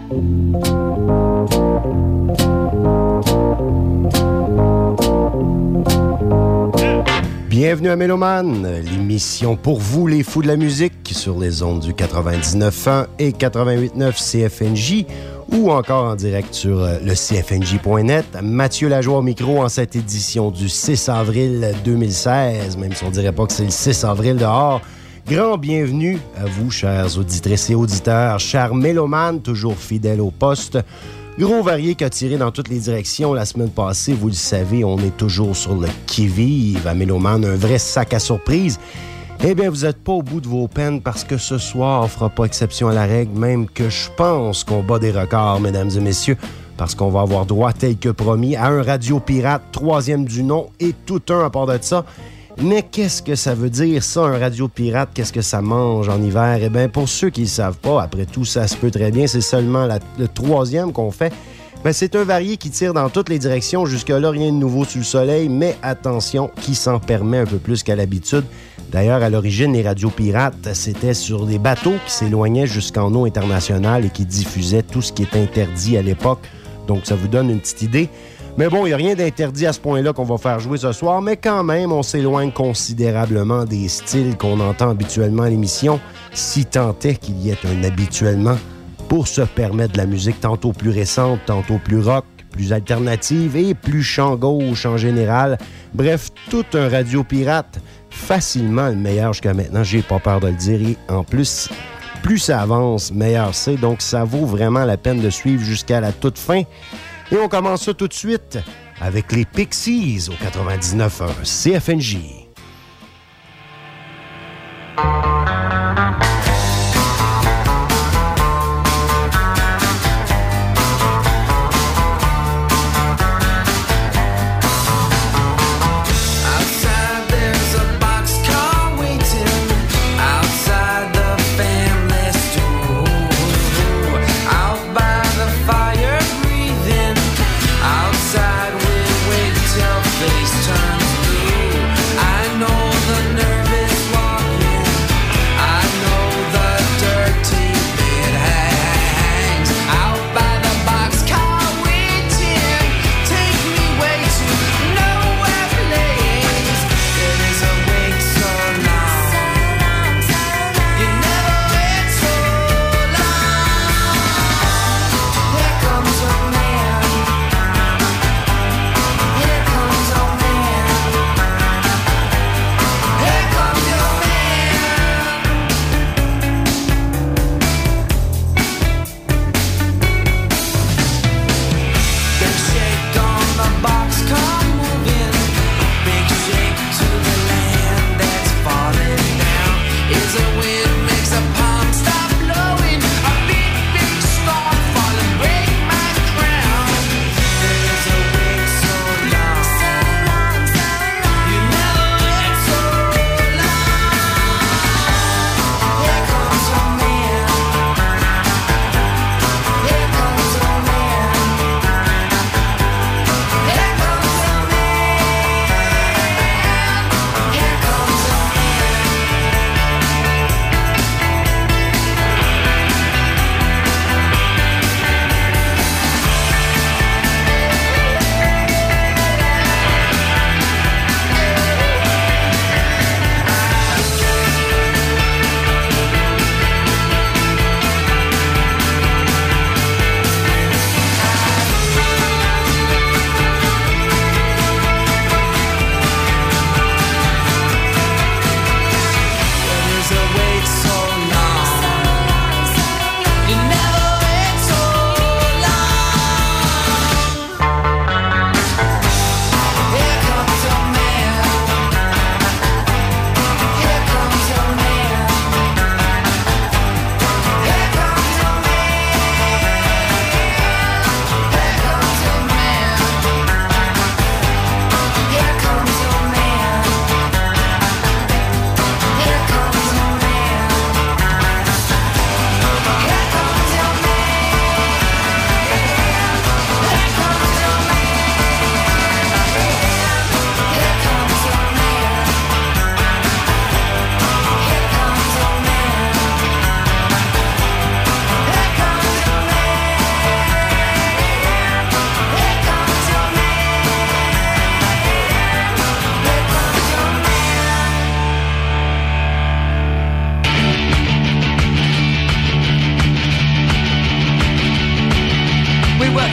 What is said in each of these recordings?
Bienvenue à Méloman, l'émission pour vous, les fous de la musique, sur les ondes du 99.1 et 88.9 CFNJ, ou encore en direct sur le cfnj.net. Mathieu Lajoie au micro en cette édition du 6 avril 2016, même si on dirait pas que c'est le 6 avril dehors. Grand bienvenue à vous, chers auditrices et auditeurs, chers mélomanes, toujours fidèles au poste. Gros varié qu'a tiré dans toutes les directions la semaine passée. Vous le savez, on est toujours sur le qui-vive à Méloman, un vrai sac à surprise. Eh bien, vous n'êtes pas au bout de vos peines parce que ce soir, on fera pas exception à la règle, même que je pense qu'on bat des records, mesdames et messieurs, parce qu'on va avoir droit, tel que promis, à un radio pirate, 3e du nom, et tout un à part de ça. Mais qu'est-ce que ça veut dire, ça, un radio pirate? Qu'est-ce que ça mange en hiver? Eh bien, pour ceux qui ne le savent pas, après tout, ça se peut très bien. C'est seulement le 3e qu'on fait. Ben, c'est un varié qui tire dans toutes les directions. Jusque-là, rien de nouveau sous le soleil. Mais attention, qui s'en permet un peu plus qu'à l'habitude. D'ailleurs, à l'origine, les radios pirates, c'était sur des bateaux qui s'éloignaient jusqu'en eau internationale et qui diffusaient tout ce qui est interdit à l'époque. Donc, ça vous donne une petite idée. Mais bon, il n'y a rien d'interdit à ce point-là qu'on va faire jouer ce soir, mais quand même, on s'éloigne considérablement des styles qu'on entend habituellement à l'émission, si tant est qu'il y ait un habituellement, pour se permettre de la musique tantôt plus récente, tantôt plus rock, plus alternative et plus chant gauche en général. Bref, tout un radio pirate, facilement le meilleur jusqu'à maintenant, j'ai pas peur de le dire, et en plus ça avance, meilleur c'est, donc ça vaut vraiment la peine de suivre jusqu'à la toute fin. Et on commence ça tout de suite avec les Pixies au 99.1 CFNJ. Face turns blue. I know the nervous walking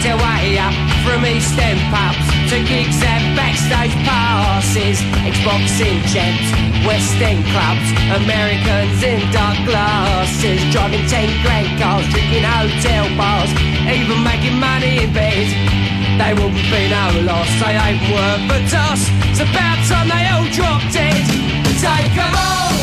their way up from East End pubs to gigs and backstage passes, ex-boxing champs, West End clubs, Americans in dark glasses, driving 10 grand cars, drinking hotel bars, even making money in bed. They wouldn't be no loss, they ain't worth a toss. It's about time they all drop dead. Take 'em all,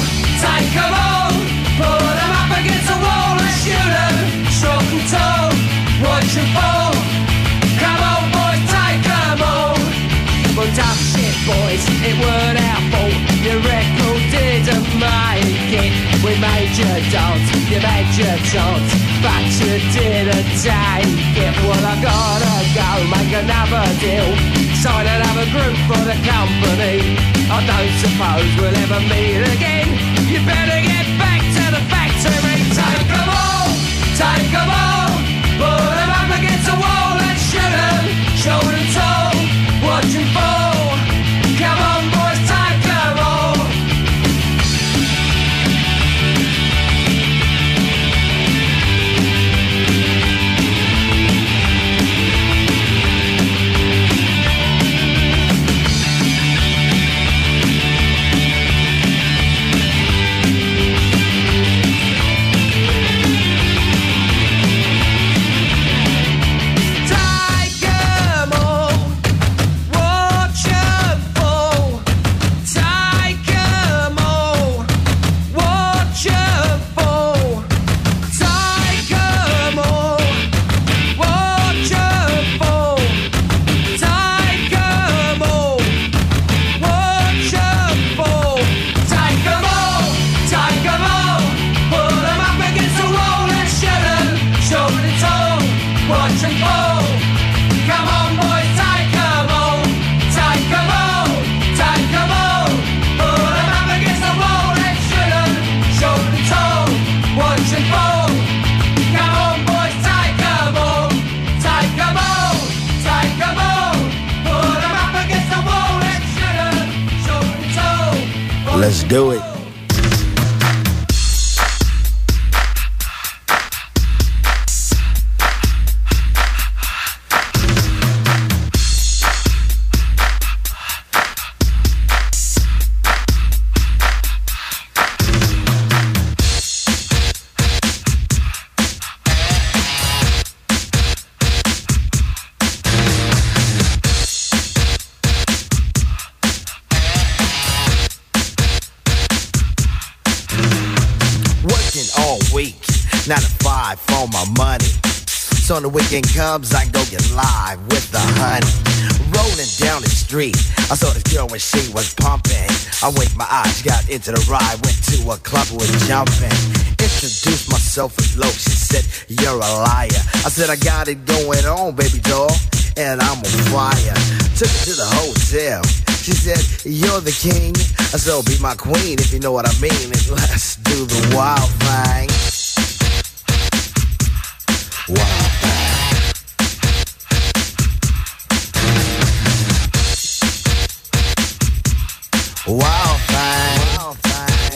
put 'em up against the wall and shoot 'em, strong and tall, watch 'em fall. Come on boys, take 'em all. Well, tough shit boys, it weren't our fault. Your record didn't make it. We made you dance, you made your chance, but you didn't take it. Well, I gotta go make another deal, sign another group for the company. I don't suppose we'll ever meet again. You better get back to the factory. Take 'em all, put 'em up against the wall and shoot 'em, shoulder and toe, watch 'em fall. Come on boys, take 'em all. Let's do it. For my money, so when the weekend comes, I go get live with the honey. Rolling down the street, I saw this girl when she was pumping. I winked my eyes, got into the ride, went to a club, was jumping. Introduced myself as low, she said, you're a liar. I said, I got it going on, baby doll, and I'm on fire. Took her to the hotel, she said, you're the king. I said, oh, be my queen, if you know what I mean, and let's do the wild thing. Wild thing. Wild thing.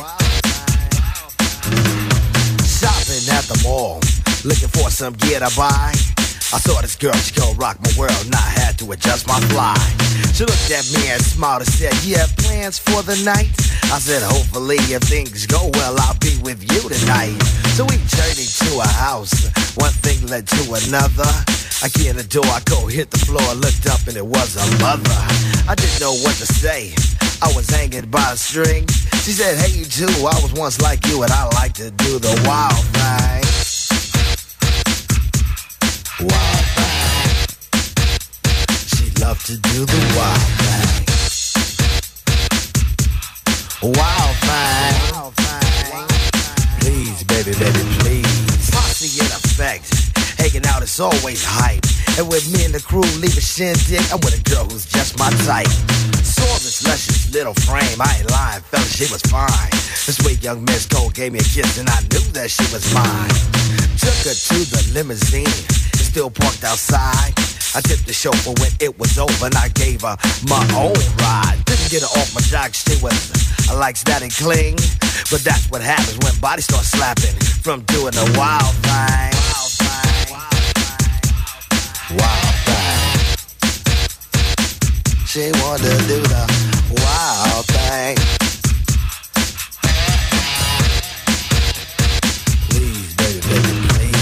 Shopping at the mall, looking for some gear to buy. I saw this girl, she gon' rock my world, and I had to adjust my fly. She looked at me and smiled and said, you have plans for the night? I said, hopefully if things go well, I'll be with you tonight. So we journeyed to a house, one thing led to another. I get in the door, I go hit the floor, looked up and it was a mother. I didn't know what to say, I was hanging by a string. She said, hey you too, I was once like you and I like to do the wild thing. Wild thing. She loved to do the wild thing. Wild thing. Wild thing. Please, baby, baby, please. Posse in effect. Hanging out is always hype. And with me and the crew leave a shindig, I'm with a girl who's just my type. Saw this luscious little frame, I ain't lying, fella, she was fine. This sweet young Miss Cole gave me a kiss and I knew that she was mine. Took her to the limousine, it's still parked outside. I tipped the chauffeur when it was over and I gave her my own ride. Didn't get her off my jock, she was like static cling. But that's what happens when bodies start slapping from doing a wild thing. Wild thing. Wild. going to do the wild thing. Please, baby, baby, please.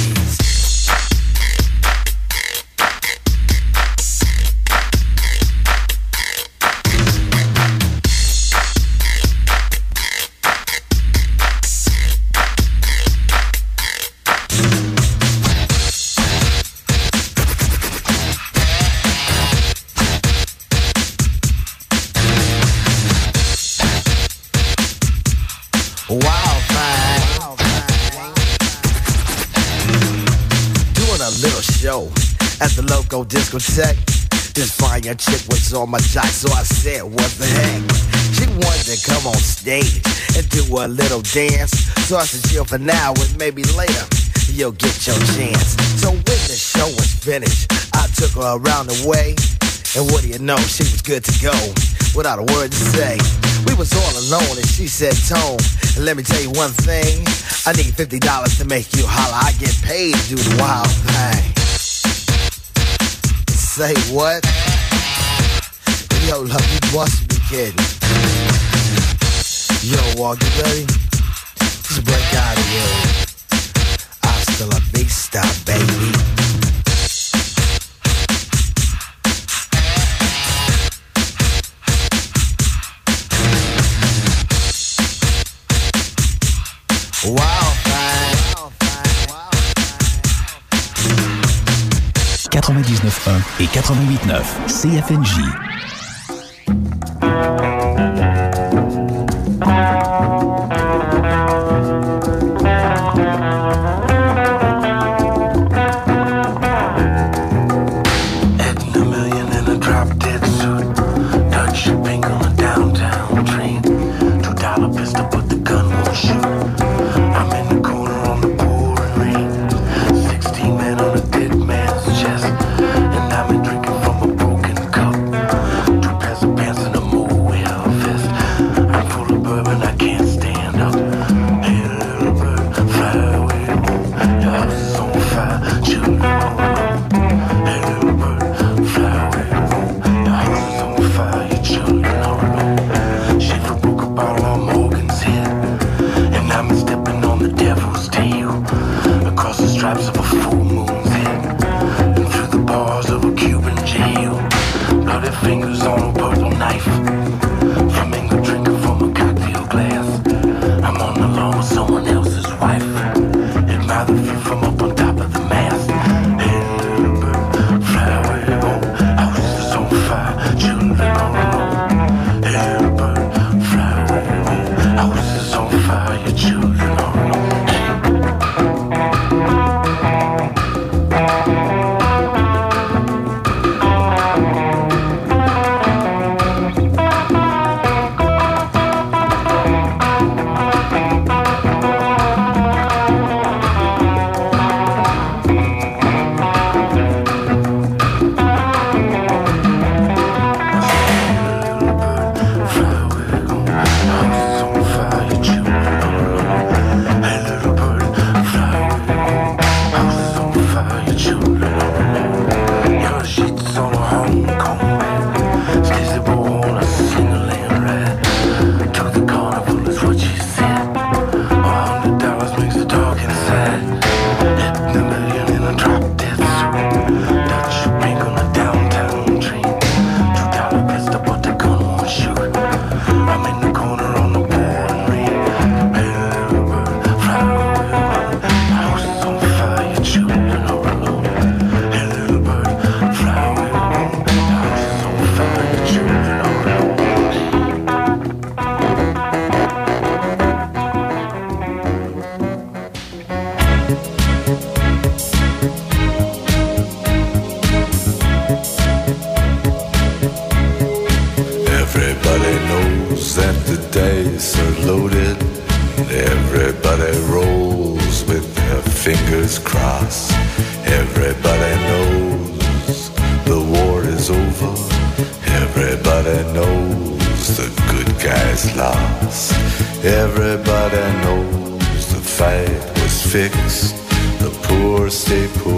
At the local discotheque, this fine young chick was on my jock, so I said, what the heck? She wanted to come on stage and do a little dance, so I said, chill for now and maybe later you'll get your chance. So when the show was finished, I took her around the way, and what do you know, she was good to go, without a word to say. We was all alone and she said, Tone, let me tell you one thing, I need $50 to make you holler. I get paid to do the wild thing. Say what? Yo, love, you must be kidding. Yo, Walk, you ready? Just break out of here. Hasta la vista, baby. Wow, fine. 99.1 et 88.9 CFNJ.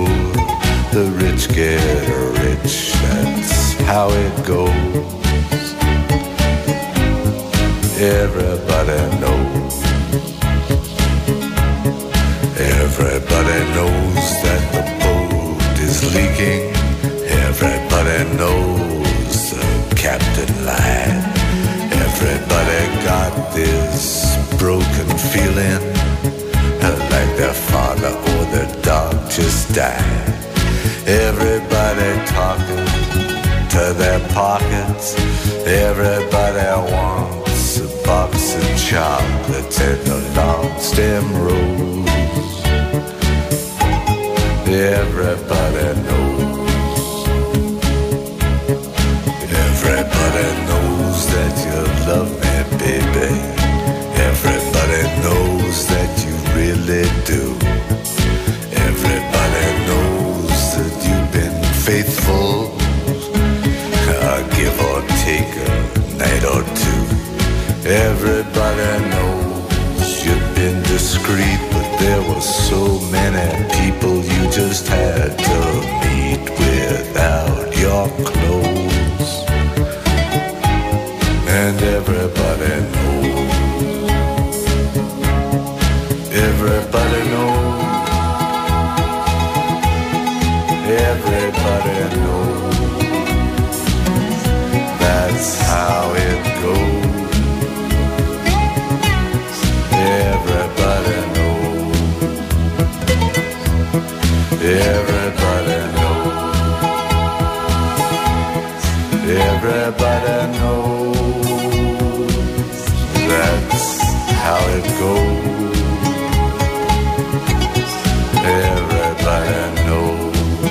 The rich get rich, that's how it goes. Everybody knows. Everybody knows that the boat is leaking. Everybody knows the captain lied. Everybody got this broken feeling, like their father or their dog just died. Everybody talking to their pockets. Everybody wants a box of chocolates and a long stem rose. Everybody knows. Everybody knows that you love me, baby. Everybody knows that you really do. Everybody knows that you've been faithful, give or take a night or two. Everybody knows you've been discreet, but there were so many people you just had to meet without your clothes. And everybody knows. Everybody knows. Everybody knows. That's how it goes. Everybody knows. Everybody knows. Everybody knows. That's how it goes. Everybody knows.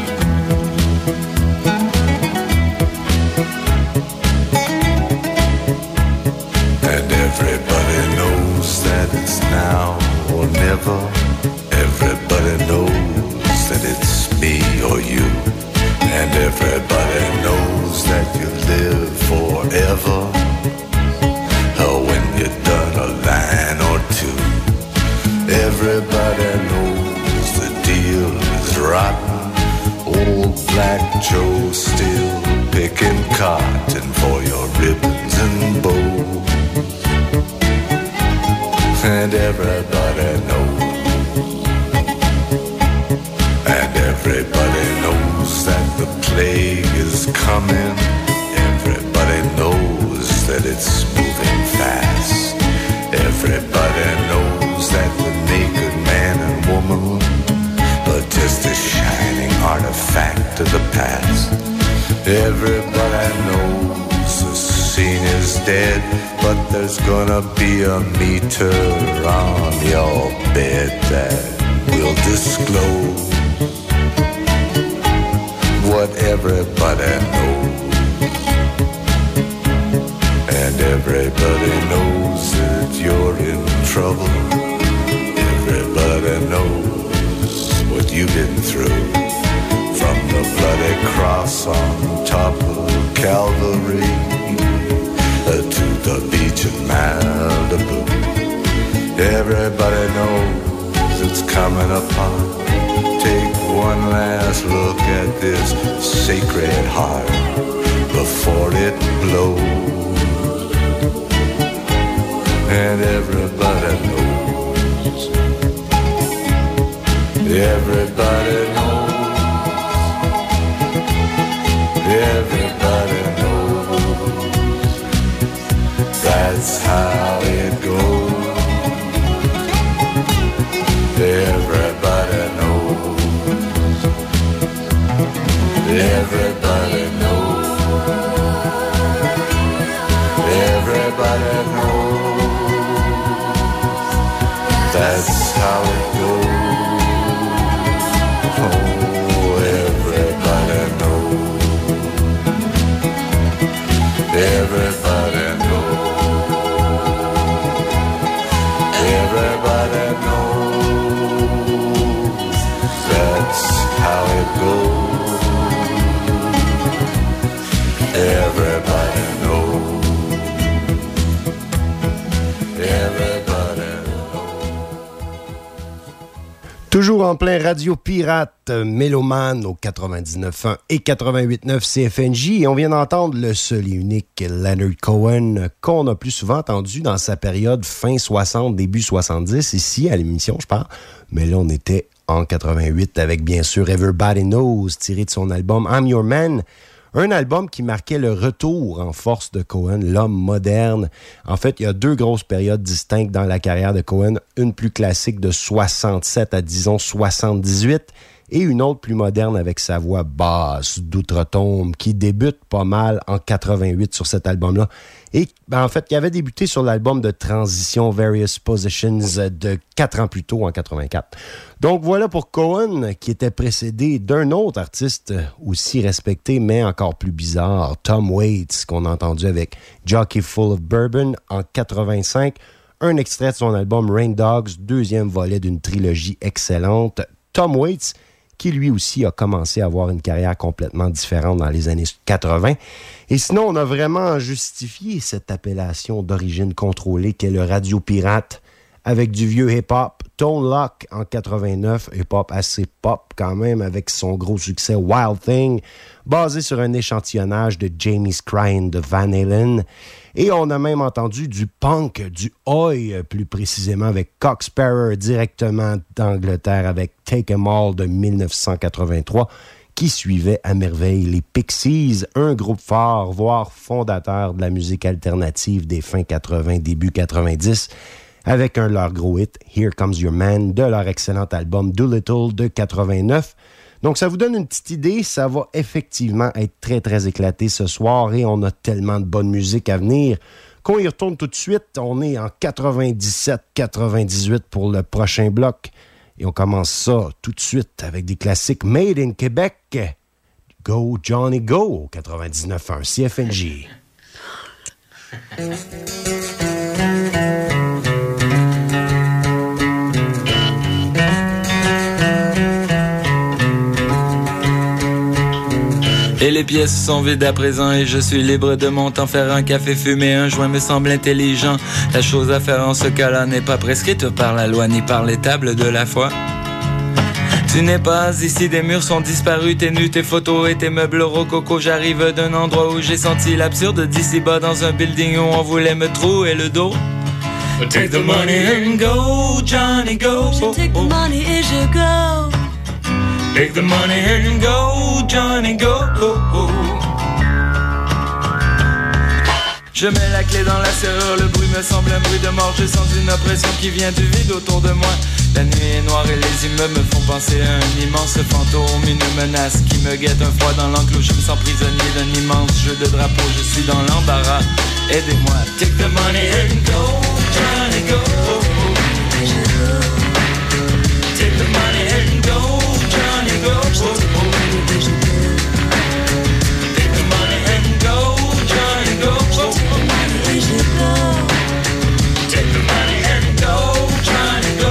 And everybody knows that it's now or never. Everybody knows that it's me or you. And everybody knows that you live forever, or when you're done a line or two. Everybody knows the deal is rotten. Old Black Joe still picking cotton for your ribbons and bows. And everybody knows. And everybody knows that the plague is coming. Everybody knows that it's moving fast. Everybody knows that the naked man and woman are just a shining artifact of the past. Everybody knows the scene is dead, but there's gonna be a meter on your bed that will disclose what everybody knows. And everybody knows that you're in trouble. Everybody knows what you've been through, from the bloody cross on top of Calvary to the beach in Malibu. Everybody knows it's coming apart. Take one last look at this sacred heart before it blows. And everybody knows. Everybody knows. Everybody knows. That's how it goes. Everybody knows. Everybody knows. Everybody knows. That's how it goes. Oh, everybody knows. Everybody knows. Everybody knows. That's how it goes. en plein Radio Pirate, Mélomane au 99.1 et 88.9 CFNJ. Et on vient d'entendre le seul et unique Leonard Cohen qu'on a plus souvent entendu dans sa période fin 60, début 70, ici à l'émission, je parle. Mais là, on était en 88 avec bien sûr Everybody Knows, tiré de son album I'm Your Man. Un album qui marquait le retour en force de Cohen, l'homme moderne. En fait, il y a deux grosses périodes distinctes dans la carrière de Cohen. Une plus classique de 67 à, disons, 78 et une autre plus moderne avec sa voix basse d'outre-tombe qui débute pas mal en 88 sur cet album-là. Et en fait, il avait débuté sur l'album de transition Various Positions de 4 ans plus tôt, en 84. Donc voilà pour Cohen, qui était précédé d'un autre artiste aussi respecté, mais encore plus bizarre, Tom Waits, qu'on a entendu avec Jockey Full of Bourbon en 85. Un extrait de son album Rain Dogs, deuxième volet d'une trilogie excellente. Tom Waits, qui lui aussi a commencé à avoir une carrière complètement différente dans les années 80. Et sinon, on a vraiment justifié cette appellation d'origine contrôlée qu'est le Radio Pirate avec du vieux hip-hop. Tone Loc en 89, hip-hop assez pop quand même, avec son gros succès Wild Thing, basé sur un échantillonnage de Jamie's Crying de Van Halen. Et on a même entendu du punk, du oi, plus précisément avec Cock Sparrer, directement d'Angleterre avec Take 'Em All de 1983, qui suivait à merveille les Pixies, un groupe fort, voire fondateur de la musique alternative des fins 80, début 90, avec un de leurs gros hits, Here Comes Your Man, de leur excellent album Doolittle de 89. Donc, ça vous donne une petite idée. Ça va effectivement être très, très éclaté ce soir et on a tellement de bonne musique à venir qu'on y retourne tout de suite. On est en 97-98 pour le prochain bloc. Et on commence ça tout de suite avec des classiques Made in Québec. Go Johnny Go, 99.1 CFNJ. Et les pièces sont vides à présent et je suis libre de mon temps. Faire un café, fumer un joint me semble intelligent. La chose à faire en ce cas-là n'est pas prescrite par la loi ni par les tables de la foi. Tu n'es pas ici, des murs sont disparus, tes nus, tes photos et tes meubles rococo. J'arrive d'un endroit où j'ai senti l'absurde d'ici bas, dans un building où on voulait me trouer le dos. Take the money and go, Johnny, go. Je take the money et je go. Take the money and go, Johnny, go. Je mets la clé dans la serrure, le bruit me semble un bruit de mort. Je sens une oppression qui vient du vide autour de moi. La nuit est noire et les immeubles me font penser à un immense fantôme. Une menace qui me guette, un froid dans l'enclos. Je me sens prisonnier d'un immense jeu de drapeau. Je suis dans l'embarras, aidez-moi. Take the money and go, Johnny, go. Take the money and go, Johnny, go. Take the money and go, Johnny, go. Take the money and go, Johnny, go.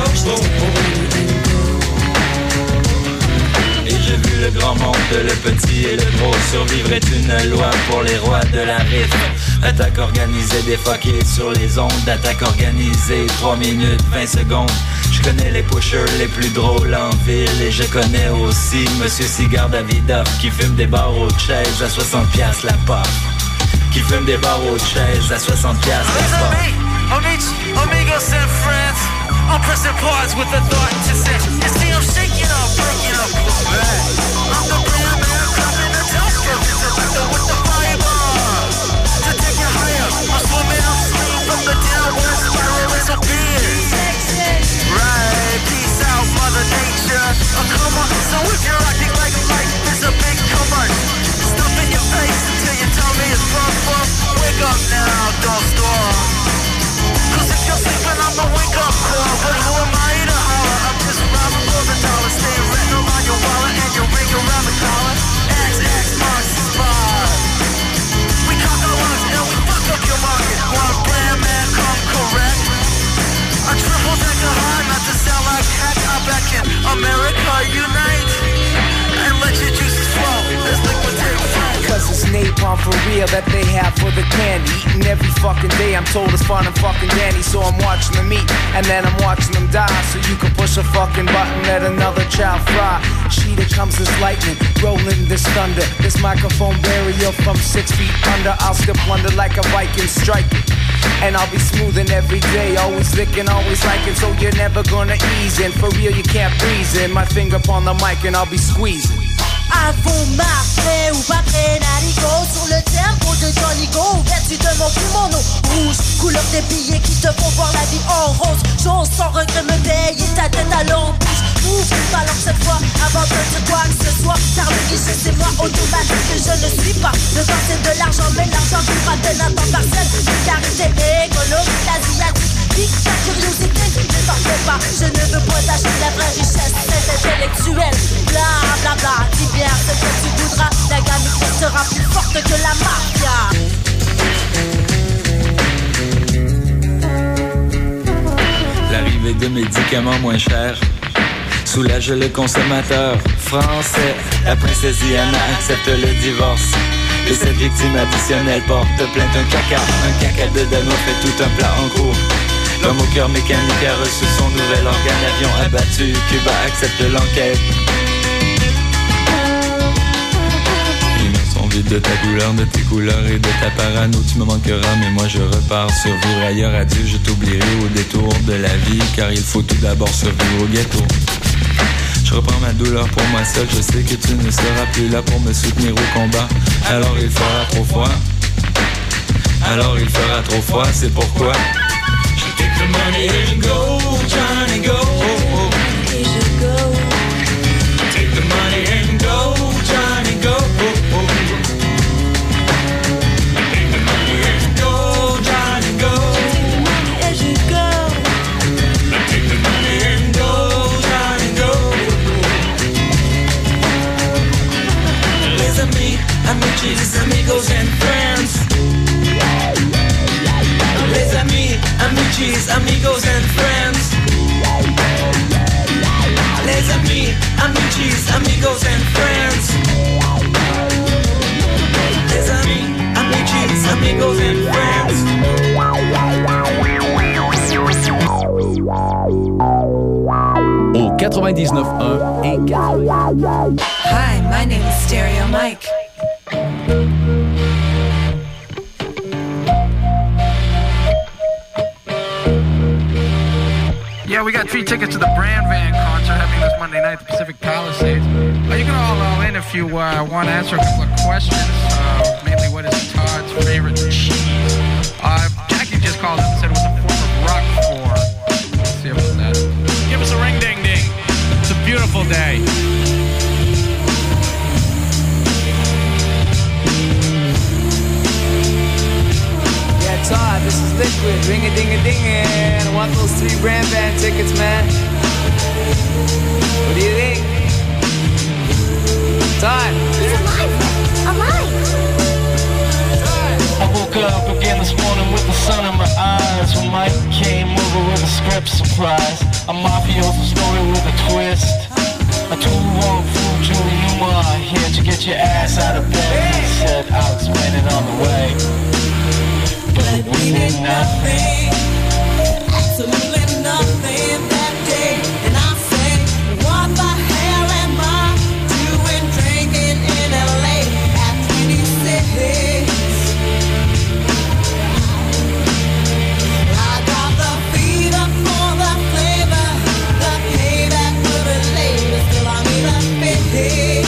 Et j'ai vu le grand monde, le petit et le gros. Survivre est une loi pour les rois de la rive. Attaque organisée, défoquée sur les ondes. Attaque organisée, 3 minutes, 20 secondes. Je connais les pushers les plus drôles en ville. Et je connais aussi Monsieur Cigare Davidoff qui fume des barreaux de chaises à 60$ la pop. Qui fume des barreaux de chaises à 60$ la pop. Amigos and friends, I'm pressing pause with a thought to say. You see, I'm shaking up, breaking up, back. I'm the brand man, coming to telescope. It's a window with the fireball. To take it higher, I'm swimming upstream from the downward spiral. It's a beer. Right, peace out, Mother Nature. Come on, so if you're acting like life is a big comer, stuff in your face until you tell me it's fun. Wake up now, don't stop. Cause if you're sleeping, I'm the wake-up call. But who am I to holler? I'm just robbing for the dollar. Stay rental on your wallet and your ring around the for real that they have for the candy. Eating every fucking day, I'm told it's fun and fucking dandy. So I'm watching them eat, and then I'm watching them die. So you can push a fucking button, let another child fry. She that comes this lightning, rolling this thunder. This microphone barrier from 6 feet under. I'll still plunder like a Viking striking. And I'll be smoothing every day, always licking, always liking. So you're never gonna ease in, for real you can't breeze in. My finger upon the mic and I'll be squeezing. Avant marqué ou pas pénaligo, sur le tempo de Johnny Go, vertu de mon poumon rouge, couleur des billets qui te font voir la vie en rose. J'ose sans regret me payer ta tête à l'embouche. Ouvre une balance cette fois avant de te quoi que ce soit, car le guichet c'est moi automatique que je ne suis pas. Le temps c'est de l'argent, mais l'argent vivra de n'importe parcelle. Vulgarité, économie, asiatique, pique ta curiosité, ne t'en fais pas. Je ne veux pas t'acheter la vraie richesse, c'est intellectuel. Bla bla bla, dis bien ce que tu voudras. La gamme sera plus forte que la mafia. L'arrivée de médicaments moins chers soulage le consommateur français. La princesse Diana accepte le divorce et cette victime additionnelle porte plainte. Un caca de Danois fait tout un plat en cours. L'homme au cœur mécanique a reçu son nouvel organe. Avion abattu, Cuba accepte l'enquête. De ta douleur, de tes couleurs et de ta parano, tu me manqueras, mais moi je repars survivre ailleurs. Adieu, je t'oublierai au détour de la vie, car il faut tout d'abord survivre au ghetto. Je reprends ma douleur pour moi seul, je sais que tu ne seras plus là pour me soutenir au combat. Alors il fera trop froid, alors il fera trop froid, c'est pourquoi je take the money and go, Johnny go. Et je go. Take the money and go, Johnny go. Amigos, amigos and friends. Les amis, amigos, amigos and friends. Les amis, amigos, amigos and friends. Les amis, amigos, amigos and friends. Au 99.1 et 4. Hi, my name is Stereo Mike. Yeah, we got 3 tickets to the Brand Van concert happening this Monday night at the Pacific Palisades. You can all in if you want to answer a couple of questions. Mainly, what is Todd's favorite cheese? Jackie just called up and said it was a form of Roquefort. Let's see about that. Give us a ring ding ding. It's a beautiful day. Todd, this is Liquid, ring-a-ding-a-ding-a. I want those 3 Brand Van tickets, man. What do you think? Todd? It's alive! I woke up again this morning with the sun in my eyes when Mike came over with a script surprise. A mafioso story with a twist. A 2-1 fool, Julie Newmar, here to get your ass out of bed. He said, I'll explain it on the way. But we did nothing, absolutely nothing that day. And I say, what the hell am I doing drinking in LA at 26? I got the fever for the flavor, the payback for the labor. Still I need a fix.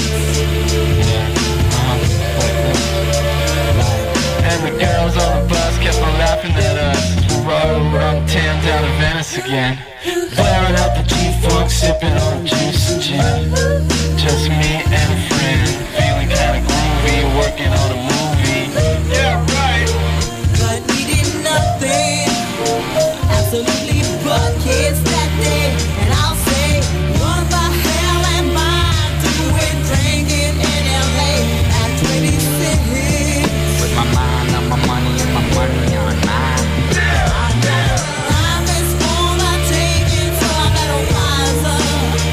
And the girls on the bus kept on laughing at us. We rode around town down to Venice again, blaring out the G-Funk, sipping on juice and gin. Just me and a friend, feeling kinda groovy, working on a movie. Yeah, right. But we did nothing, absolutely but kids that day. And I'll say, what the hell am I doing drinking in LA at 26? With my mind on my money and my money on mine. Life is for the taking, so I better wise up.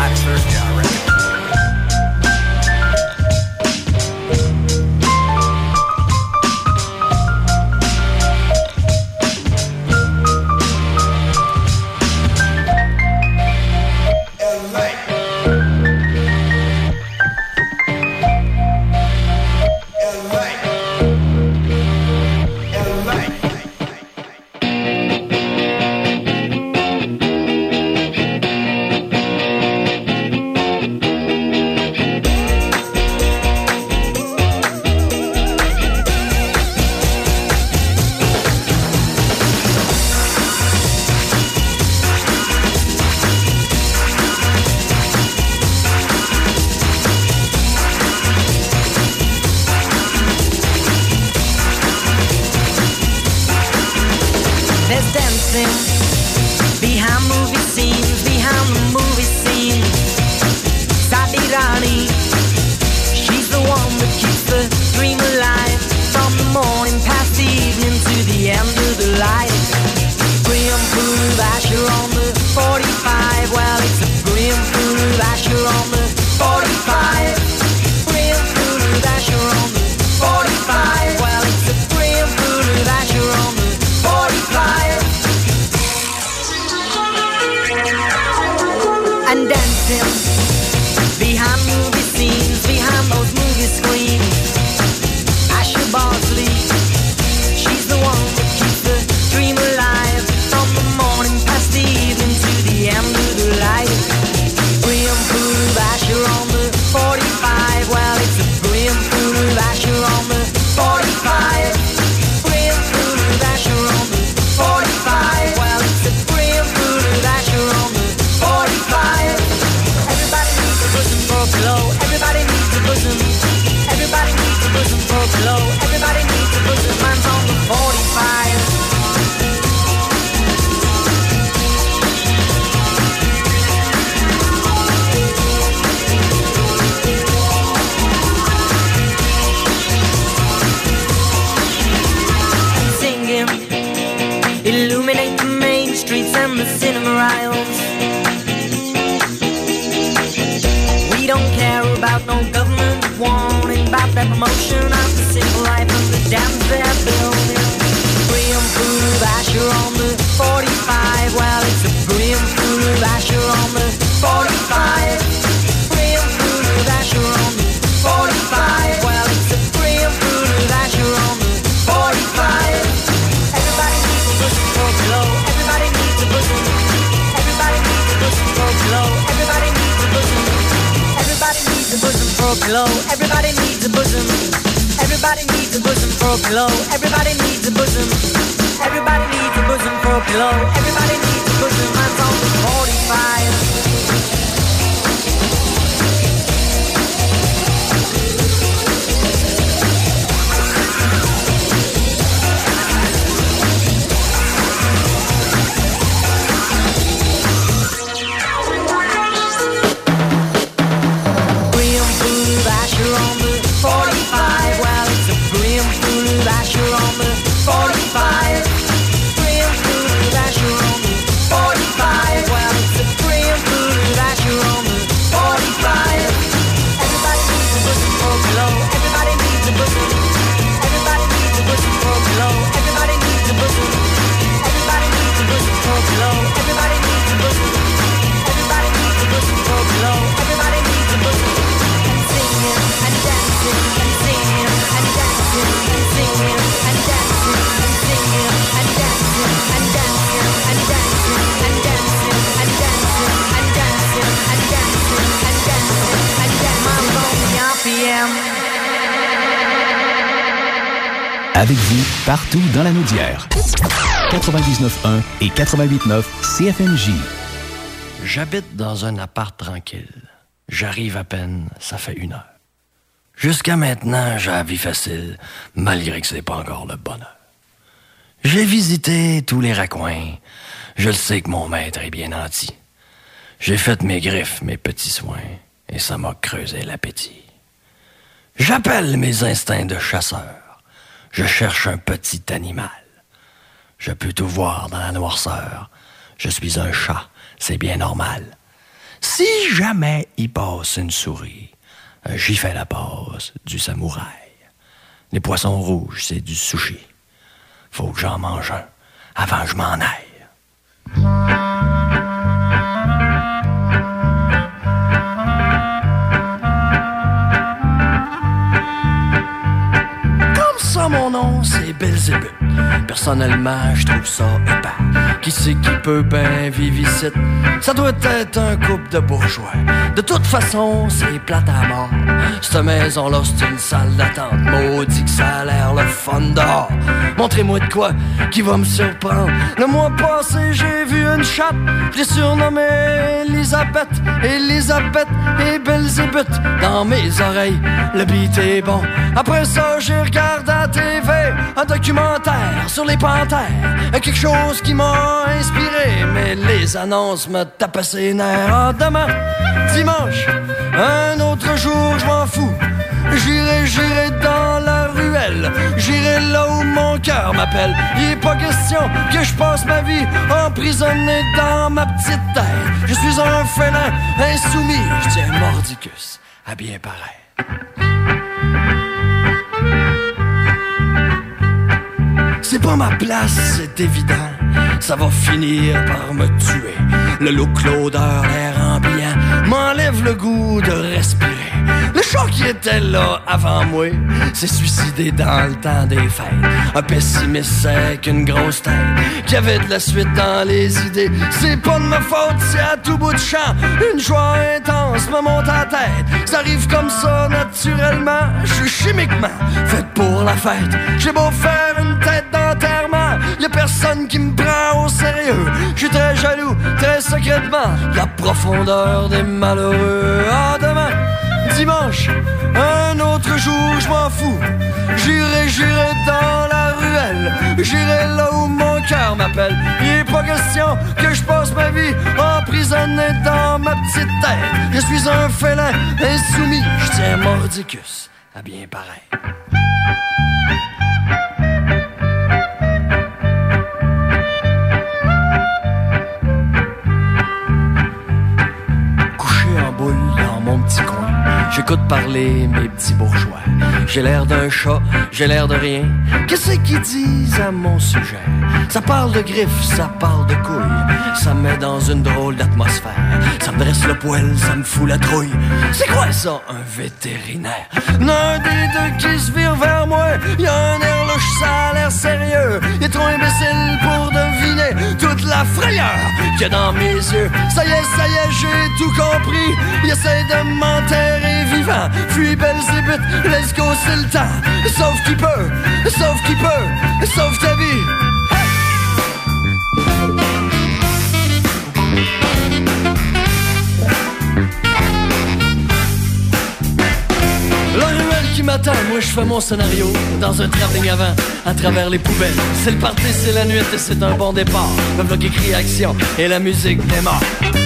John's thirsty already. Avec vous, partout dans la Naudière. 99.1 et 88.9 CFMJ. J'habite dans un appart tranquille. J'arrive à peine, ça fait 1 heure. Jusqu'à maintenant, j'ai la vie facile, malgré que c'est pas encore le bonheur. J'ai visité tous les raccoins. Je le sais que mon maître est bien nanti. J'ai fait mes griffes, mes petits soins, et ça m'a creusé l'appétit. J'appelle mes instincts de chasseur. Je cherche un petit animal. Je peux tout voir dans la noirceur. Je suis un chat, c'est bien normal. Si jamais il passe une souris, j'y fais la passe du samouraï. Les poissons rouges, c'est du sushi. Faut que j'en mange un avant que je m'en aille. Comme ça, mon nom, c'est Belzébuth. Personnellement, je trouve ça épais. Qui c'est qui peut bien vivre ici? Ça doit être un couple de bourgeois. De toute façon, c'est plate à mort. Cette maison-là, c'est une salle d'attente. Maudit que ça a l'air le fun dehors. Montrez-moi de quoi qui va me surprendre. Le mois passé, j'ai vu une chatte. Je l'ai surnommée Elisabeth. Elisabeth et Belzébuth. Dans mes oreilles, le beat est bon. Après ça, j'ai regardé à la TV un documentaire sur les panthères. Quelque chose qui m'a inspiré. Mais les annonces me tapaient ses nerfs. Ah, demain, dimanche, un autre jour, je m'en fous. J'irai dans la ruelle. J'irai là où mon cœur m'appelle. Il est pas question que je passe ma vie emprisonné dans ma petite tête. Je suis un félin insoumis. Je tiens mordicus à bien paraître. C'est pas ma place, c'est évident. Ça va finir par me tuer. Le look, l'odeur, l'air ambiant m'enlève le goût de respirer. Le chat qui était là avant moi s'est suicidé dans le temps des fêtes. Un pessimiste sec, une grosse tête qui avait de la suite dans les idées. C'est pas de ma faute, c'est à tout bout de champ. Une joie intense me monte à la tête. Ça arrive comme ça naturellement. Je suis chimiquement fait pour la fête. J'ai beau faire une tête d'enterrement, y'a personne qui me prend au sérieux. Je suis très jaloux, très secrètement, la profondeur des malheureux. Ah, demain, dimanche, un autre jour, je m'en fous. J'irai dans la ruelle. J'irai là où mon cœur m'appelle. Il est pas question que je passe ma vie emprisonné dans ma petite tête. Je suis un félin insoumis. Je tiens mordicus à bien paraître. Dans mon petit coin, j'écoute parler mes petits bourgeois. J'ai l'air d'un chat, j'ai l'air de rien. Qu'est-ce qu'ils disent à mon sujet? Ça parle de griffes, ça parle de couilles. Ça me met dans une drôle d'atmosphère. Ça me dresse le poil, ça me fout la trouille. C'est quoi ça, un vétérinaire? L'un des deux qui se vire vers moi. Y'a un air louche, ça a l'air sérieux. Il est trop imbécile pour deviner toute la frayeur qu'il y a dans mes yeux. Ça y est, j'ai tout compris. Il essaie de m'enterrer vivant. Fuis Belzébuth, let's go, c'est le temps. Sauf qui peut, sauve ta vie. La ruelle qui m'attend, moi je fais mon scénario dans un travelling avant, à travers les poubelles. C'est le party, c'est la nuit et c'est un bon départ. Le bloc écrit action et la musique démarre.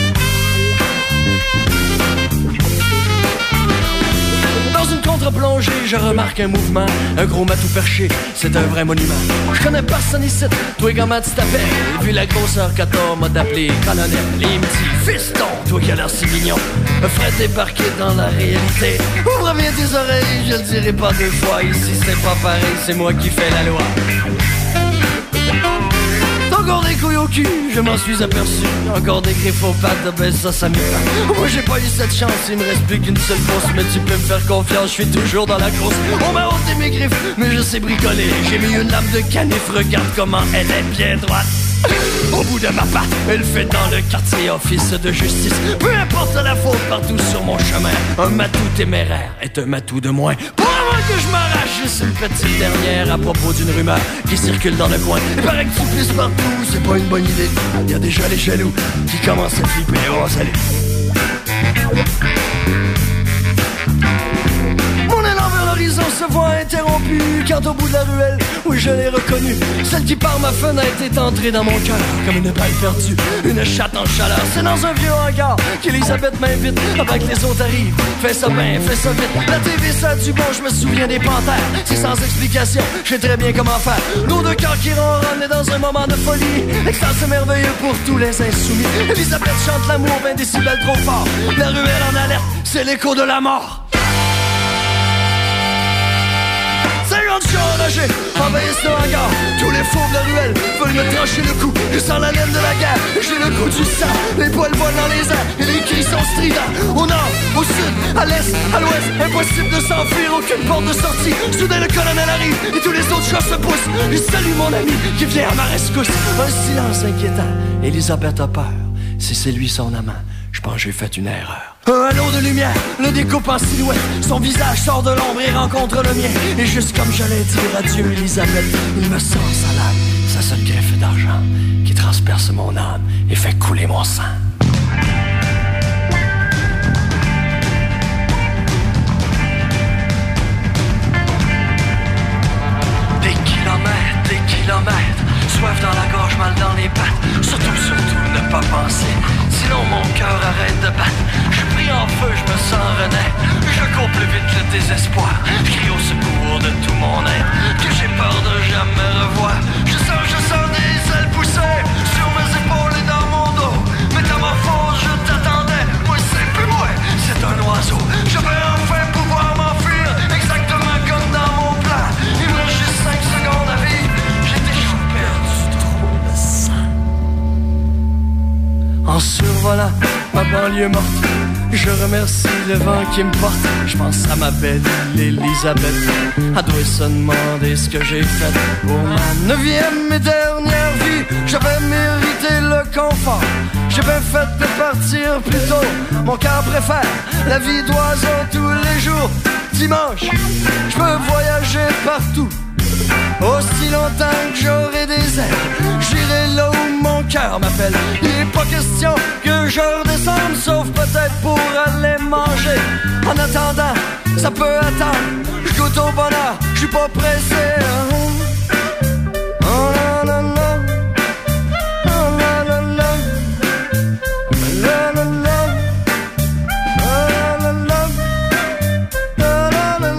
Contre-plongée, je remarque un mouvement. Un gros matou perché, c'est un vrai monument. Je connais personne ici, toi comment tu t'appelles? Vu la grosseur que t'as, m'a d'appeler colonel. Il me dit, fiston, toi qui as l'air si mignon. Me ferait débarquer dans la réalité. Ouvre bien tes oreilles, je le dirai pas deux fois. Ici c'est pas pareil, c'est moi qui fais la loi. Encore des couilles au cul, je m'en suis aperçu. Encore des griffes aux pattes, ben ça m'y va. Moi j'ai pas eu cette chance, il me reste plus qu'une seule fosse. Mais tu peux me faire confiance, je suis toujours dans la course. On m'a ôté mes griffes, mais je sais bricoler. J'ai mis une lame de canif, regarde comment elle est bien droite. Au bout de ma patte, elle fait dans le quartier office de justice. Peu importe la faute partout sur mon chemin. Un matou téméraire est un matou de moins. Pour avant que je m'arrache, juste une petite dernière à propos d'une rumeur qui circule dans le coin. Il paraît que tu pisses partout, c'est pas une bonne idée. Il y a déjà les jaloux qui commencent à flipper. Oh, salut. Mon élan vers l'horizon se voit interrompue quand au bout de la ruelle, oui je l'ai reconnue, celle qui par ma fenêtre est entrée dans mon cœur comme une balle perdue, une chatte en chaleur. C'est dans un vieux hangar qu'Elisabeth m'invite avant que les autres arrivent. Fais ça bien, fais ça vite. La TV ça a du bon, je me souviens des panthères. C'est sans explication, je sais très bien comment faire. Nos deux cœurs qui ronronnent dans un moment de folie. L'extase merveilleux pour tous les insoumis. Elisabeth chante l'amour 20 décibels trop fort. La ruelle en alerte, c'est l'écho de la mort. 50 chars enragés envahissent le hangar. Tous les fauves de la ruelle veulent me trancher le cou. Je sens la laine de la guerre, j'ai le goût du sang. Les poils volent dans les airs et les cris sont stridents. Au nord, au sud, à l'est, à l'ouest, impossible de s'enfuir, aucune porte de sortie. Soudain le colonel arrive et tous les autres chats se poussent. Je salue mon ami qui vient à ma rescousse. Un silence inquiétant, Elisabeth a peur. Si c'est lui son amant, je pense que j'ai fait une erreur. Un halo de lumière le découpe en silhouette. Son visage sort de l'ombre et rencontre le mien. Et juste comme j'allais dire adieu Elisabeth, il me sort sa lame, sa seule greffe d'argent qui transperce mon âme et fait couler mon sang. Des kilomètres, soif dans la gorge, mal dans les pattes. Surtout ne pas penser, sinon mon cœur arrête de battre. Je suis pris en feu, je me sens renaître. Je cours plus vite que le désespoir. Je crie au secours de tout mon être, que j'ai peur de jamais revoir. Je sens des ailes pousser sur mes épaules et dans mon dos. Métamorphose, je t'attendais, moi c'est plus moi, c'est un oiseau. Je vais enfin pouvoir m'enfuir, exactement comme dans mon plan. Il me reste juste 5 secondes à vivre. En survolant ma banlieue morte, je remercie le vent qui me porte. Je pense à ma belle Elisabeth. Elle doit se demander ce que j'ai fait. Pour ma 9e et dernière vie, j'avais mérité le confort. J'ai bien fait de partir plus tôt. Mon cœur préfère la vie d'oiseau tous les jours. Dimanche, je peux voyager partout. Aussi longtemps que j'aurai des ailes, j'irai là où mon cœur m'appelle. Il n'est pas question que je redescende, sauf peut-être pour aller manger. En attendant, ça peut attendre. Je goûte au bonheur, je suis pas pressé. Oh la la la, oh la la la, la la la, oh la la la, la la la.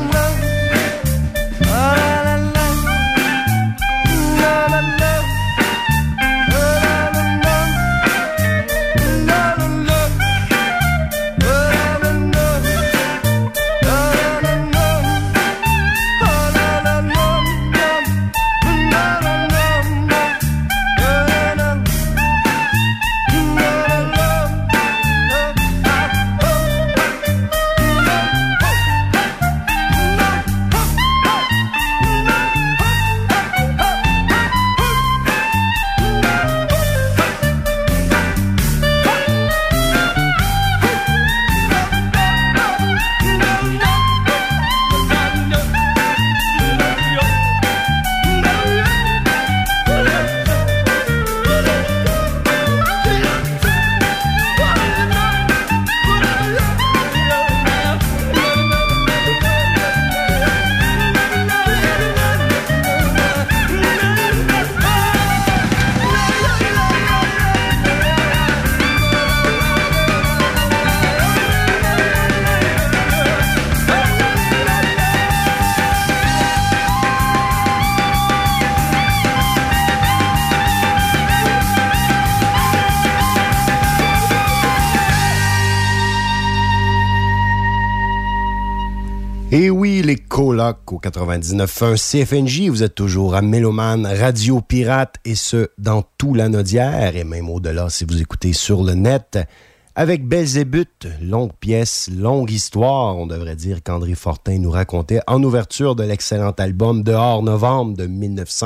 Et oui, les colocs au 99.1 CFNJ, vous êtes toujours à Méloman, Radio Pirate, et ce, dans tout l'Anaudière, et même au-delà si vous écoutez sur le net, avec Belzébuth, longue pièce, longue histoire, on devrait dire qu'André Fortin nous racontait en ouverture de l'excellent album Dehors Novembre de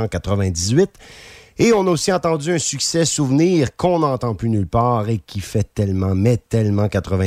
1998. Et on a aussi entendu un succès souvenir qu'on n'entend plus nulle part et qui fait tellement, mais tellement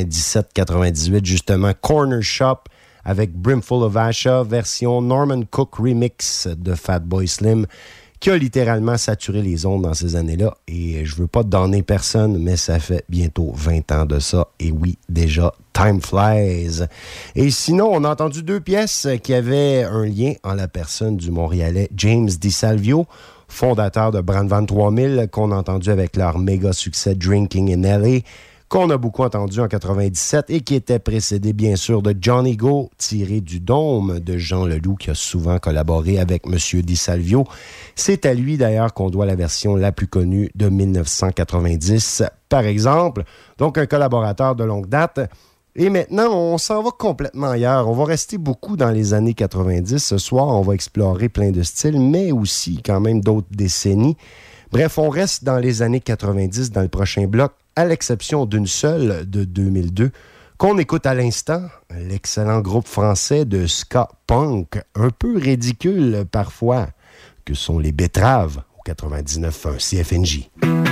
97-98, justement, Corner Shop, avec Brimful of Asha, version Norman Cook remix de Fatboy Slim, qui a littéralement saturé les ondes dans ces années-là. Et je veux pas donner personne, mais ça fait bientôt 20 ans de ça. Et oui, déjà, time flies. Et sinon, on a entendu deux pièces qui avaient un lien en la personne du Montréalais James DiSalvio, fondateur de Brandvan 3000, qu'on a entendu avec leur méga succès Drinking in L.A., qu'on a beaucoup entendu en 97 et qui était précédé bien sûr de Johnny Go, tiré du Dôme de Jean Leloup, qui a souvent collaboré avec M. DiSalvio. C'est à lui d'ailleurs qu'on doit la version la plus connue de 1990, par exemple. Donc un collaborateur de longue date. Et maintenant, on s'en va complètement ailleurs. On va rester beaucoup dans les années 90. Ce soir, on va explorer plein de styles, mais aussi quand même d'autres décennies. Bref, on reste dans les années 90 dans le prochain bloc, à l'exception d'une seule de 2002, qu'on écoute à l'instant, l'excellent groupe français de ska punk, un peu ridicule parfois, que sont les Betteraves au 99.1 CFNJ.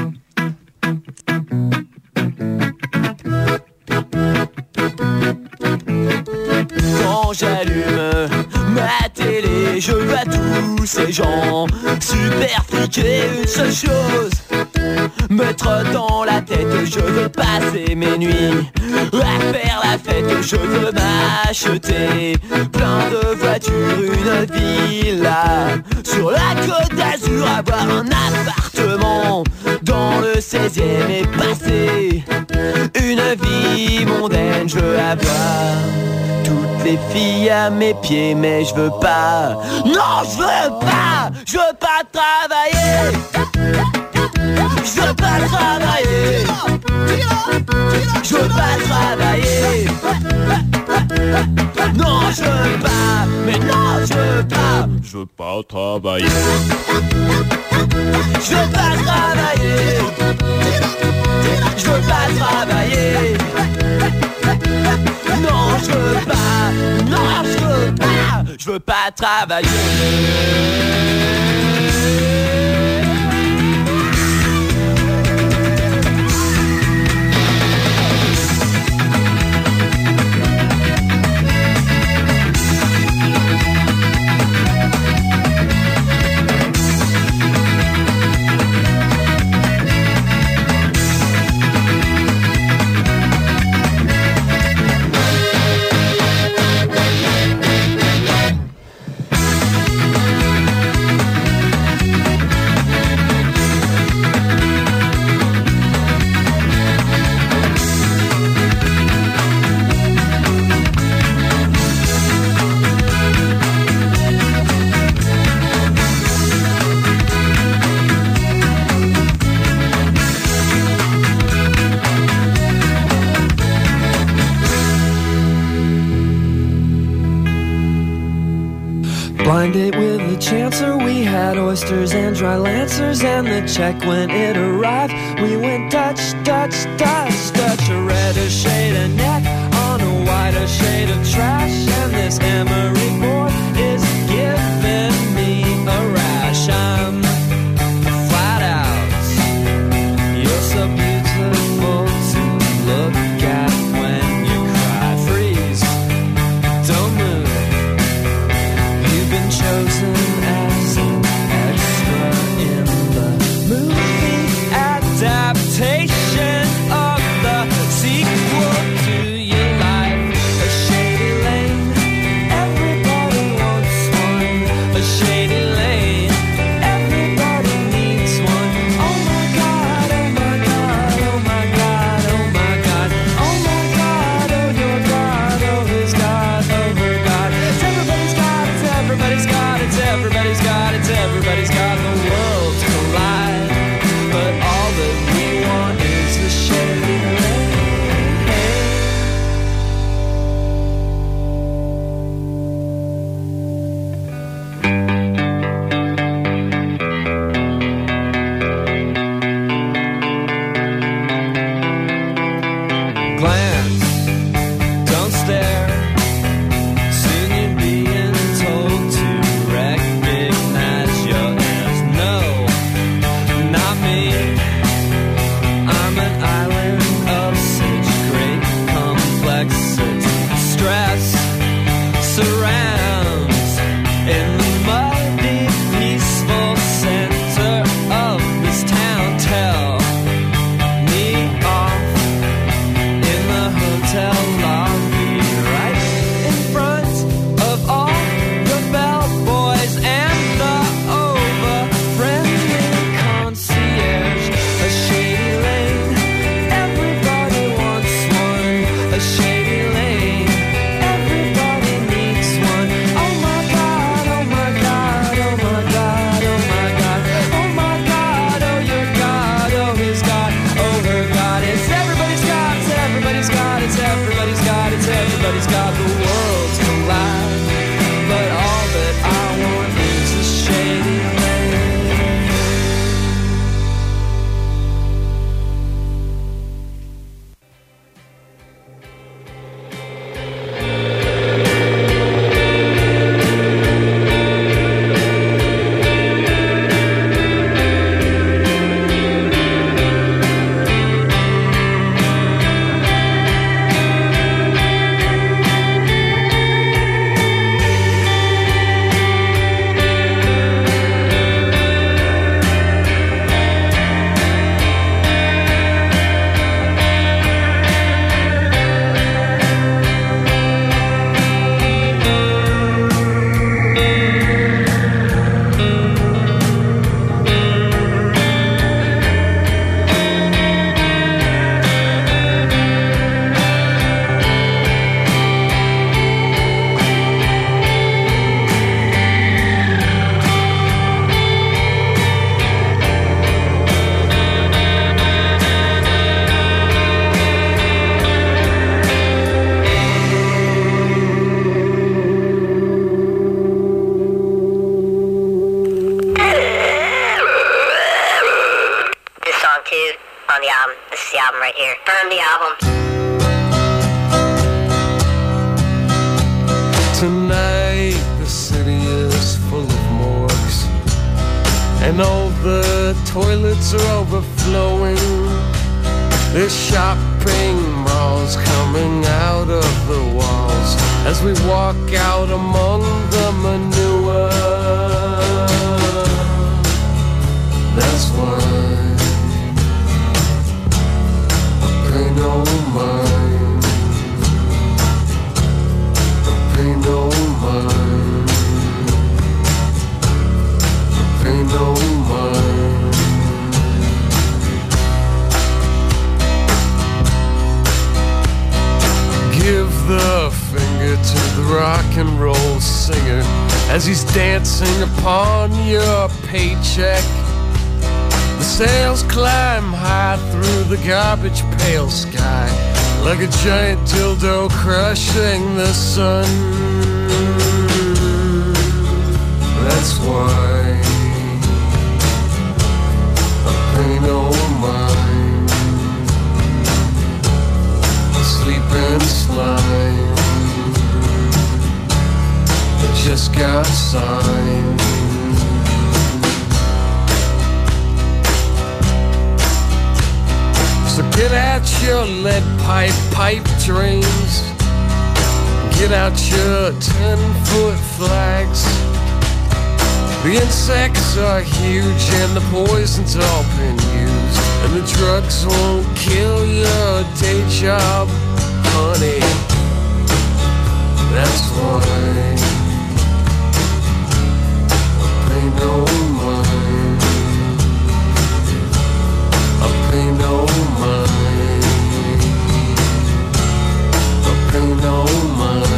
Quand j'allume ma télé, je vois tous ces gens super friqués. Une seule chose mettre dans la tête, je veux passer mes nuits à faire la fête. Je veux m'acheter plein de voitures, une villa sur la Côte d'Azur, avoir un appartement dans le 16e et passer une vie mondaine. Je veux avoir toutes les filles à mes pieds, mais je veux pas. Non, je veux pas travailler. Je veux pas travailler. Je veux pas travailler. Non, je veux pas. Mais non, je veux pas. Je veux pas travailler. Je veux pas travailler. Je veux pas travailler. Non, je veux pas. Non, je veux pas. Je veux pas travailler. Blind date with the chancer, we had oysters and dry lancers, and the check when it arrived, we went Dutch, Dutch, Dutch, Dutch. A redder shade of neck on a whiter shade of trash, and this emery board is giving me a rash. I'm flat out, you're so beautiful to look at when you cry. Freeze, don't move. Chosen as an extra in the movie adaptation of the sequel to your life. A and all the toilets are overflowing. There's shopping malls coming out of the walls as we walk out among the manure. That's why I pay no mind. I pay no mind. I pay no mind. Give the finger to the rock and roll singer as he's dancing upon your paycheck. The sails climb high through the garbage pail sky like a giant dildo crushing the sun. That's why I pay no mind. I sleep and slide. I just got signed. So get out your lead pipe dreams. Get out your 10-foot flags. The insects are huge and the poison's all been used, and the drugs won't kill your day job, honey. That's why I pay no mind. I pay no mind. I pay no mind.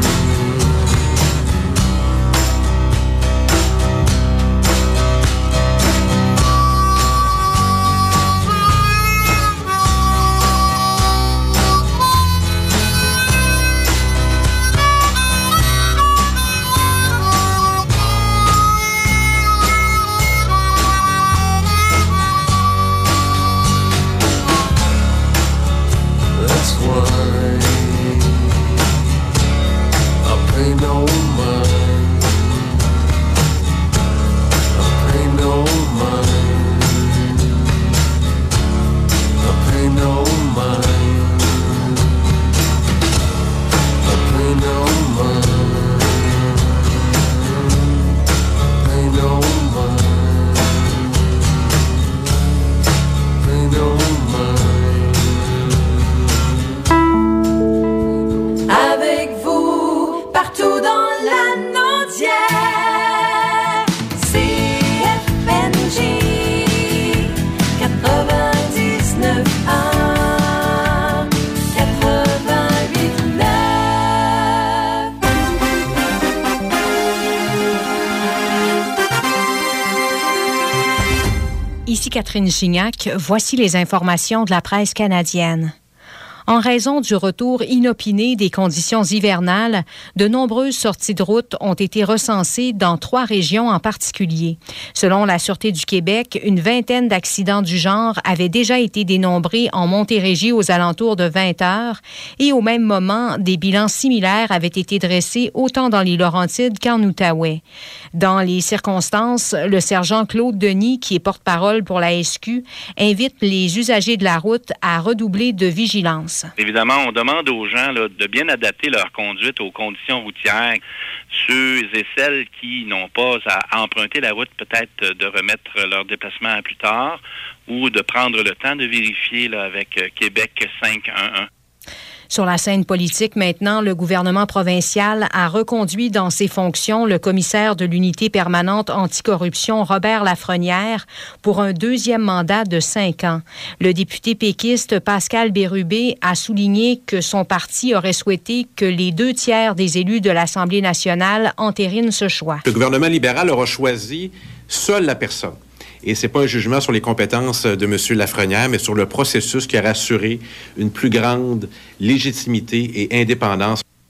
Ici Catherine Gignac, voici les informations de la presse canadienne. En raison du retour inopiné des conditions hivernales, de nombreuses sorties de route ont été recensées dans 3 régions en particulier. Selon la Sûreté du Québec, une vingtaine d'accidents du genre avaient déjà été dénombrés en Montérégie aux alentours de 20 heures et au même moment, des bilans similaires avaient été dressés autant dans les Laurentides qu'en Outaouais. Dans les circonstances, le sergent Claude Denis, qui est porte-parole pour la SQ, invite les usagers de la route à redoubler de vigilance. Évidemment, on demande aux gens là, de bien adapter leur conduite aux conditions routières. Ceux et celles qui n'ont pas à emprunter la route, peut-être de remettre leur déplacement à plus tard ou de prendre le temps de vérifier là, avec Québec 511. Sur la scène politique, maintenant, le gouvernement provincial a reconduit dans ses fonctions le commissaire de l'unité permanente anticorruption, Robert Lafrenière, pour un 2e mandat de 5 ans. Le député péquiste Pascal Bérubé a souligné que son parti aurait souhaité que les 2 tiers des élus de l'Assemblée nationale entérinent ce choix. Le gouvernement libéral aura choisi seule la personne. Et ce n'est pas un jugement sur les compétences de M. Lafrenière, mais sur le processus qui a rassuré une plus grande légitimité et indépendance.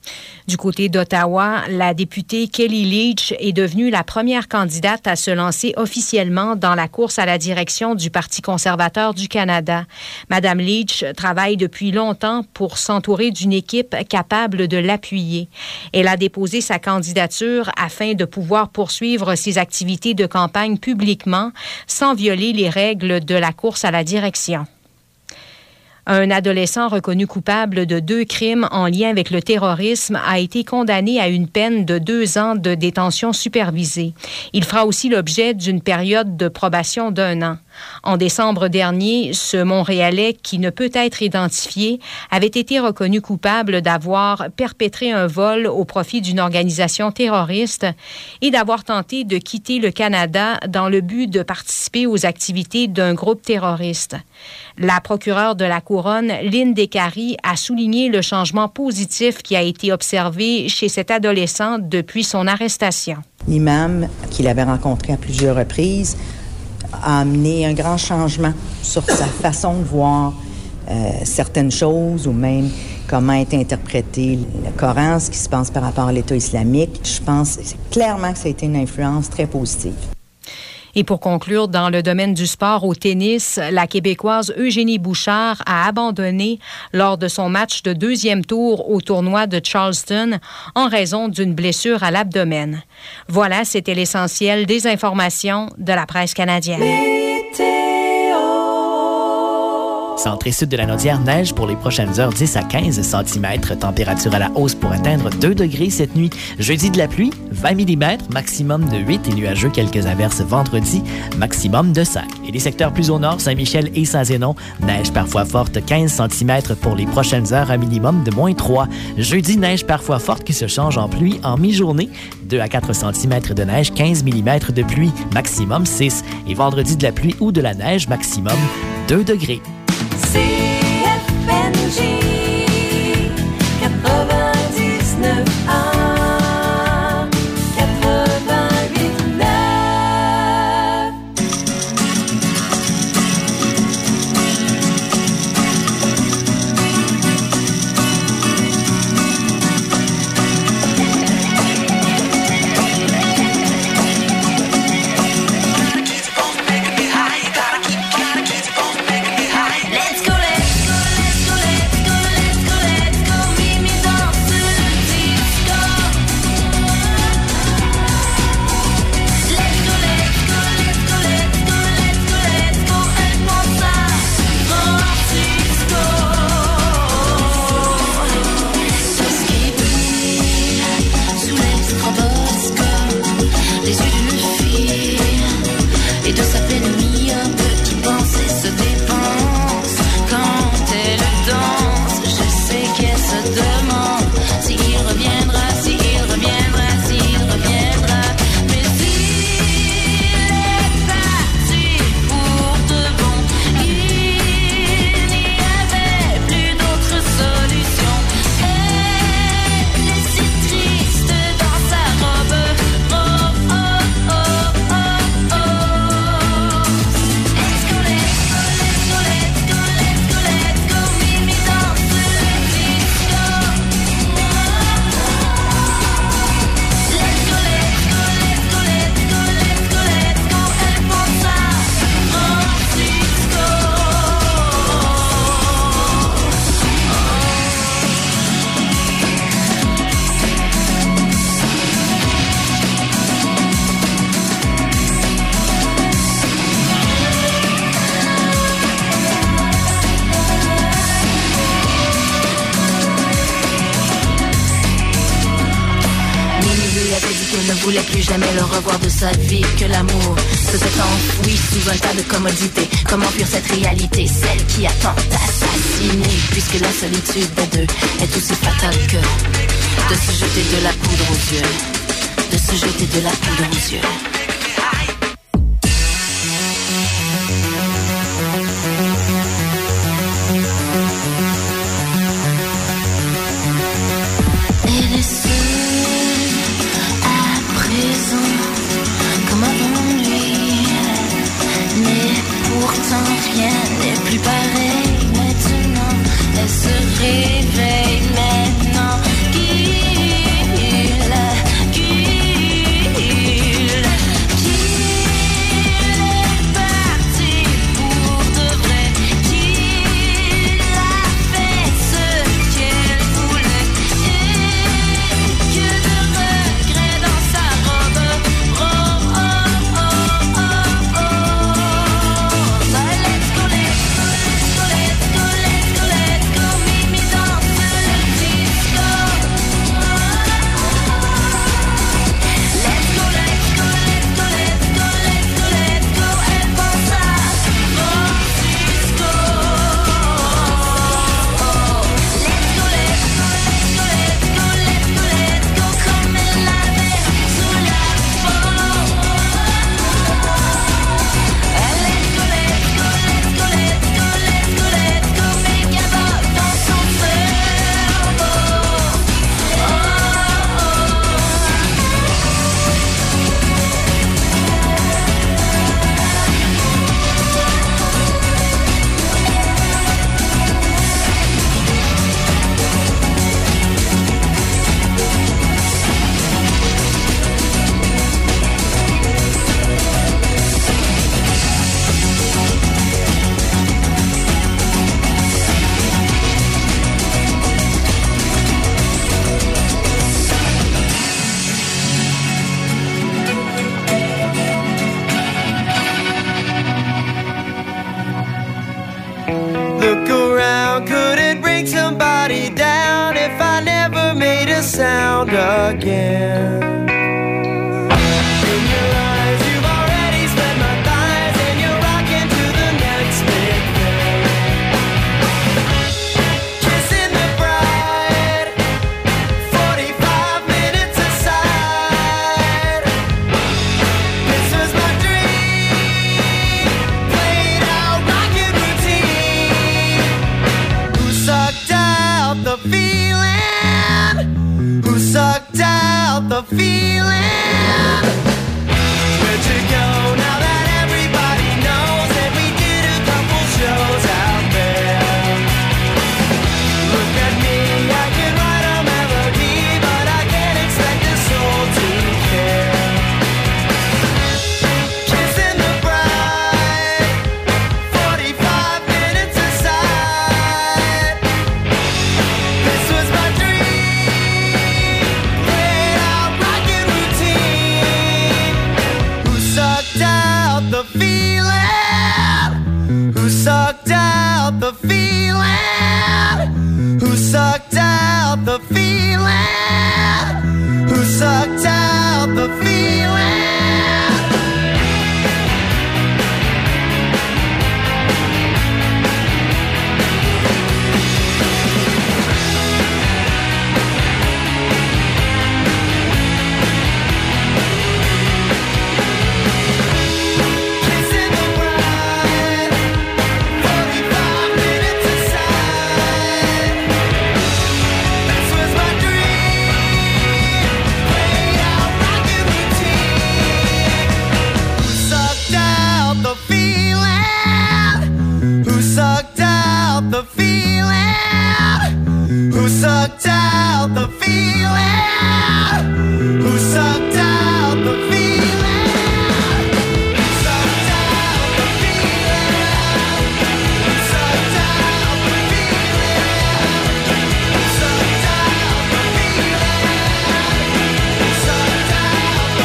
Du côté d'Ottawa, la députée Kelly Leach est devenue la première candidate à se lancer officiellement dans la course à la direction du Parti conservateur du Canada. Madame Leach travaille depuis longtemps pour s'entourer d'une équipe capable de l'appuyer. Elle a déposé sa candidature afin de pouvoir poursuivre ses activités de campagne publiquement sans violer les règles de la course à la direction. Un adolescent reconnu coupable de 2 crimes en lien avec le terrorisme a été condamné à une peine de 2 ans de détention supervisée. Il fera aussi l'objet d'une période de probation d'1 an. En décembre dernier, ce Montréalais, qui ne peut être identifié, avait été reconnu coupable d'avoir perpétré un vol au profit d'une organisation terroriste et d'avoir tenté de quitter le Canada dans le but de participer aux activités d'un groupe terroriste. La procureure de la Couronne, Lynn Descaries, a souligné le changement positif qui a été observé chez cet adolescent depuis son arrestation. L'imam, qu'il avait rencontré à plusieurs reprises, a amené un grand changement sur sa façon de voir certaines choses ou même comment est interprété le Coran, ce qui se passe par rapport à l'État islamique. Je pense clairement que ça a été une influence très positive. Et pour conclure, dans le domaine du sport au tennis, la Québécoise Eugénie Bouchard a abandonné lors de son match de 2e tour au tournoi de Charleston en raison d'une blessure à l'abdomen. Voilà, c'était l'essentiel des informations de la presse canadienne. Centre sud de la Naudière, neige pour les prochaines heures, 10 à 15 cm. Température à la hausse pour atteindre 2 degrés cette nuit. Jeudi de la pluie, 20 mm, maximum de 8 et nuageux, quelques averses vendredi, maximum de 5. Et les secteurs plus au nord, Saint-Michel et Saint-Zénon, neige parfois forte, 15 cm pour les prochaines heures, un minimum de moins 3. Jeudi, neige parfois forte qui se change en pluie en mi-journée, 2 à 4 cm de neige, 15 mm de pluie, maximum 6. Et vendredi de la pluie ou de la neige, maximum 2 degrés. CFNJ 99 1 88 9. voulait plus jamais le revoir de sa vie, que l'amour se s'est enfoui sous un tas de commodités. Comment fuir cette réalité, celle qui a tant assassiné, puisque la solitude des deux est aussi fatale que de se jeter de la poudre aux yeux, de se jeter de la poudre aux yeux. Rien n'est plus pareil maintenant. Elle se réveille maintenant. Qui the sound again. In your eyes, you've already spent my thighs, and you're rocking to the next big thing. Kissing the bride, 45 minutes aside. This was my dream, played out rockin' routine. Who sucked out the feeling? Who sucked out the feeling? Where'd you go now that everybody knows that we did a couple shows out there? Look at me, I can write a melody, but I can't expect a soul to care. Kissing the bride, 45 minutes aside. This was my dream, played out rockin' routine. Who sucked out the feeling? Who sucked out the feeling? Who sucked out the feeling? Who sucked out the feeling? Kissing the bride, 45 minutes aside. This was my dream, played out rockin' routine. Who sucked out the feeling? Who sucked out the feeling? Who sucked out the feeling? Who sucked out the feeling? Who sucked out the feeling? Who sucked out the feeling? Who sucked out the feeling? Who sucked out the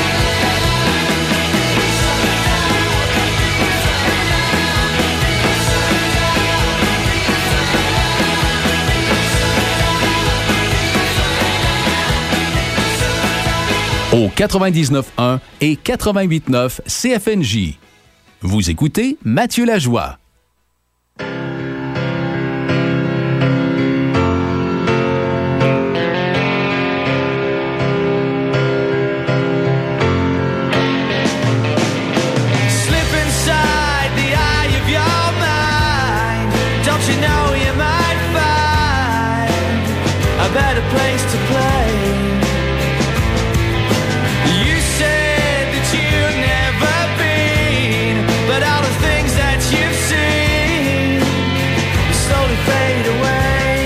Au 99.1 et 88.9 CFNJ. Vous écoutez Mathieu Lajoie. Slip inside the eye of your mind. Don't you know you might find a better place to play? You said that you'd never been, but all the things that you've seen slowly fade away.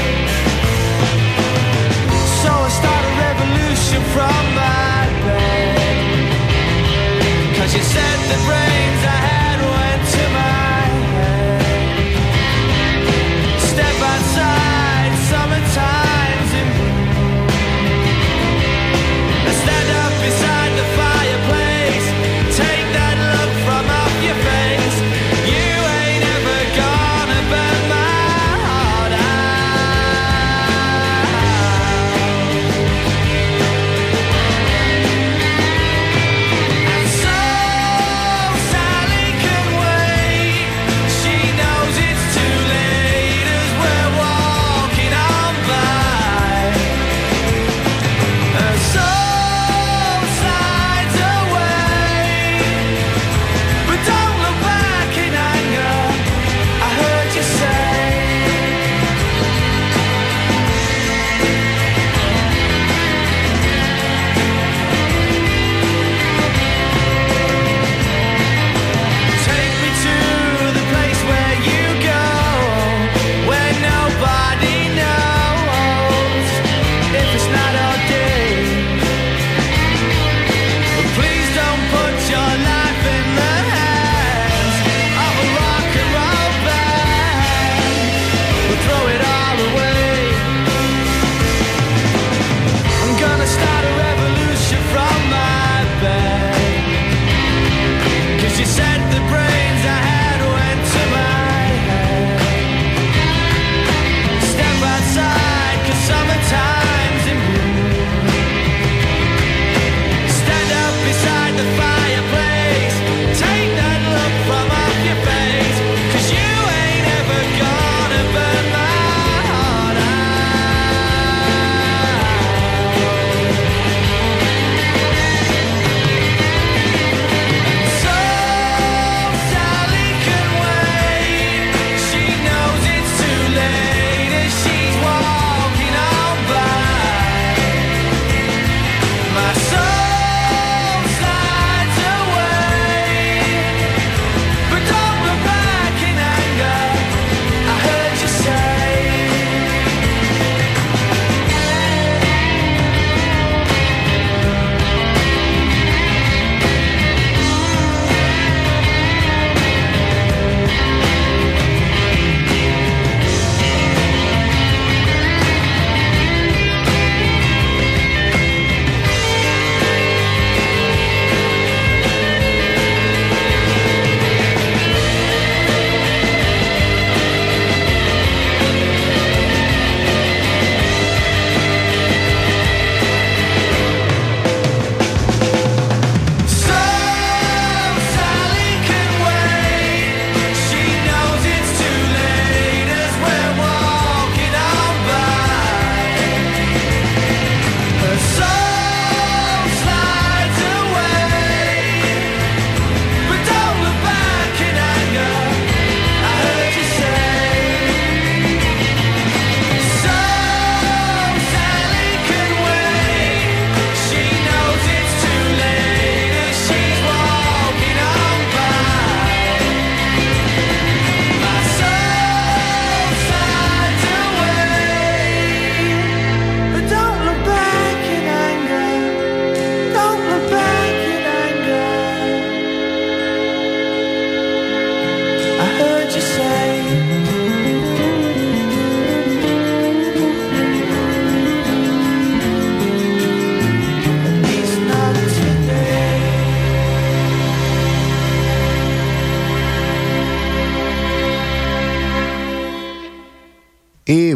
So I start a revolution from my bed. 'Cause you said the brains I had went to my head. Step outside, summertime's in bloom. I stand up beside the fireplace. Take that look from off your face. You ain't ever gonna burn my heart out. And so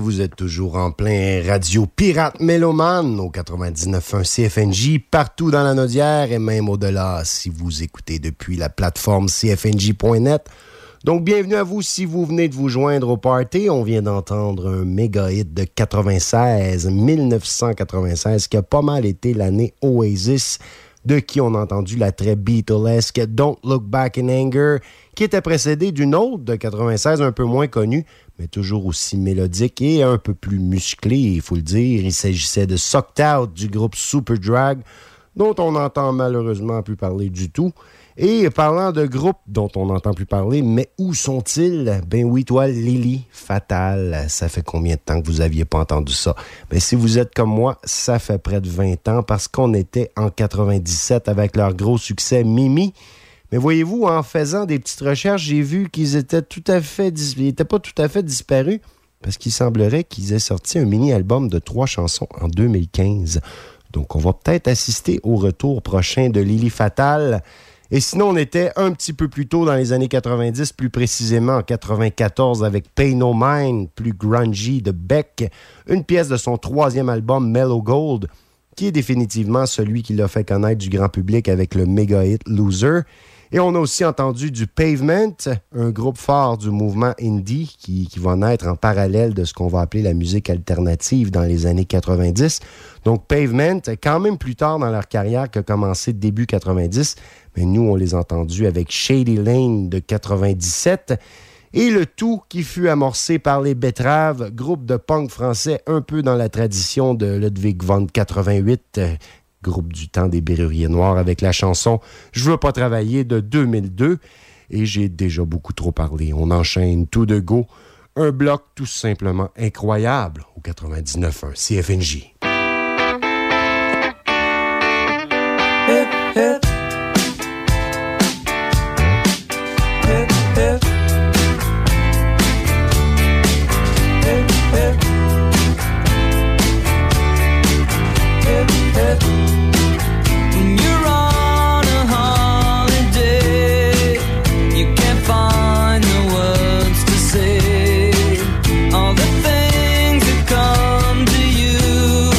vous êtes toujours en plein Radio Pirate Mélomane au 99.1 CFNJ, partout dans la Naudière et même au-delà si vous écoutez depuis la plateforme cfnj.net. Donc, bienvenue à vous si vous venez de vous joindre au party. On vient d'entendre un méga hit de 1996, qui a pas mal été l'année Oasis, de qui on a entendu la très Beatlesque Don't Look Back in Anger, qui était précédée d'une autre de 96, un peu moins connue, mais toujours aussi mélodique et un peu plus musclée, il faut le dire. Il s'agissait de Sucked Out du groupe Superdrag, dont on n'entend malheureusement plus parler du tout. Et parlant de groupes dont on n'entend plus parler, mais où sont-ils? Ben oui, toi, Lily Fatale, ça fait combien de temps que vous n'aviez pas entendu ça? Ben si vous êtes comme moi, ça fait près de 20 ans, parce qu'on était en 97 avec leur gros succès Mimi. Mais voyez-vous, en faisant des petites recherches, j'ai vu qu'ils étaient pas tout à fait disparus, parce qu'il semblerait qu'ils aient sorti un mini-album de 3 chansons en 2015. Donc on va peut-être assister au retour prochain de Lily Fatale. Et sinon, on était un petit peu plus tôt dans les années 90, plus précisément en 94 avec Pay No Mind, plus grungy de Beck, une pièce de son 3e album Mellow Gold, qui est définitivement celui qui l'a fait connaître du grand public avec le méga hit Loser. Et on a aussi entendu du Pavement, un groupe phare du mouvement indie qui va naître en parallèle de ce qu'on va appeler la musique alternative dans les années 90. Donc Pavement, quand même plus tard dans leur carrière qu'a commencé début 90, mais nous, on les a entendus avec Shady Lane de 97. Et le tout qui fut amorcé par les Betteraves, groupe de punk français un peu dans la tradition de Ludwig von 88, groupe du temps des Berruriers Noirs, avec la chanson « Je veux pas travailler » de 2002. Et j'ai déjà beaucoup trop parlé. On enchaîne tout de go. Un bloc tout simplement incroyable au 99.1 CFNJ. Hip, hip. Hip, hip. Hip, hip. Hip, hip. When you're on a holiday, you can't find the words to say all the things that come to you.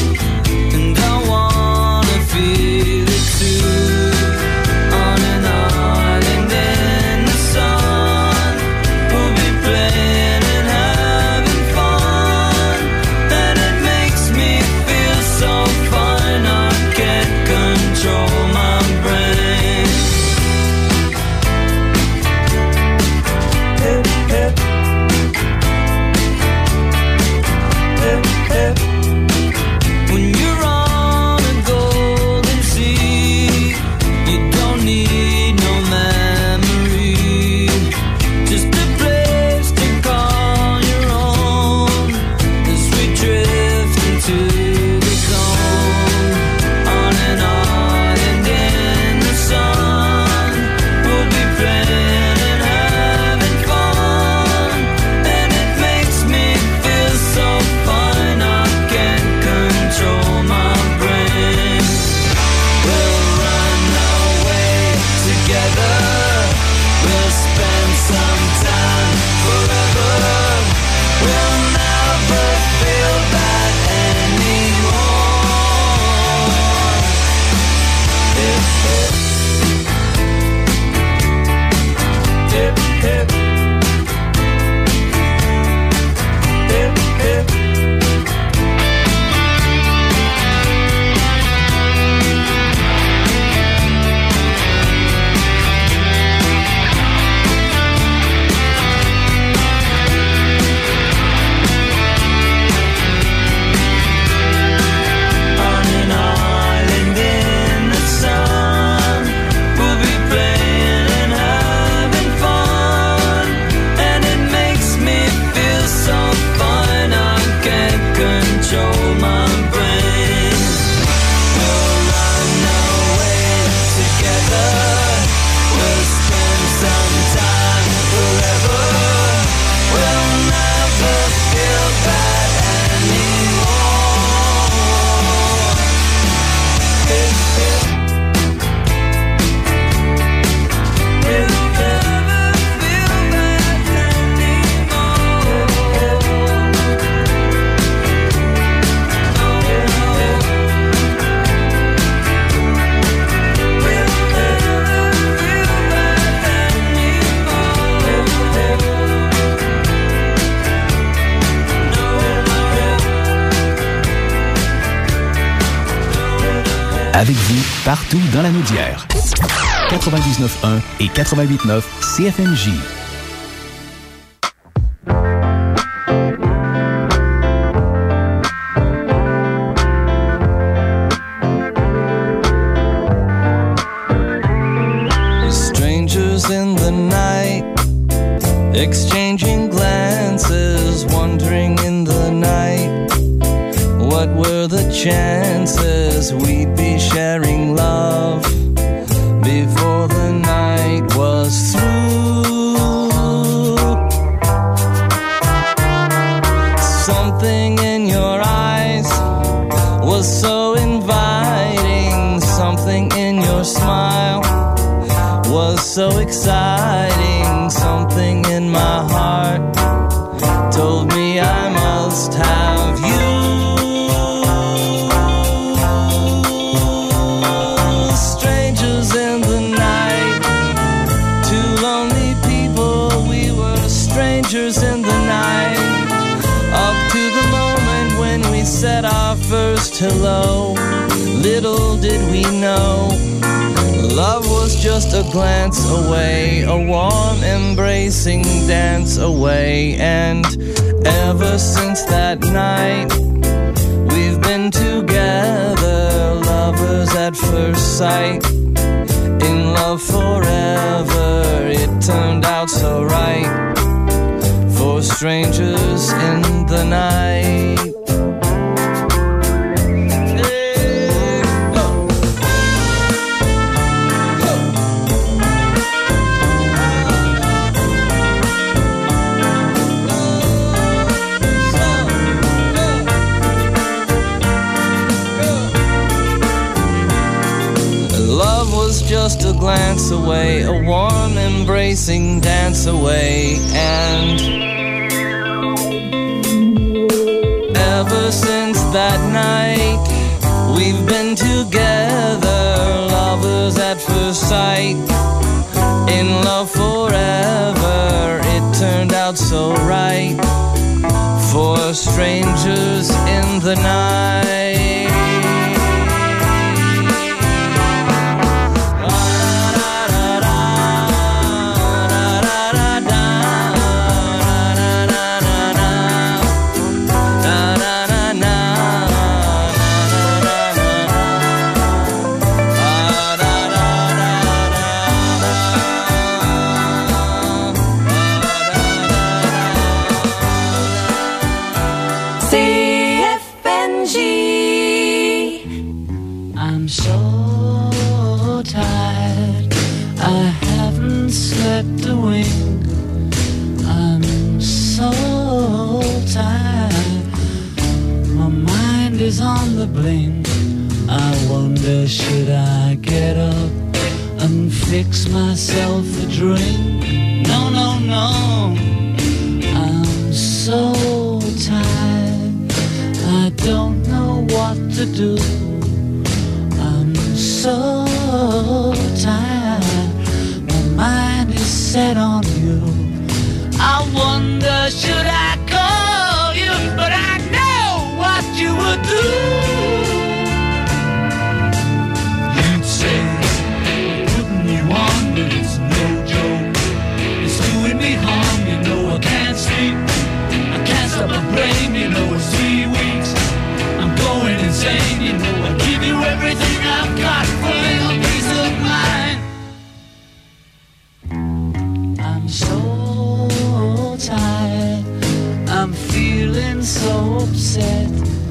Avec vous, partout dans la Naudière. 99.1 et 88.9 CFMJ. Strangers in the night, exchanging glances, wondering in the night, what were the chances we'd be sharing love before the night was through. Something in your eyes was so inviting, something in your smile was so exciting, something in my heart told me I must have you. Strangers in the night, two lonely people, we were strangers in the night, up to the moment when we said our first hello. Little did we know, love was just a glance away, a warm embracing dance away. And ever since that night, we've been together, lovers at first sight, in love forever. It turned out so right for strangers in the night. Just a glance away, a warm embracing dance away. And ever since that night, we've been together, lovers at first sight, in love forever. It turned out so right for strangers in the night. On the blink, I wonder should I get up and fix myself a drink? No, no, no, I'm so tired, I don't know what to do. I'm so tired, my mind is set on you. I wonder should I call you, but I know what you would do. You'd say, putting you on, but it's no joke. It's doing me harm, you know I can't sleep. I can't stop my brain, you know it's 3 weeks. I'm going insane, you know I give you everything I've got for a little peace of mind. I'm so tired, I'm feeling so upset.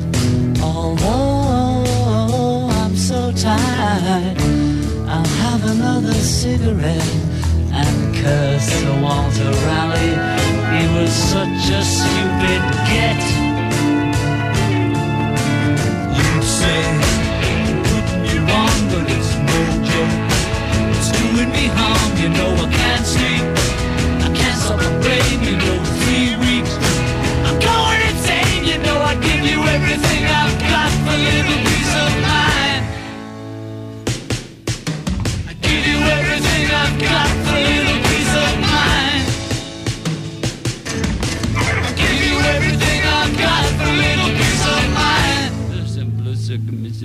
Although I'm so tired, I'll have another cigarette and curse to Walter Raleigh. He was such a stupid get. You'd say, putting you on, but it's no joke. It's doing me harm, you know I can't sleep. I can't stop my brain, you know, 3 weeks. I'm going insane, you know I give you everything I've got for a little peace of mind. I give you everything I've got for a little peace of mind. I give you everything I've got for a little peace of mind.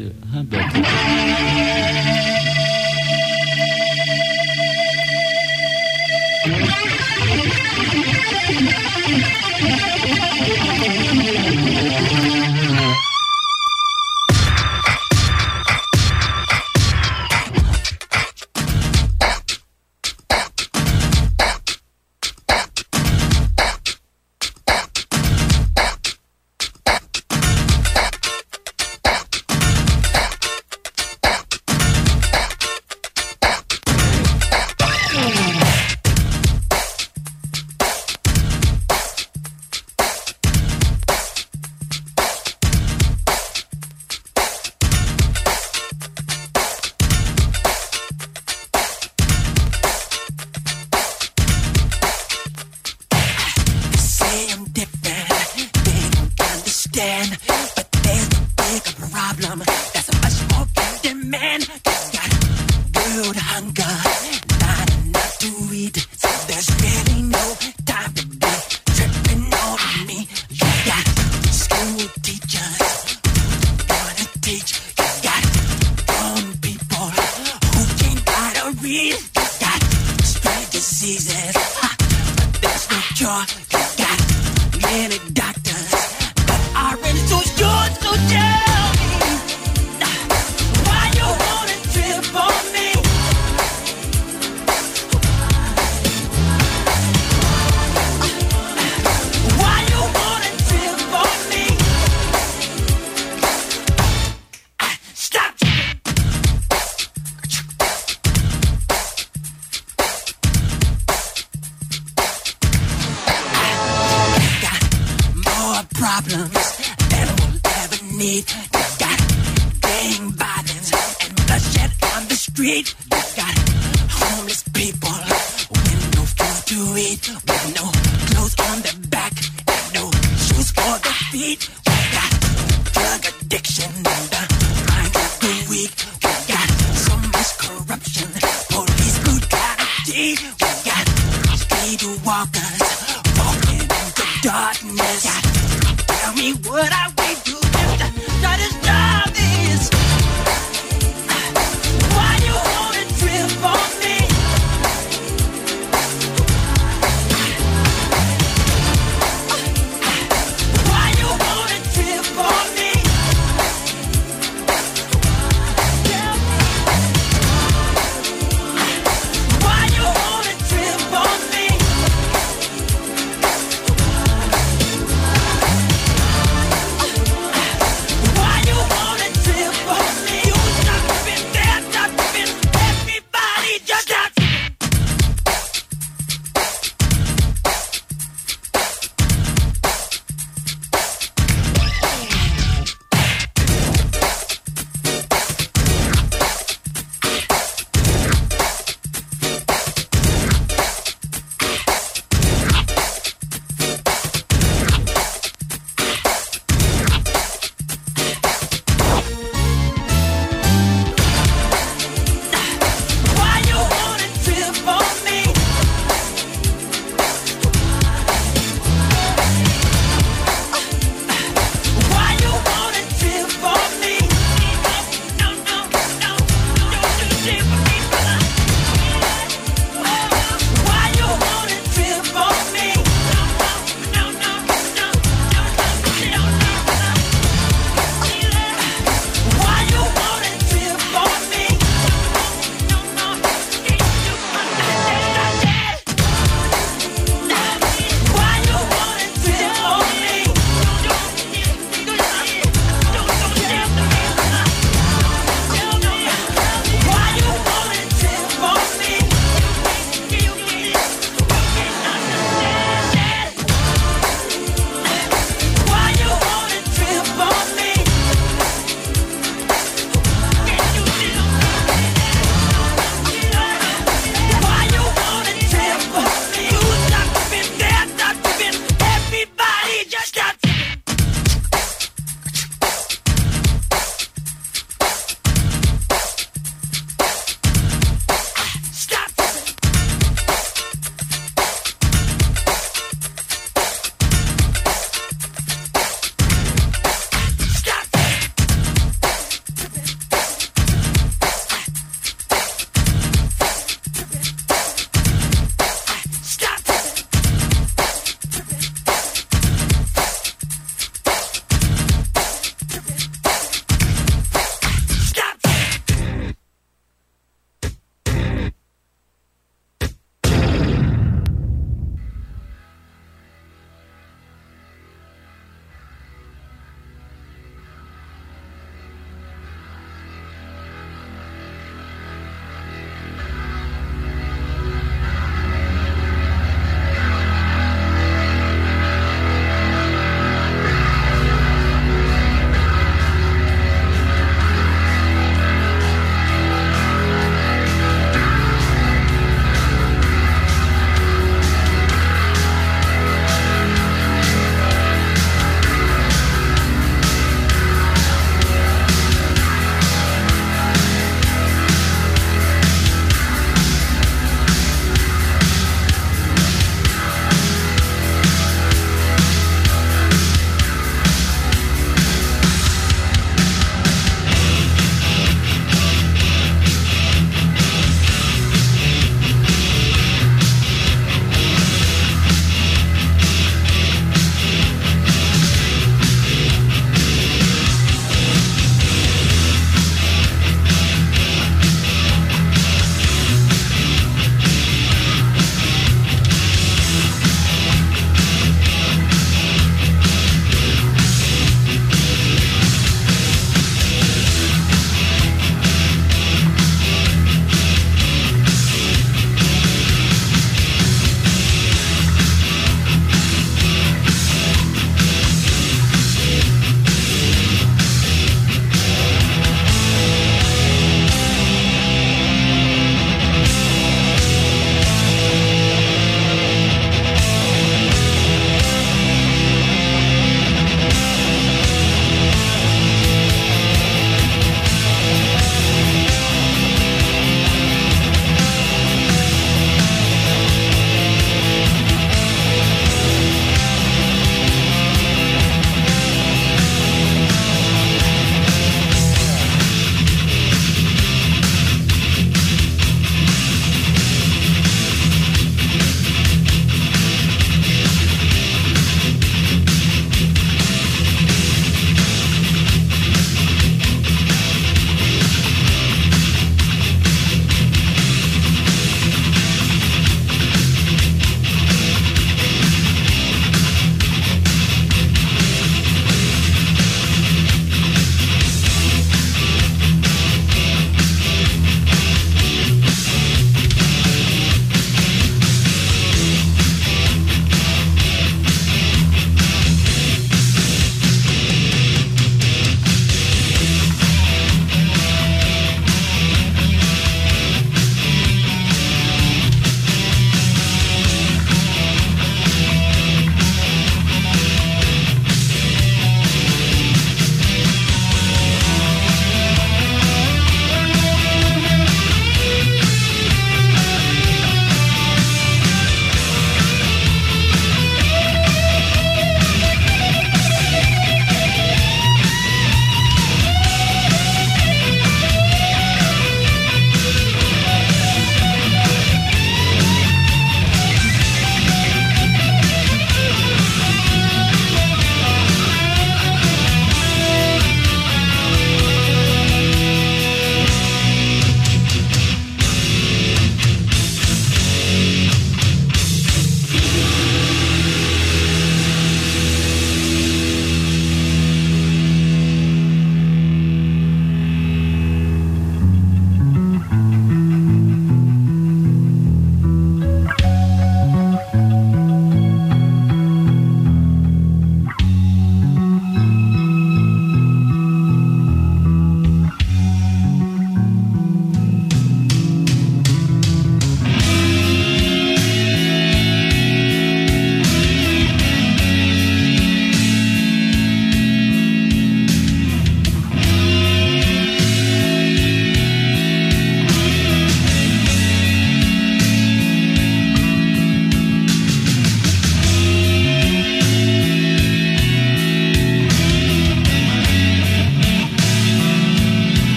Why you wanna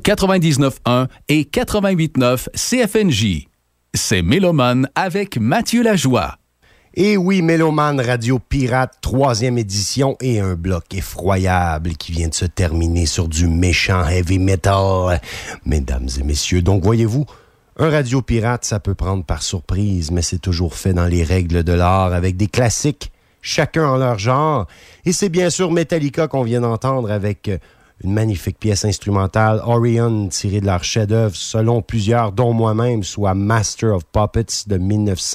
99.1 et 88.9 CFNJ. C'est Mélomane avec Mathieu Lajoie. Et oui, Mélomane Radio Pirate, 3e édition et un bloc effroyable qui vient de se terminer sur du méchant heavy metal. Mesdames et messieurs, donc voyez-vous, un Radio Pirate, ça peut prendre par surprise, mais c'est toujours fait dans les règles de l'art avec des classiques, chacun en leur genre. Et c'est bien sûr Metallica qu'on vient d'entendre avec une magnifique pièce instrumentale, Orion, tirée de leur chef-d'œuvre, selon plusieurs, dont moi-même, soit Master of Puppets de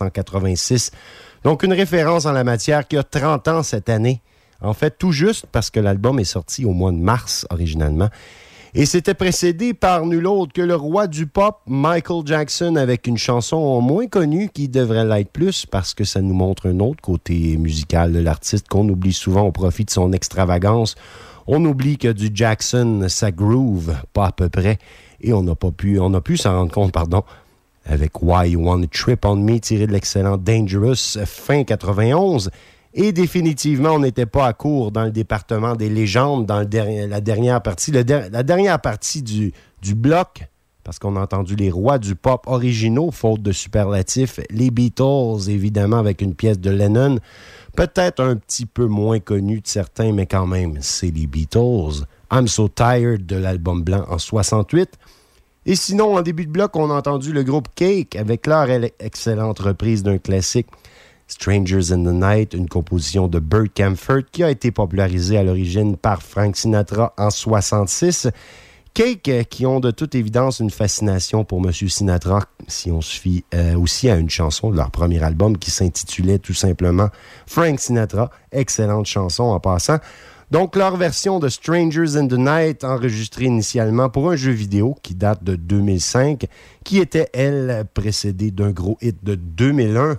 1986. Donc, une référence en la matière qui a 30 ans cette année. En fait, tout juste parce que l'album est sorti au mois de mars, originalement. Et c'était précédé par nul autre que le roi du pop, Michael Jackson, avec une chanson moins connue qui devrait l'être plus parce que ça nous montre un autre côté musical de l'artiste qu'on oublie souvent au profit de son extravagance. On oublie que du Jackson, ça groove, pas à peu près. Et on a pu s'en rendre compte, avec Why You Wanna Trip On Me, tiré de l'excellent Dangerous, fin 91. Et définitivement, on n'était pas à court dans le département des légendes, dans la dernière partie, la dernière partie du bloc, parce qu'on a entendu les rois du pop originaux, faute de superlatifs, les Beatles, évidemment, avec une pièce de Lennon, peut-être un petit peu moins connue de certains, mais quand même, c'est les Beatles. I'm So Tired de l'album blanc en 68. Et sinon, en début de bloc, on a entendu le groupe Cake avec leur excellente reprise d'un classique, Strangers in the Night, une composition de Burt Kaempfert qui a été popularisée à l'origine par Frank Sinatra en 66. Cake qui ont de toute évidence une fascination pour M. Sinatra, si on se fie aussi à une chanson de leur premier album qui s'intitulait tout simplement Frank Sinatra. Excellente chanson en passant. Donc, leur version de Strangers in the Night, enregistrée initialement pour un jeu vidéo qui date de 2005, qui était, elle, précédée d'un gros hit de 2001,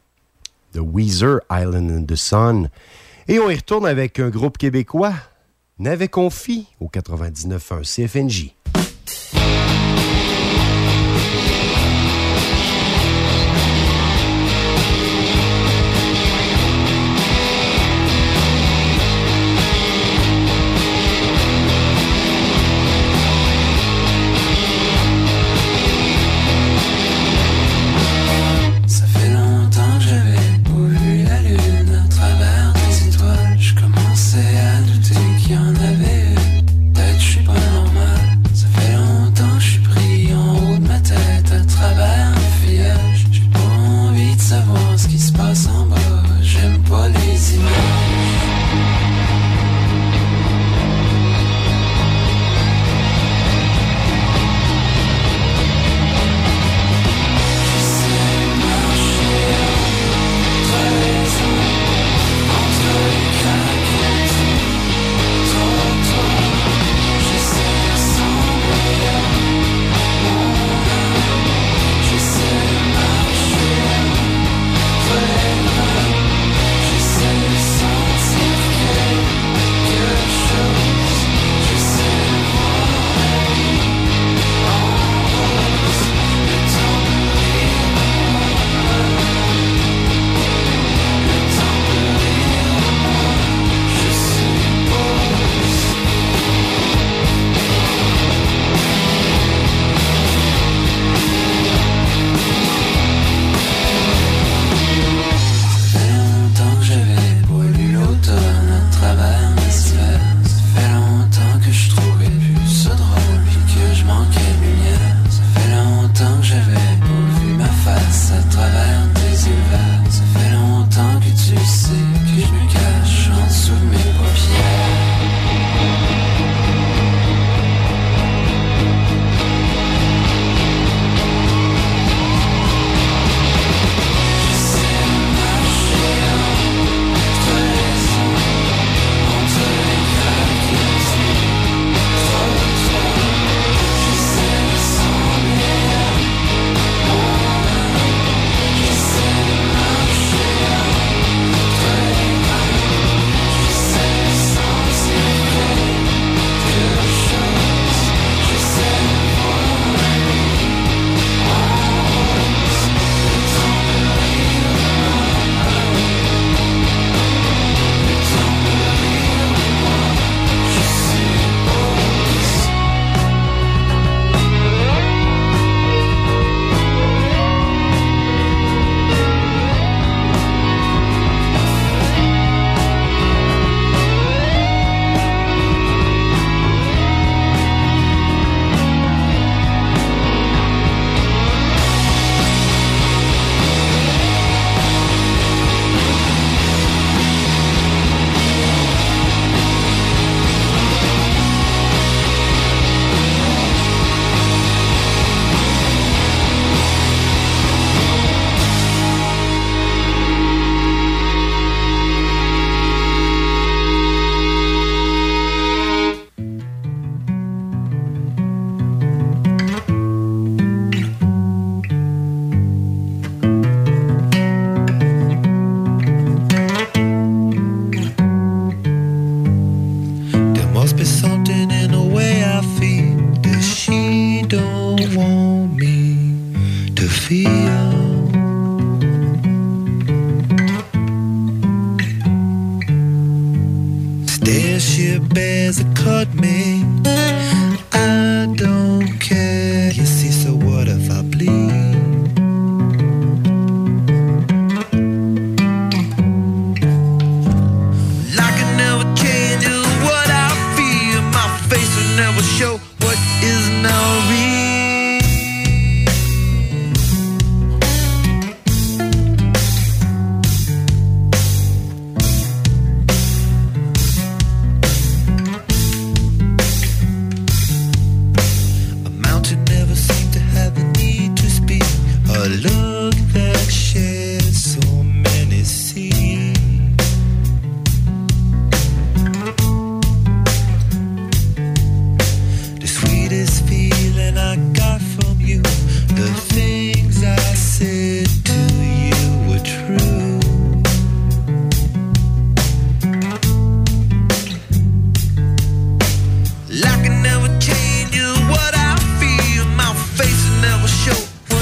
The Weezer, Island in the Sun. Et on y retourne avec un groupe québécois, Navet Confi, au 99.1 CFNJ. Peut-être je suis pas normal. Ça fait longtemps que je suis pris en haut de ma tête à she bears a cut me. I don't care. You see, so what if I bleed? I can never change what I feel. My face will never show what is now real. Look that shares so many seas. The sweetest feeling I got from you, the things I said to you were true. I can never change what I feel. My face will never show.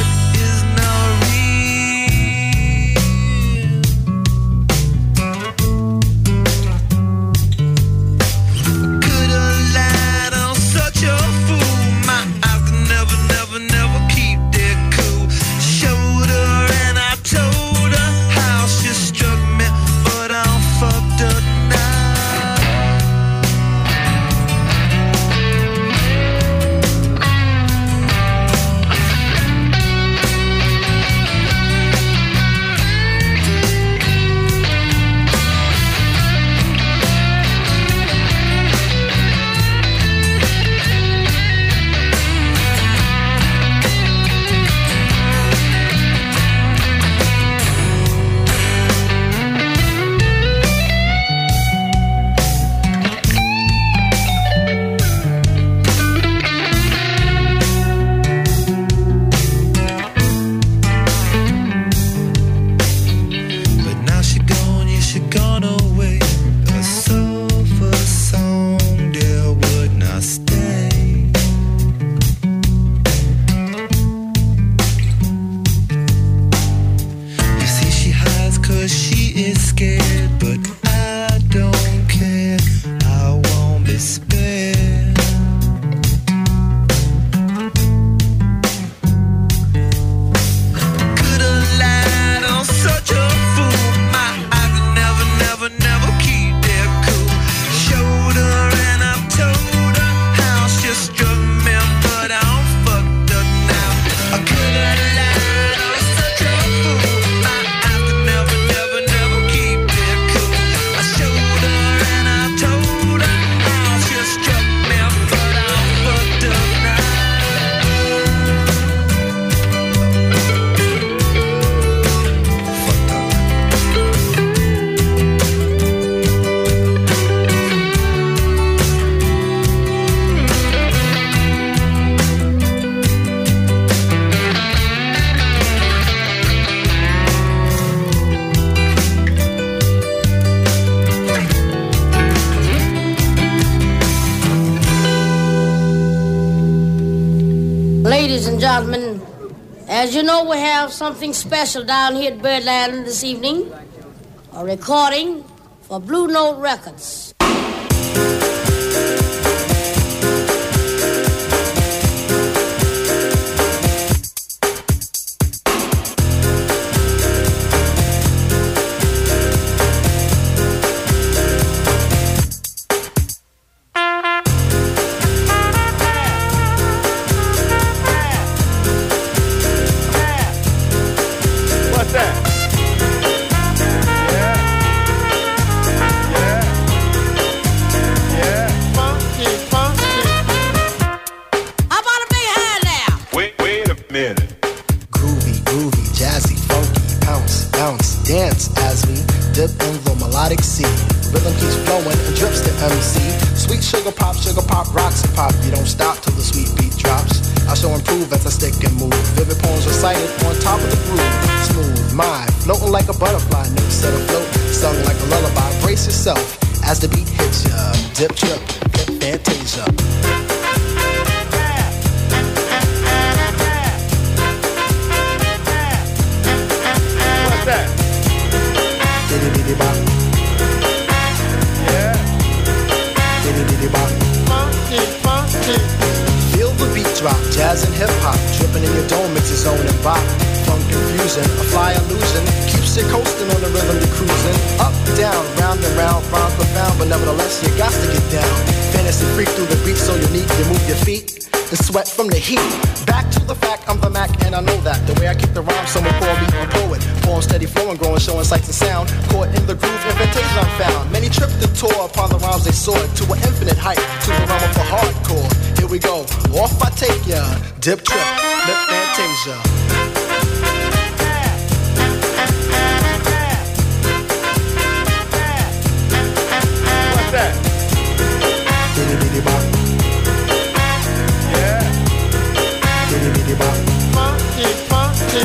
Ladies and gentlemen, as you know, we have something special down here at Birdland this evening. A recording for Blue Note Records. As the beat hits ya, dip, trip, flip, fantasia. What's that? Diddy bop. Yeah. It's his own and bop. Funk confusion, a fly illusion. Keeps you coasting on the rhythm you're cruising. Up, down, round and round, rhymes profound, but nevertheless you got to get down. Fantasy freak through the beat so unique, you move your feet and sweat from the heat. Back to the fact, I'm the Mac and I know that. The way I kick the rhyme, someone call me a poet. Poem steady flowing, growing, showing sights and sound. Caught in the groove, invitation I'm found. Many tripped and tore upon the rhymes they soared to an infinite height, to the realm of the hardcore. Here we go, off I take ya. Dip trip, lip fantasia. What's that? Bop. Yeah. Bop. Funky, funky.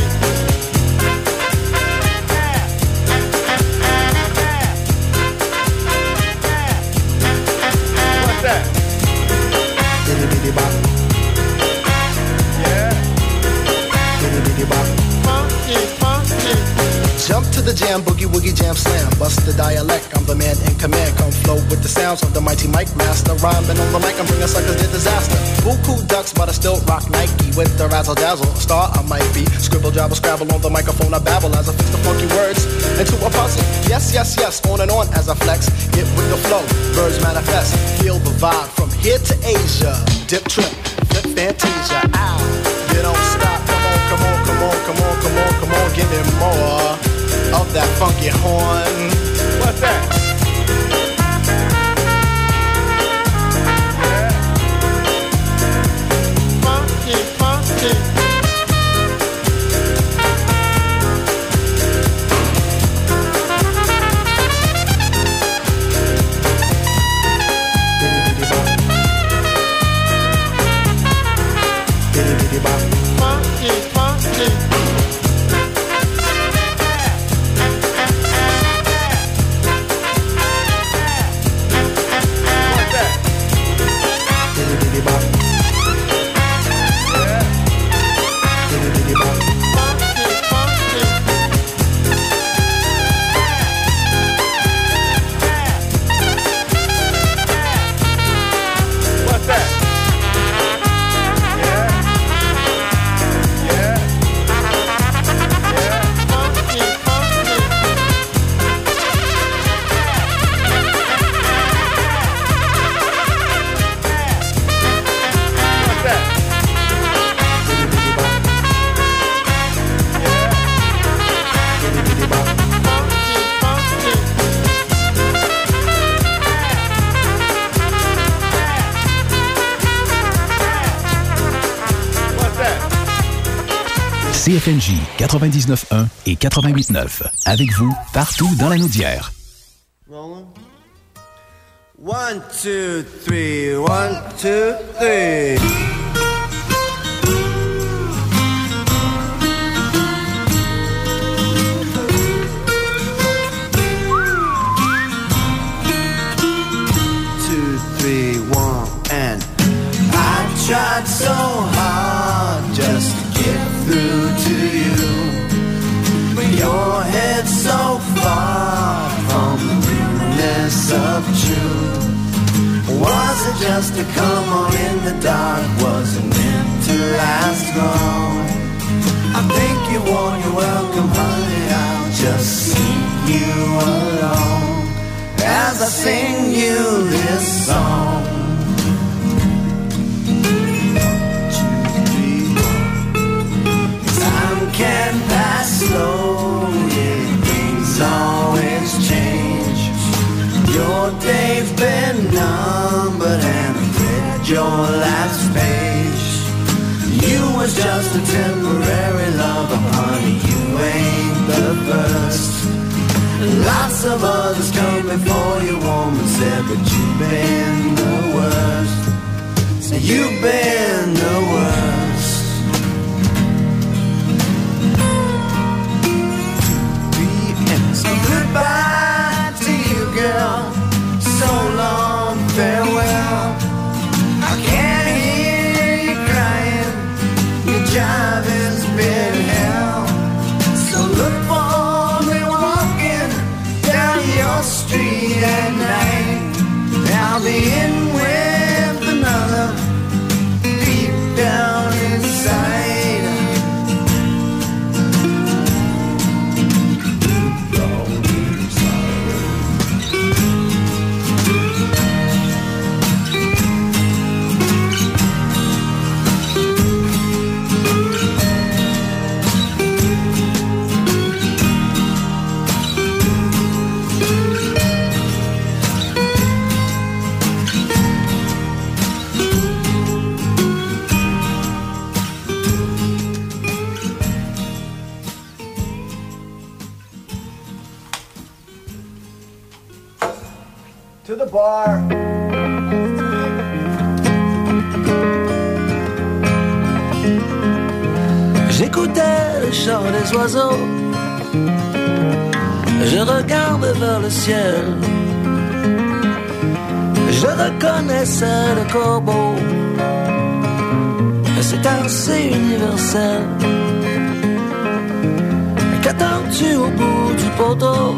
What's that? Bop. Yeah. Bop. Funky, funky. Jump to the jam, boogie woogie jam slam. Bust the dialect, I'm the man in command. Come flow with the sounds of the mighty mic master. Rhyming on the mic, I'm bringing suckers to disaster. Buku ducks, but I still rock Nike with the razzle dazzle. A star I might be. Scribble, jabble, scrabble on the microphone. I babble as I fix the funky words into a puzzle. Yes, yes, yes, on and on as I flex. Get with the flow, birds manifest. Feel the vibe from here to Asia. Dip trip, flip fantasia. Ow, you don't stop. Come on, come on, come on, come on, come on, come on. Give me more of that funky horn. What's that? Yeah. Funky, funky. Funky, funky. CFNJ 99.1 et 88.9. Avec vous, partout dans la Naudière. Rolling. 1, 2, 3, 1, 2, 3. Tried so hard just to get through to you, but your head's so far from the realness of truth. Was it just to come on in the dark? Was it meant to last long? I think you won your welcome, honey. I'll just sing you along as I sing you this song. Can pass slowly, things always change. Your day's been numbered and I've read your last page. You was just a temporary lover, honey, you ain't the first. Lots of others come before you, woman said, but you've been the worst. So you've been the worst. Goodbye to you, girl. So long, farewell. I can't hear you crying. Your job has been hell. So look for me walking down your street at night. I'll be in with another deep down inside. To the bar. J'écoutais le chant des oiseaux, je regarde vers le ciel, je reconnaissais le corbeau, c'est assez universel. Qu'attends-tu au bout du poteau,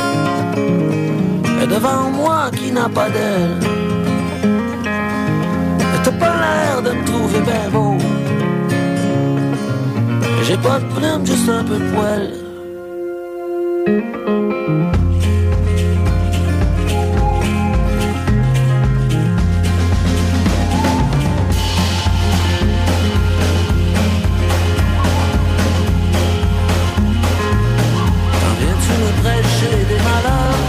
et devant moi qui n'a pas d'aile? T'as pas l'air de me trouver bien beau, j'ai pas de plume, juste un peu de poil. Quand viens-tu me prêcher des malheurs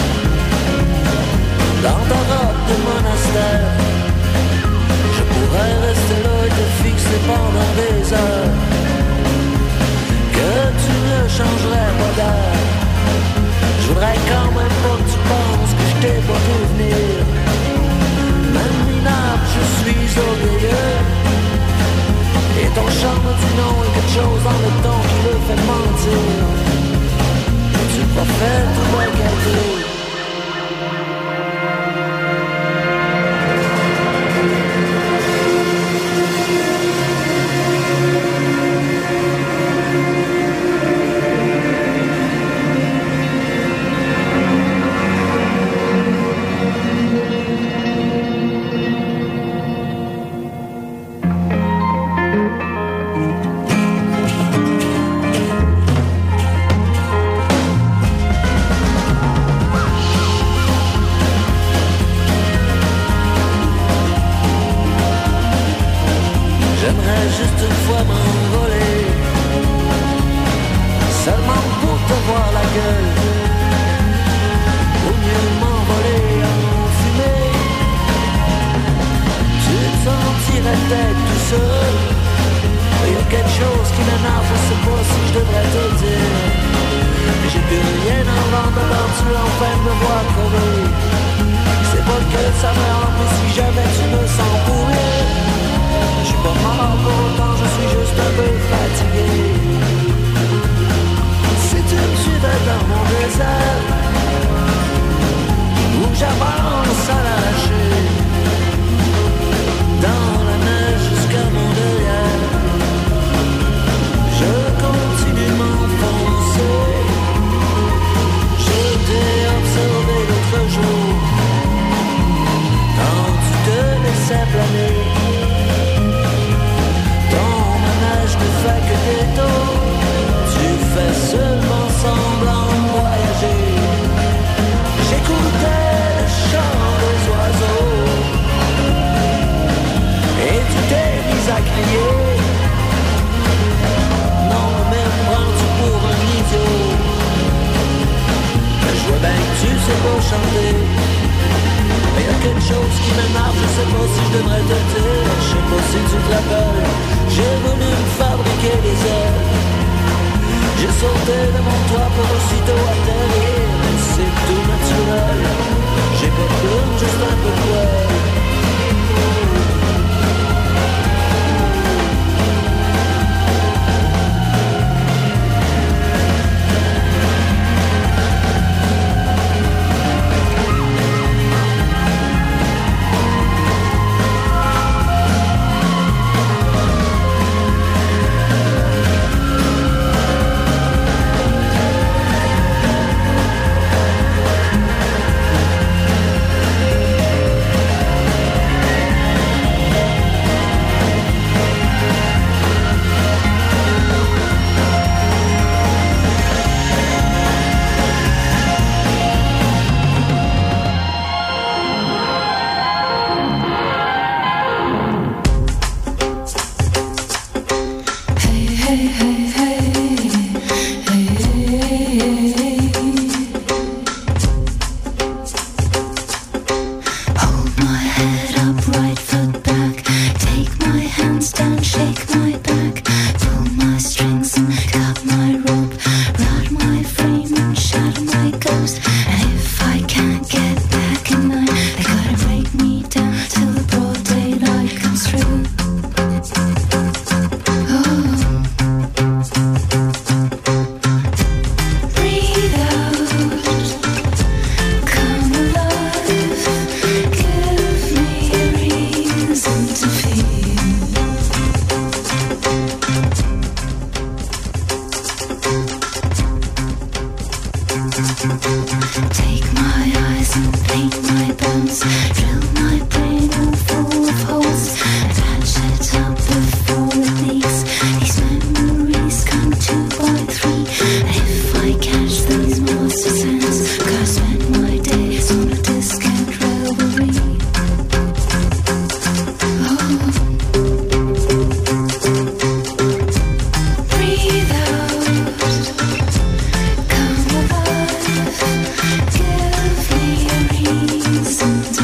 dans ta robe de monastère? Je pourrais rester là et te fixer pendant des heures, que tu ne changerais pas d'air. Je voudrais quand même pas que tu penses que je t'ai pas vu venir. Même minable, je suis orgueilleux, et ton charme du nom est quelque chose dans le ton qui le fait mentir. Tu prophètes ou pas calculer. J'aimerais juste une fois m'envoler, seulement pour te voir la gueule, ou mieux m'envoler en fumée. Tu te sentirais peut-être tout seul, il y a quelque chose qui m'énerve, je sais pas si je devrais te le dire. J'ai plus rien à vendre alors tu es en train de me voir crever. C'est pas que ça me rend, mais si jamais tu me sens pourrir, je suis pas mort pour autant, je suis juste un peu fatigué. Si tu me suivais dans mon désert, où j'avance à l'arraché, dans la neige jusqu'à mon derrière, je continue de m'enfoncer. Je t'ai observé l'autre jour, quand tu te laissais planer. Ne fais que des taux, tu fais seulement semblant de voyager. J'écoutais le chant des oiseaux, et tu t'es mis à crier. Non, mais me prends-tu pour un idiot? Je vois bien que tu sais pas chanter, mais y'a quelque chose qui m'énerve, je sais pas si je devrais te dire. Je sais pas si tu te rappelles, j'ai voulu me fabriquer des ailes. J'ai sauté de mon toit pour aussitôt atterrir. C'est tout naturel, j'ai pas de plume, juste un peu de poil. Take my eyes and paint my bones, drill my brain all full of holes, patch it up before it leaks. These memories come 2 by 3. If I catch these monsters' hands, I spend my days on a discount railway. Breathe out, come alive, give me a reason to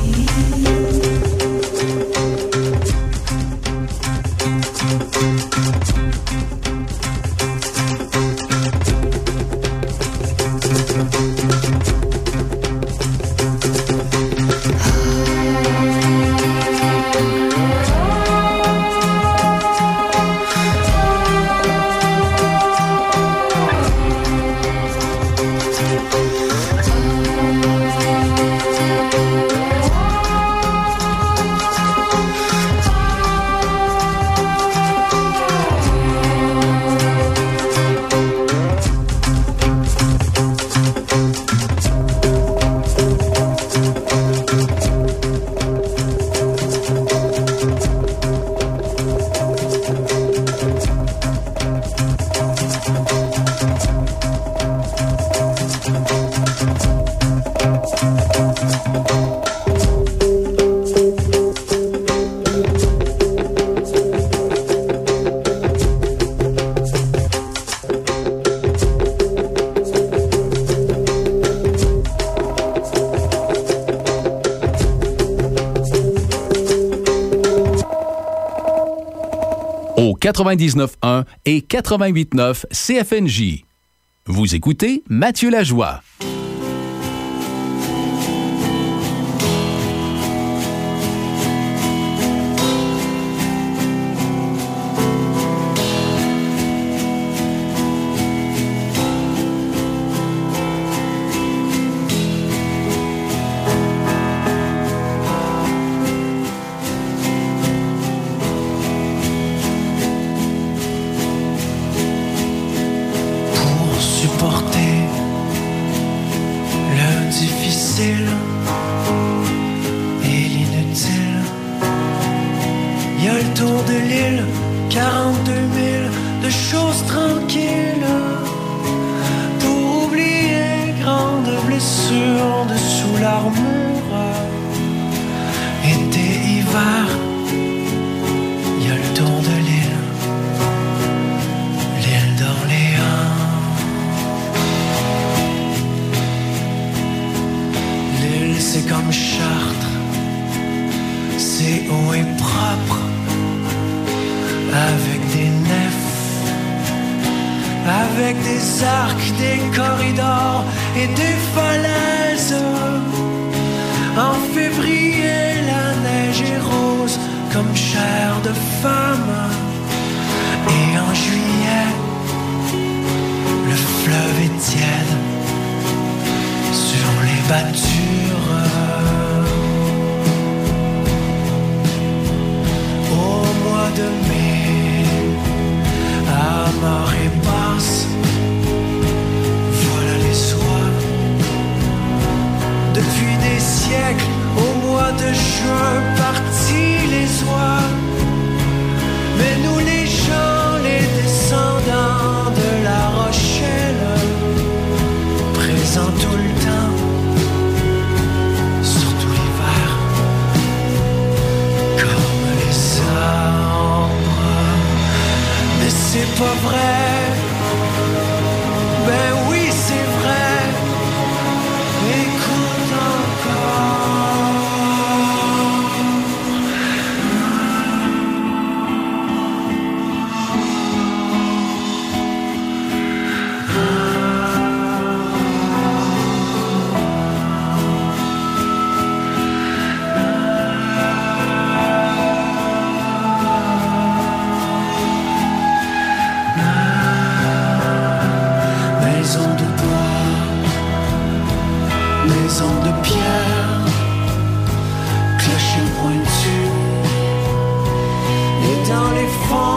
Au 99.1 et 88.9 CFNJ. Vous écoutez Mathieu Lajoie.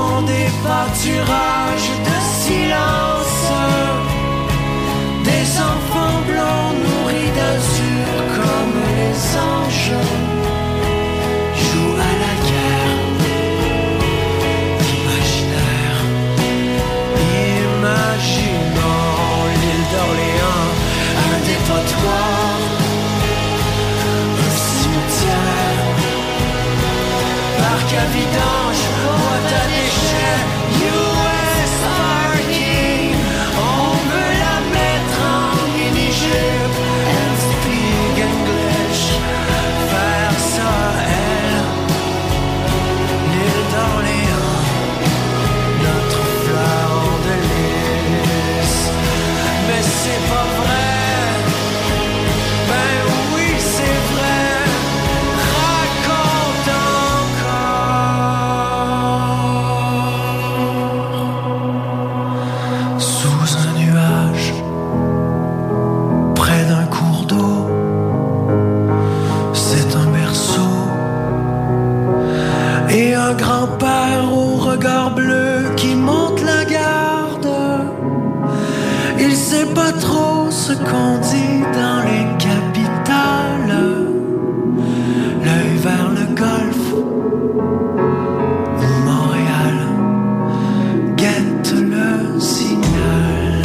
pâturages de silence, des trop ce qu'on dit dans les capitales. L'œil vers le golfe ou Montréal guette le signal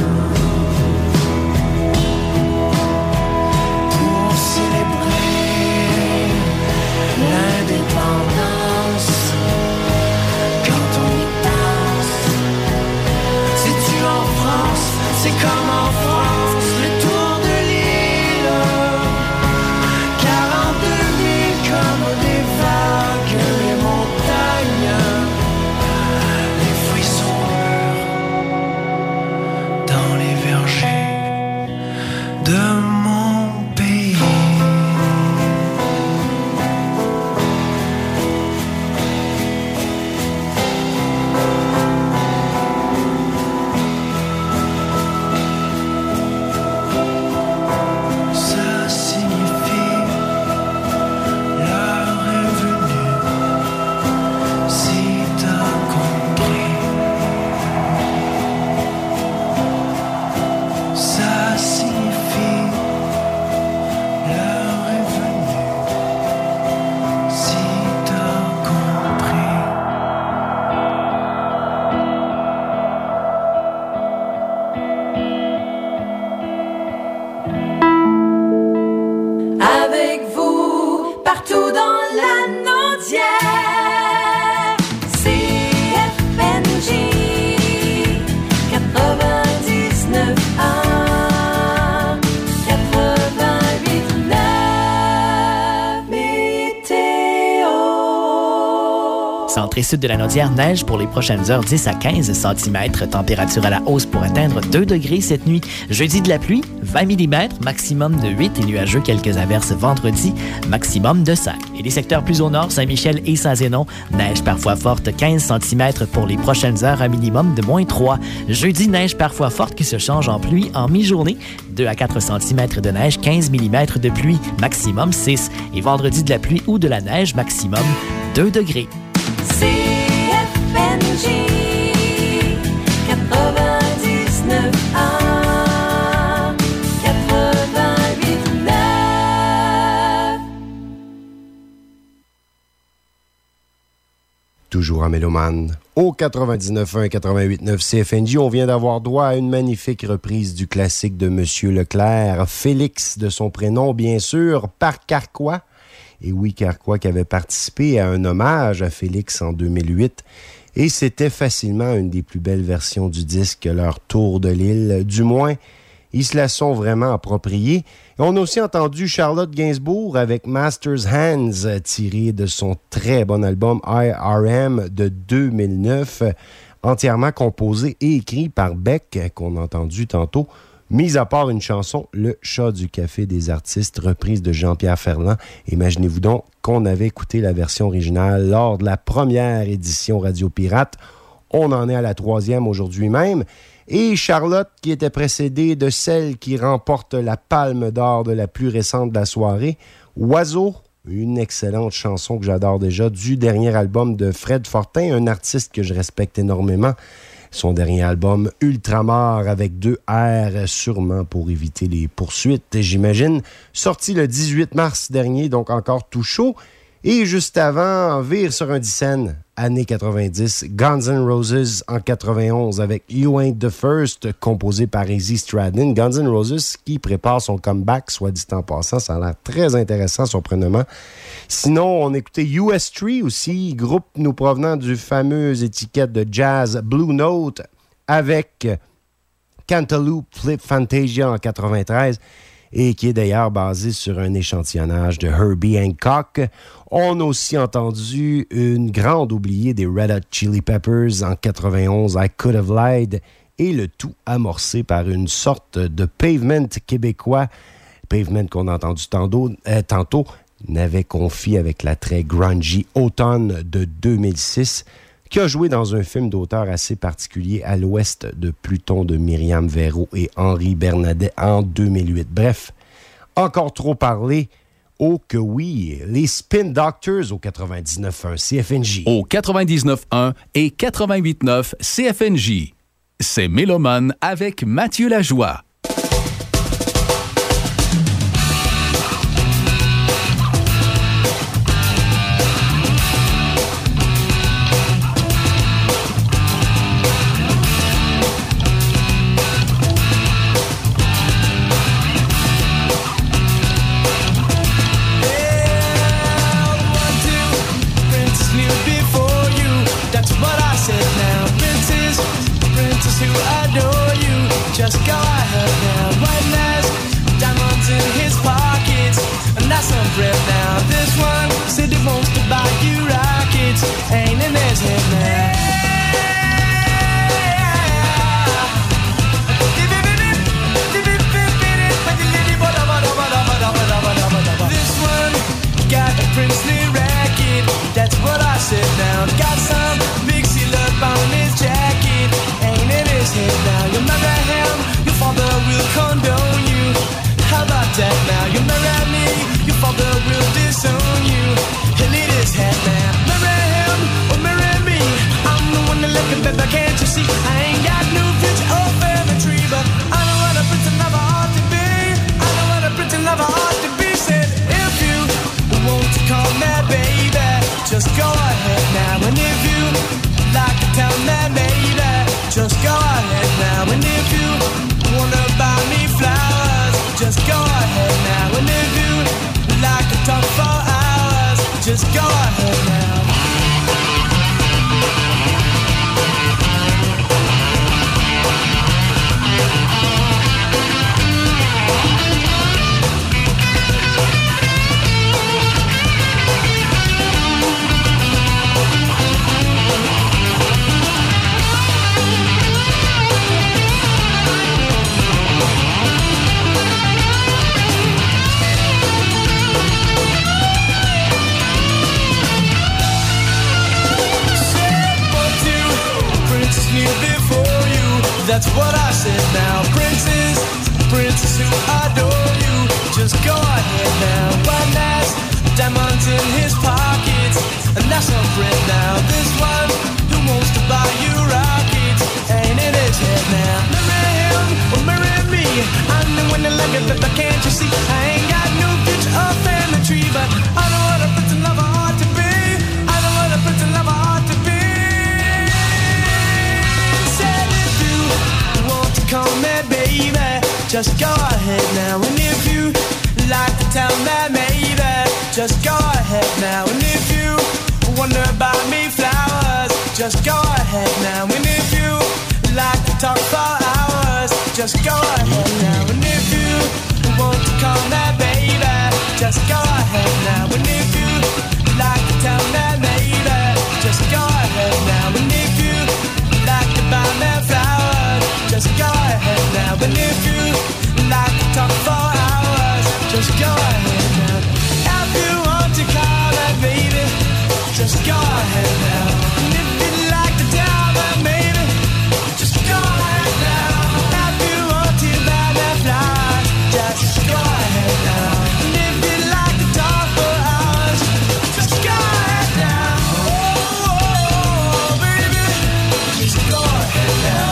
pour célébrer l'indépendance. Quand on y pense, si tu en France, c'est comme en France, le tour de l'île. 42 000 comme des vagues, les montagnes, les fruits sont mûrs dans les vergers de mon pays. Ça signifie l'heure est venue, si t'as compris. Ça signifie l'heure est venue, si t'as compris. Avec vous, partout dans la Naudière, CFNJ 99.1, 88.9 météo. Centre et sud de la Naudière, neige pour les prochaines heures, 10 à 15 cm. Température à la hausse pour atteindre 2 degrés cette nuit. Jeudi, de la pluie, 20 mm, maximum de 8 et nuageux, quelques averses vendredi, maximum de 5. Et les secteurs plus au nord, Saint-Michel et Saint-Zénon, neige parfois forte, 15 cm pour les prochaines heures, un minimum de moins 3. Jeudi, neige parfois forte qui se change en pluie en mi-journée, 2 à 4 cm de neige, 15 mm de pluie, maximum 6. Et vendredi, de la pluie ou de la neige, maximum 2 degrés. CFNJ 99.1, 88.9. Toujours en mélomane. Au 99.1 et 88.9 CFNJ, on vient d'avoir droit à une magnifique reprise du classique de Monsieur Leclerc, Félix de son prénom, bien sûr, par Carquois. Et oui, Carquois qui avait participé à un hommage à Félix en 2008. Et c'était facilement une des plus belles versions du disque, leur Tour de l'île. Du moins, ils se la sont vraiment appropriés. Et on a aussi entendu Charlotte Gainsbourg avec Master's Hands, tiré de son très bon album IRM de 2009, entièrement composé et écrit par Beck, qu'on a entendu tantôt. Mis à part une chanson, Le Chat du Café des artistes, reprise de Jean-Pierre Ferland. Imaginez-vous donc qu'on avait écouté la version originale lors de la première édition Radio Pirate. On en est à la 3e aujourd'hui même. Et Charlotte, qui était précédée de celle qui remporte la palme d'or de la plus récente de la soirée, Oiseau, une excellente chanson que j'adore déjà, du dernier album de Fred Fortin, un artiste que je respecte énormément. Son dernier album, Ultramar, avec 2 R, sûrement pour éviter les poursuites, j'imagine. Sorti le 18 mars dernier, donc encore tout chaud. Et juste avant, vire sur un dixaine, années 90, Guns N' Roses en 91 avec You Ain't the First, composé par Izzy Stradlin. Guns N' Roses qui prépare son comeback, soit dit en passant, ça a l'air très intéressant, surprenamment. Sinon, on écoutait US3 aussi, groupe nous provenant du fameux étiquette de jazz Blue Note avec Cantaloupe Flip Fantasia en 93 et qui est d'ailleurs basé sur un échantillonnage de Herbie Hancock. On a aussi entendu une grande oubliée des Red Hot Chili Peppers en 91, I Could Have Lied, et le tout amorcé par une sorte de Pavement québécois. Pavement qu'on a entendu tantôt n'avait confié avec la très grungy Automne de 2006, qui a joué dans un film d'auteur assez particulier à l'ouest de Pluton de Myriam Véro et Henri Bernadet en 2008. Bref, encore trop parlé. Oh que oui, les Spin Doctors au 99.1 CFNJ. Au 99.1 et 88.9 CFNJ. C'est Mélomane avec Mathieu Lajoie. friend now. This one said he wants to buy you rockets, ain't in his head now. This one got a princely racket, that's what I said now. Got some big seal up on his jacket, ain't in his head now. You marry him, your father will condone you. How about that now? You marry me, your father will disown you. He'll eat his head now. Marry him or marry me, I'm the one that like a baby, can't you see? I ain't got no future or family tree, but I know what a prince and lover ought to be. I know what a prince and lover ought to be. Said if you want to call me baby, just go ahead now. And if you like to tell me baby, just go ahead now. And if you wanna buy me flowers, just go ahead now. And if you like to talk for hours, just go ahead now. Before you, that's what I said now. Princes, princess who adore you, just go ahead now. One has diamonds in his pockets, and that's a friend now. This one who wants to buy you rockets, ain't in his head now. Marry him or marry me, I'm the one that like it, but can't you see? I ain't got no future or family tree, but I know what a prince and lover ought to be. I know what a prince and lover ought to be. Call me baby, just go ahead now. And if you like to tell me maybe, just go ahead now. And if you wonder about me flowers, just go ahead now. And if you like to talk for hours, just go ahead now. And if you want to call me baby, just go ahead now. And if you like to tell me maybe, just go ahead now. And if you like to buy me flowers, just go ahead now. And if you like to talk for hours, just go ahead now. If you want to call me baby, just go ahead now. And if you like to tell me maybe, just go ahead now. If you want to buy me flowers, just go ahead now. And if you like to talk for hours, just go ahead now. Oh, baby, just go ahead now.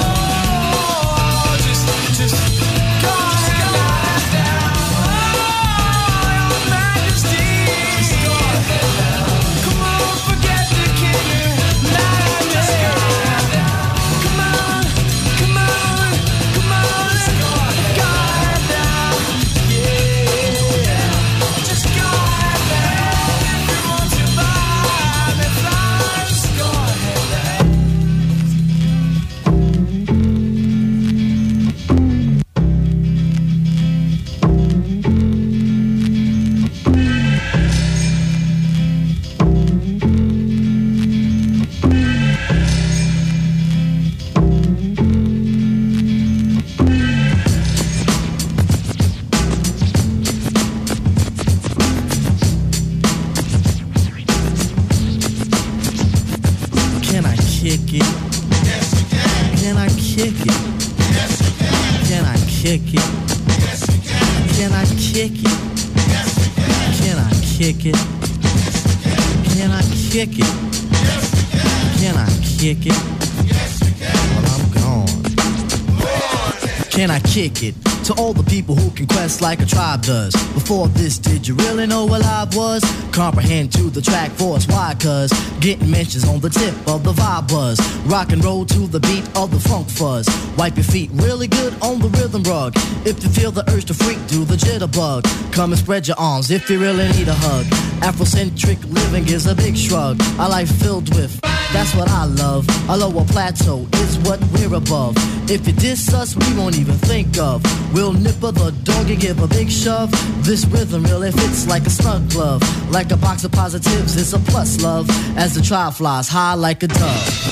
Can I kick it? To all the people who can quest like a tribe does. Before this, did you really know what live was? Comprehend to the track force, why? Cause getting mentions on the tip of the vibe buzz. Rock and roll to the beat of the funk fuzz. Wipe your feet really good on the rhythm rug. If you feel the urge to freak, do the jitterbug. Come and spread your arms if you really need a hug. Afrocentric living is a big shrug. A life filled with, that's what I love. A lower plateau is what we're above. If you diss us, we won't even think of We'll nipper the dog and give a big shove. This rhythm really fits like a snug glove. Like a box of positives, it's a plus love. As the trial flies high like a dove.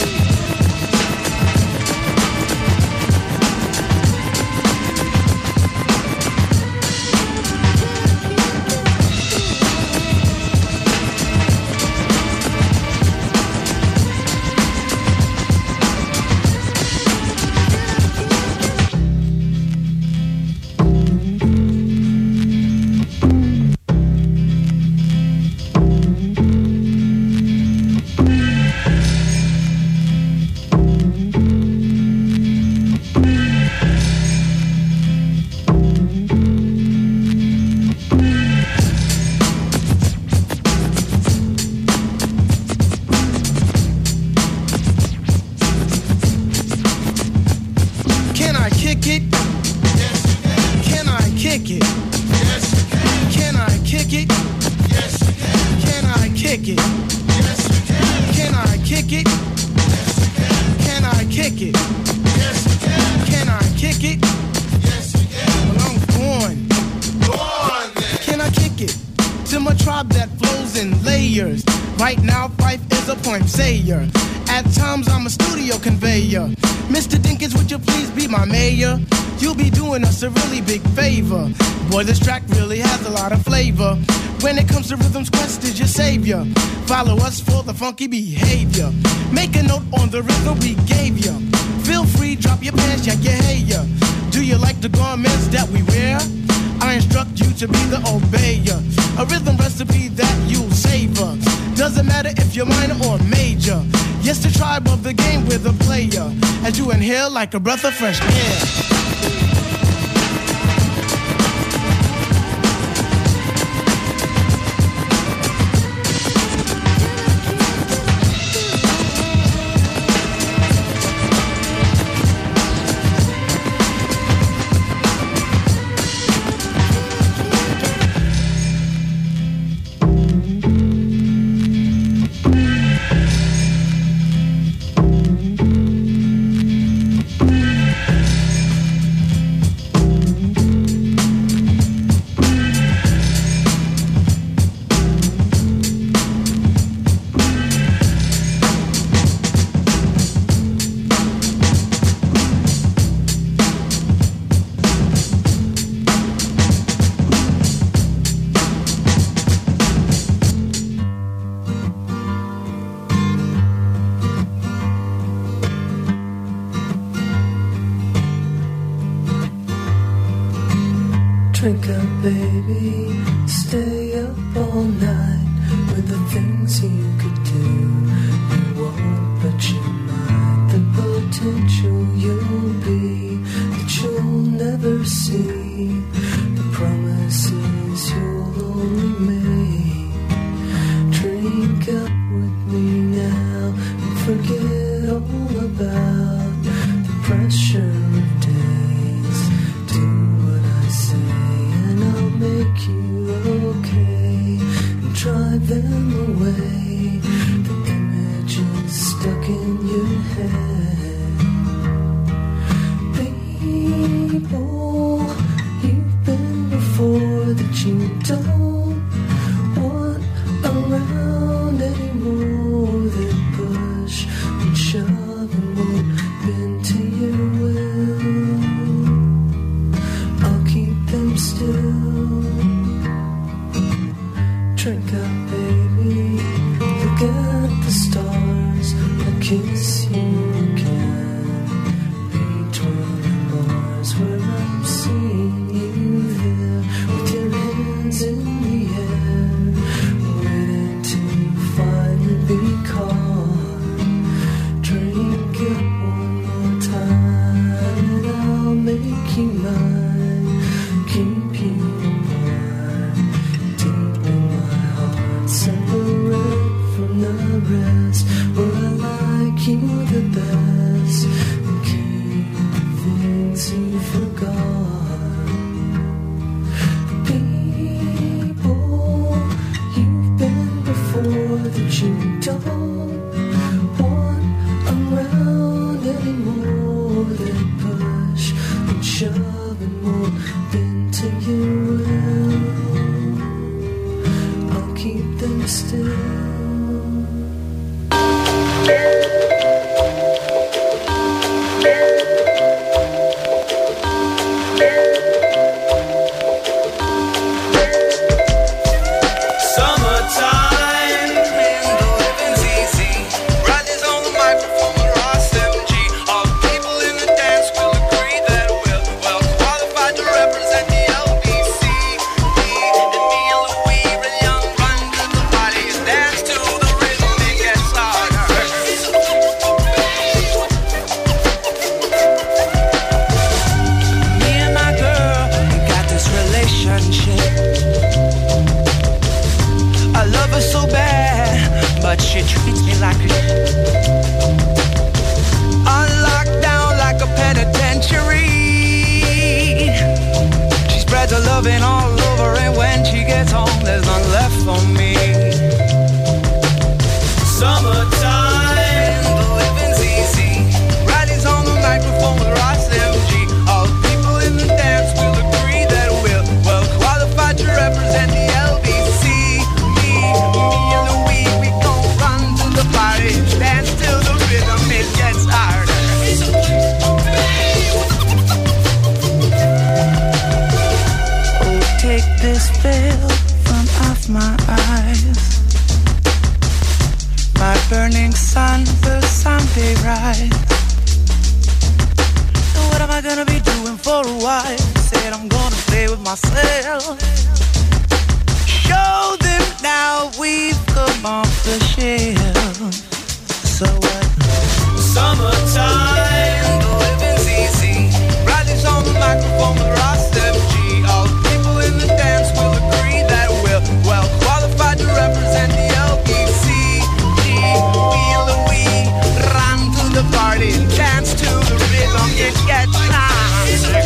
Boy, this track really has a lot of flavor. When it comes to rhythms, Quest is your savior. Follow us for the funky behavior. Make a note on the rhythm we gave you. Feel free, drop your pants, yeah, hey, yeah. Do you like the garments that we wear? I instruct you to be the obeyer. A rhythm recipe that you'll savor. Doesn't matter if you're minor or major. Yes, the tribe of the game with a player. As you inhale like a breath of fresh air. Drink up, baby, stay up all night with the things you could do. You won't, but you might. The potential you'll be that you'll never see. The promises you'll only make. Drink up with me now and forget all about the pressure of days. Do what I say. I'll make you okay and drive them away. The images stuck in your head. People you've been before that you don't want around anymore. That push and shove and won't bend to your will. I'll keep them still. Drink up, baby. Look at the stars. I'll kiss you again. Between the bars where I'm seeing you there, with your hands in the air, waiting to finally be caught. Drink up one more time, and I'll make you mine. Keep you warm. loving all over, and when she gets home, there's none left for me. Summertime, the living's easy. Riley's on the microphone with Ross MG. All the people in the dance will agree that we're well qualified to represent the LBC. Me and Louis, we gon' run to the party, dance till the rhythm it gets harder. Oh, take this veil from off my eyes. My burning sun will someday rise. So what am I gonna be doing for a while? Said I'm gonna play with myself. Show them now we've come off the shelf. So what? Summertime, the living's easy. Riley's on the microphone with Ross MG. All the people in the dance will agree that we're well qualified to represent the LBC. We and Louis run to the party and dance to the rhythm. It gets louder.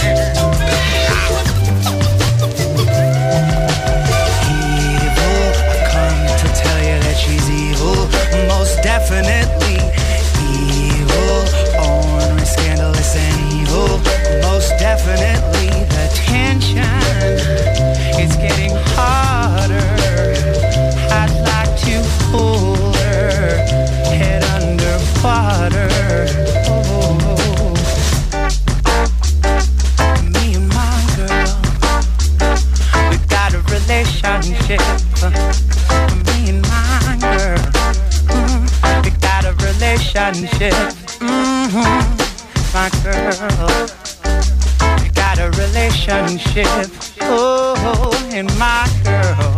Evil, I've come to tell you that she's evil. Most definitely evil. Ornery, scandalous and evil. Most definitely the tension is getting harder. I'd like to hold head underwater. Oh, me and my girl, we got a relationship. Me and my girl, we got a relationship. My girl, we got a relationship. Oh, and my girl.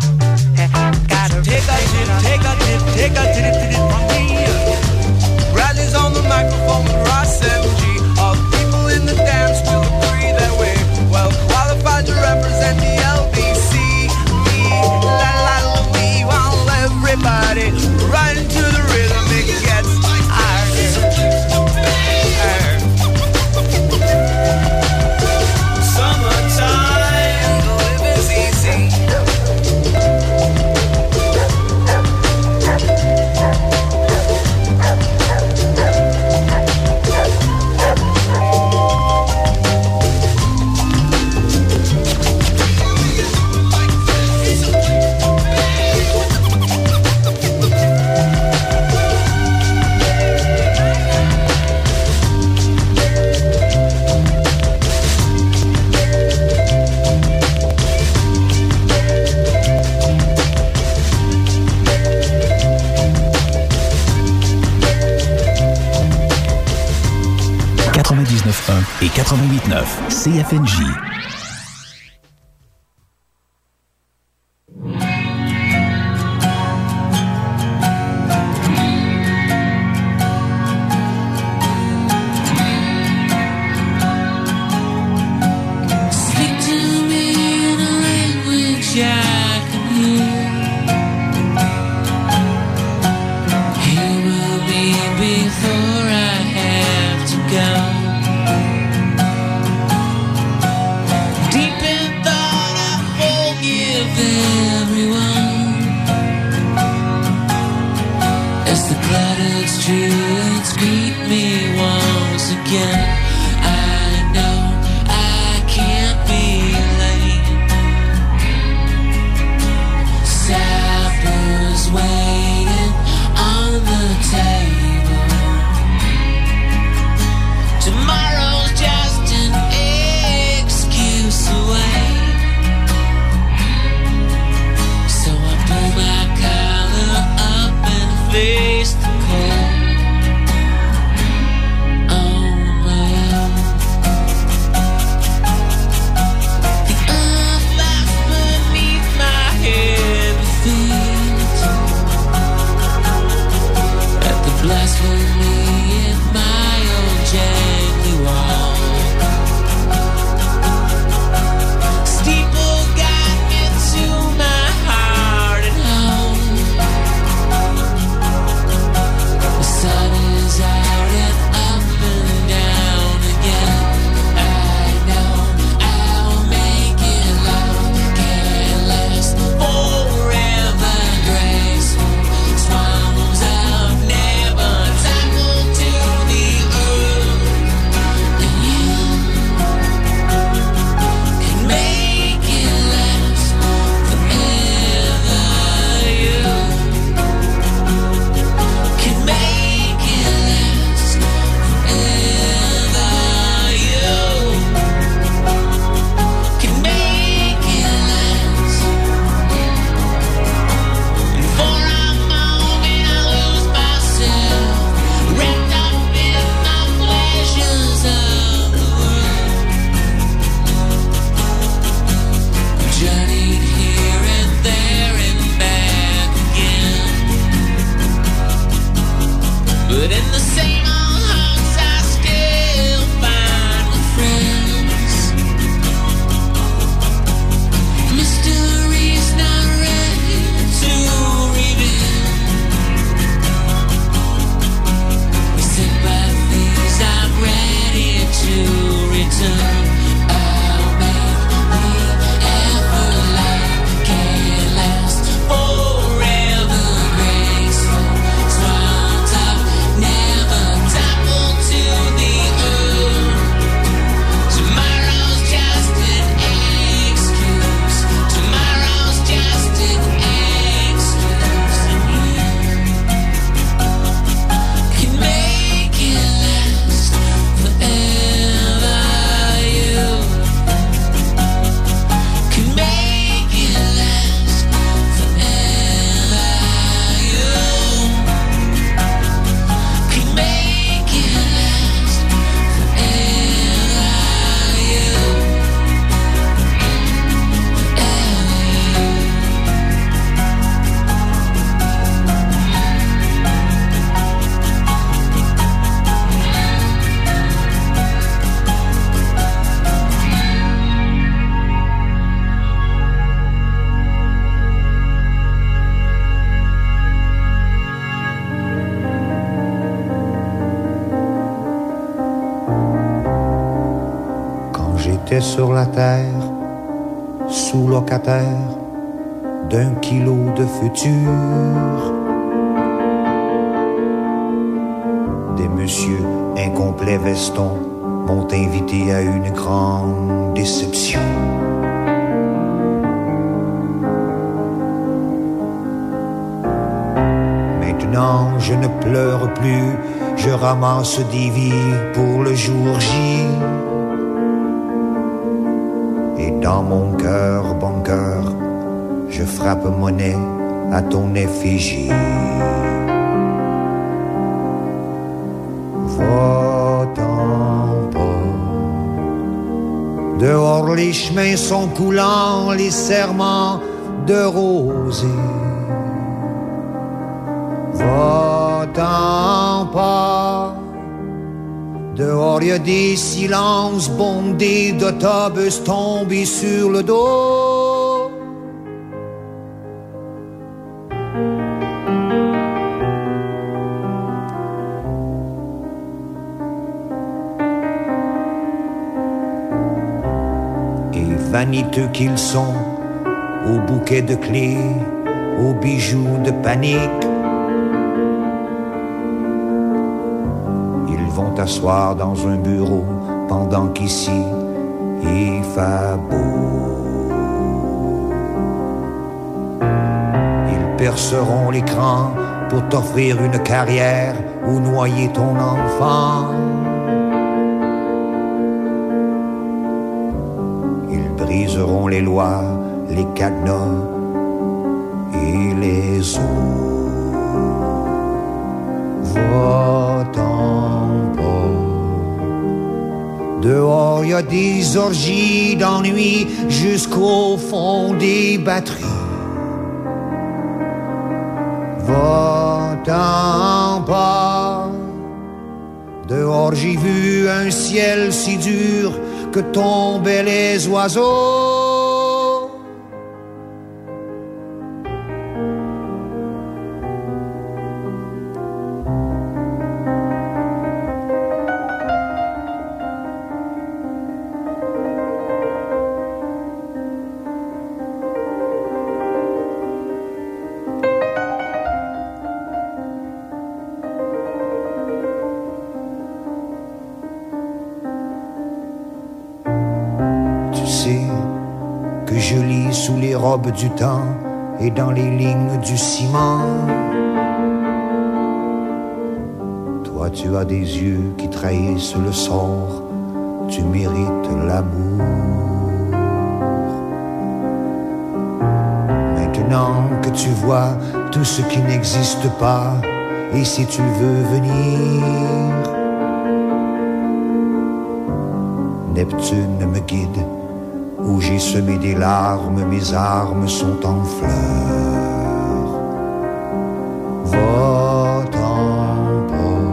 Take a tip from me. Riley's on the microphone with Ross MG. All the people in the dance will agree that we're well qualified to represent the LBC. Me, la la la, we want everybody right into the rhythm. It gets harder. Summertime, the living's easy. Et 88.9 CFNJ. Face the cold on my J'étais sur la terre, sous-locataire d'un kilo de futur. Des messieurs incomplets vestons m'ont invité à une grande déception. Maintenant je ne pleure plus, je ramasse des vies pour le jour J. Et dans mon cœur, bon cœur, je frappe monnaie à ton effigie. Va-t'en pas. Dehors les chemins sont coulants, les serments de rosée. Va-t'en pas. Dehors y a des silences bondés d'autobus tombés sur le dos. Et vaniteux qu'ils sont, aux bouquets de clés, aux bijoux de panique, t'asseoir dans un bureau pendant qu'ici il fait beau. Ils perceront l'écran pour t'offrir une carrière ou noyer ton enfant. Ils briseront les lois, les cadenas et les eaux. Va-t'en. Dehors, y a des orgies d'ennui jusqu'au fond des batteries. Va-t'en pas. Dehors, j'ai vu un ciel si dur que tombaient les oiseaux. Du temps et dans les lignes du ciment. Toi tu as des yeux qui trahissent le sort, tu mérites l'amour. Maintenant que tu vois tout ce qui n'existe pas, et si tu veux venir, Neptune me guide. Où j'ai semé des larmes, mes armes sont en fleurs. Va-t'en pas.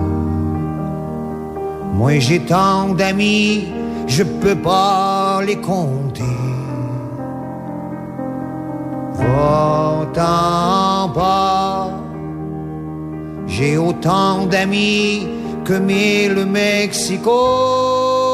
Moi j'ai tant d'amis, je peux pas les compter. Va-t'en pas. J'ai autant d'amis que mille Mexico.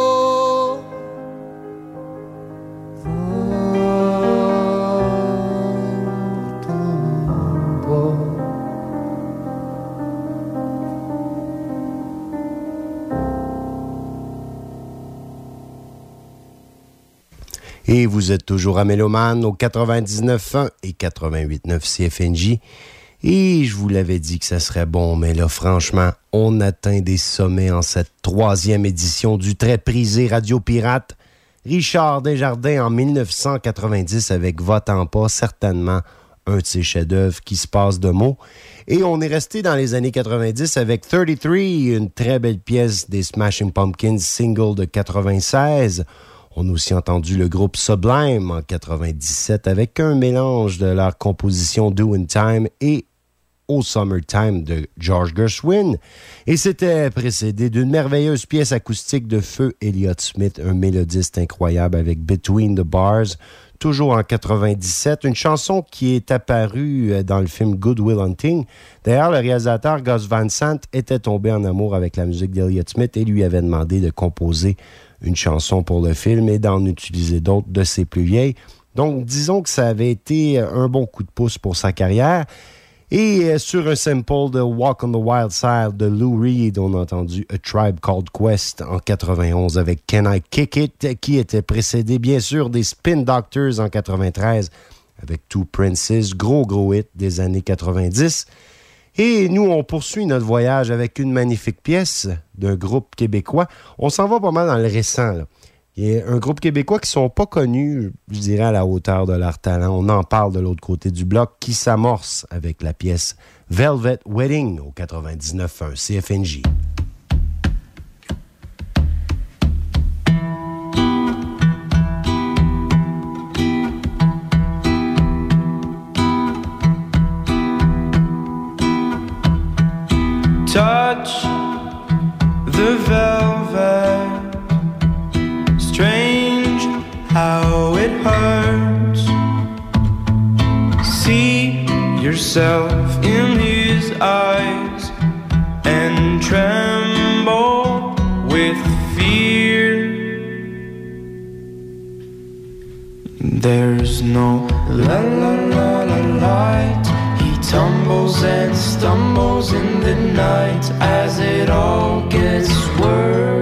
Et vous êtes toujours à Mélomane au 99.1 et 88.9 CFNJ. Et je vous l'avais dit que ça serait bon, mais là, franchement, on atteint des sommets en cette 3e édition du très prisé Radio Pirate. Richard Desjardins en 1990 avec Va-t'en pas, certainement un de ses chefs-d'œuvre qui se passe de mots. Et on est resté dans les années 90 avec 33, une très belle pièce des Smashing Pumpkins, single de 96. On a aussi entendu le groupe Sublime en 97 avec un mélange de leur composition Doin' Time et Au Summertime de George Gershwin. Et c'était précédé d'une merveilleuse pièce acoustique de feu Elliott Smith, un mélodiste incroyable avec Between the Bars, toujours en 97. Une chanson qui est apparue dans le film Good Will Hunting. D'ailleurs, le réalisateur Gus Van Sant était tombé en amour avec la musique d'Elliott Smith et lui avait demandé de composer une chanson pour le film et d'en utiliser d'autres de ses plus vieilles. Donc, disons que ça avait été un bon coup de pouce pour sa carrière. Et sur un sample de Walk on the Wild Side de Lou Reed, on a entendu A Tribe Called Quest en 91 avec Can I Kick It, qui était précédé bien sûr des Spin Doctors en 93 avec Two Princes, gros hit des années 90. Et nous, on poursuit notre voyage avec une magnifique pièce d'un groupe québécois. On s'en va pas mal dans le récent, là. Il y a un groupe québécois qui ne sont pas connus, je dirais, à la hauteur de leur talent. On en parle de l'autre côté du bloc, qui s'amorce avec la pièce Velvet Wedding au 99.1 CFNJ. Touch the velvet. Strange how it hurts. See yourself in his eyes and tremble with fear. There's no la la la la light. He tumbles and stumbles in the night as it all gets worse.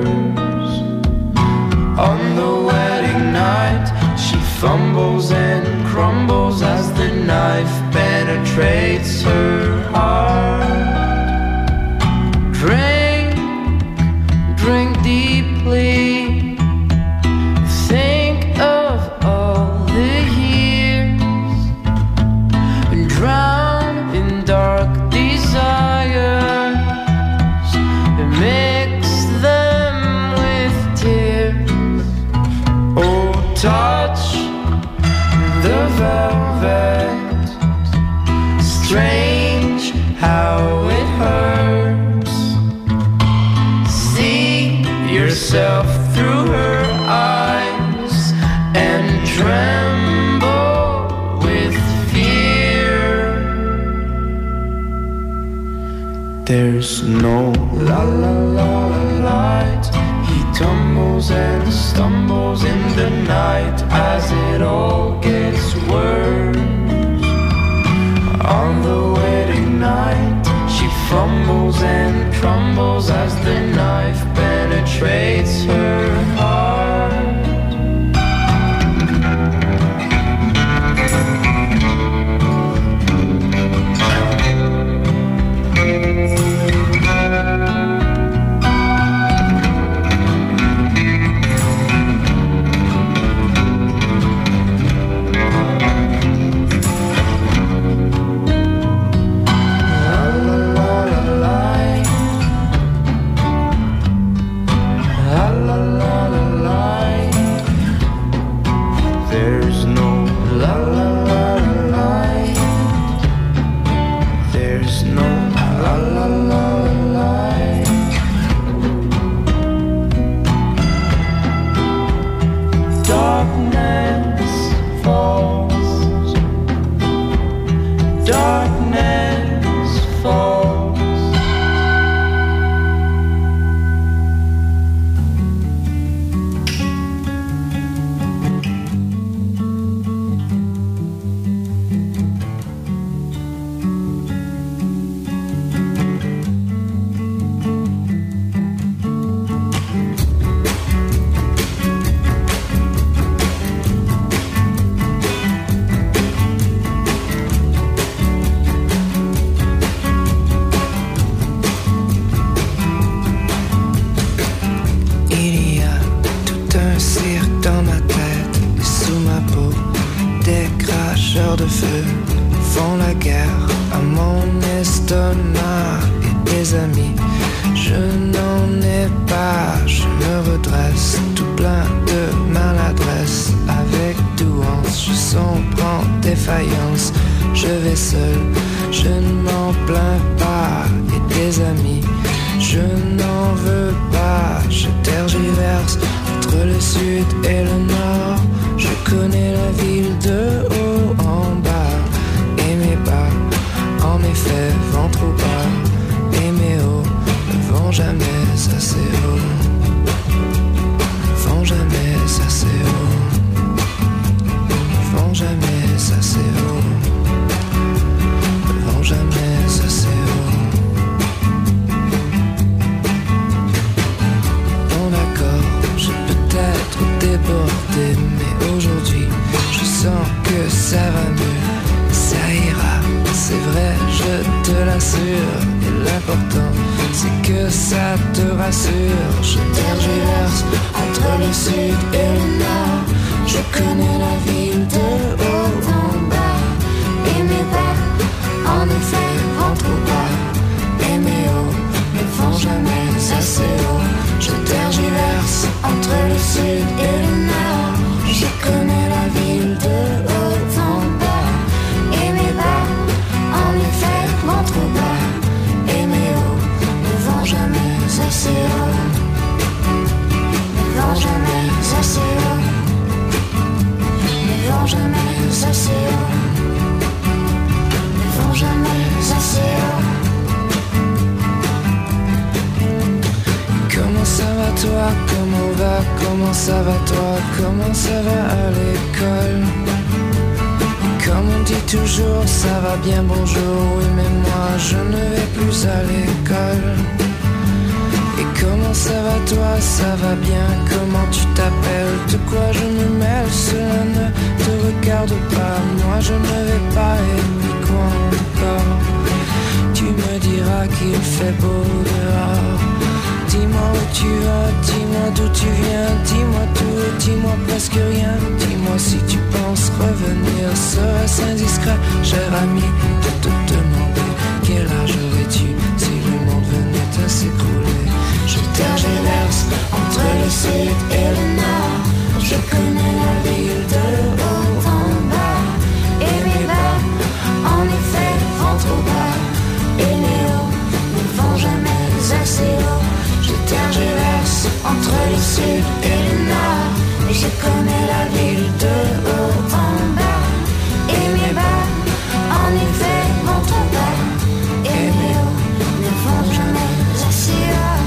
On the wedding night, she fumbles and crumbles as the knife penetrates her heart. Drink deeply. Think of all the years and drown in dark desires and mix them with tears. Touch the velvet. Strange how it hurts. See yourself through her eyes and tremble with fear. There's no la la la light. He tumbles and stumbles in the night as it all gets worse. On the wedding night, she fumbles and crumbles as the knife penetrates her heart. de feu font la guerre à mon estomac et des amis. Je n'en ai pas, je me redresse, tout plein de maladresse. Avec douance, je sombre en défaillance. Je vais seul, je ne m'en plains pas. Et des amis, je n'en veux pas. Je tergiverse entre le sud et le nord. Je connais la ville de haut en bas. Et mes bas, en effet, vont trop bas. Et mes hauts ne vont jamais assez haut. sûr. Et l'important, c'est que ça te rassure. Je tergiverse entre le sud et le nord. Je connais la ville de haut en bas. Et mes bas, en effet, vont trop bas. Et mes hauts ne vont jamais assez haut. Je tergiverse entre le sud et le nord. Je connais la ville de haut en bas. Et mes bas, en effet, vont trop bas. Et mes hauts ne vont jamais assez haut. Ne vont jamais assez haut. Ne vont jamais assez haut. Ne vont jamais assez haut. Comment ça va toi? Comment va? Comment ça va toi? Comment ça va à l'école? Comme on dit toujours, ça va bien, bonjour. Oui, mais moi, je ne vais plus à l'école. Et comment ça va toi? Ça va bien, comment tu t'appelles? De quoi je me mêle? Cela ne te regarde pas. Moi, je ne vais pas, et puis quoi encore? Tu me diras qu'il fait beau dehors. Dis-moi où tu vas, dis-moi d'où tu viens, dis-moi tout, dis-moi presque rien. Dis-moi si tu penses revenir, serait-ce indiscret, cher ami, de te demander quel âge aurais-tu si le monde venait à s'écrouler. Je tergiverse entre le sud et le nord. Je connais la ville de haut en bas. Et mes bas, en effet, vont trop bas. Et mes hauts ne vont jamais assez haut. Je tergiverse entre le sud et le nord. Et je connais la ville de haut en bas. Et mes bas, en effet, vont trop bas. Et mes hauts ne vont jamais assez haut.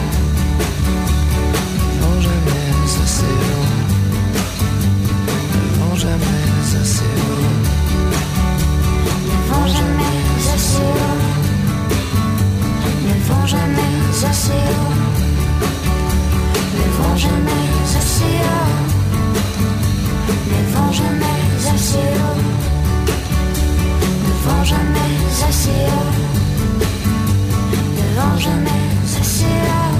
Ne vont jamais assez haut. Ne vont jamais assez haut. Ne vont jamais assez haut. Ne vont jamais assez haut. Ne vont jamais assez haut. Ne vont jamais assez haut. Ne vont jamais assez haut. Ne vont jamais assez haut.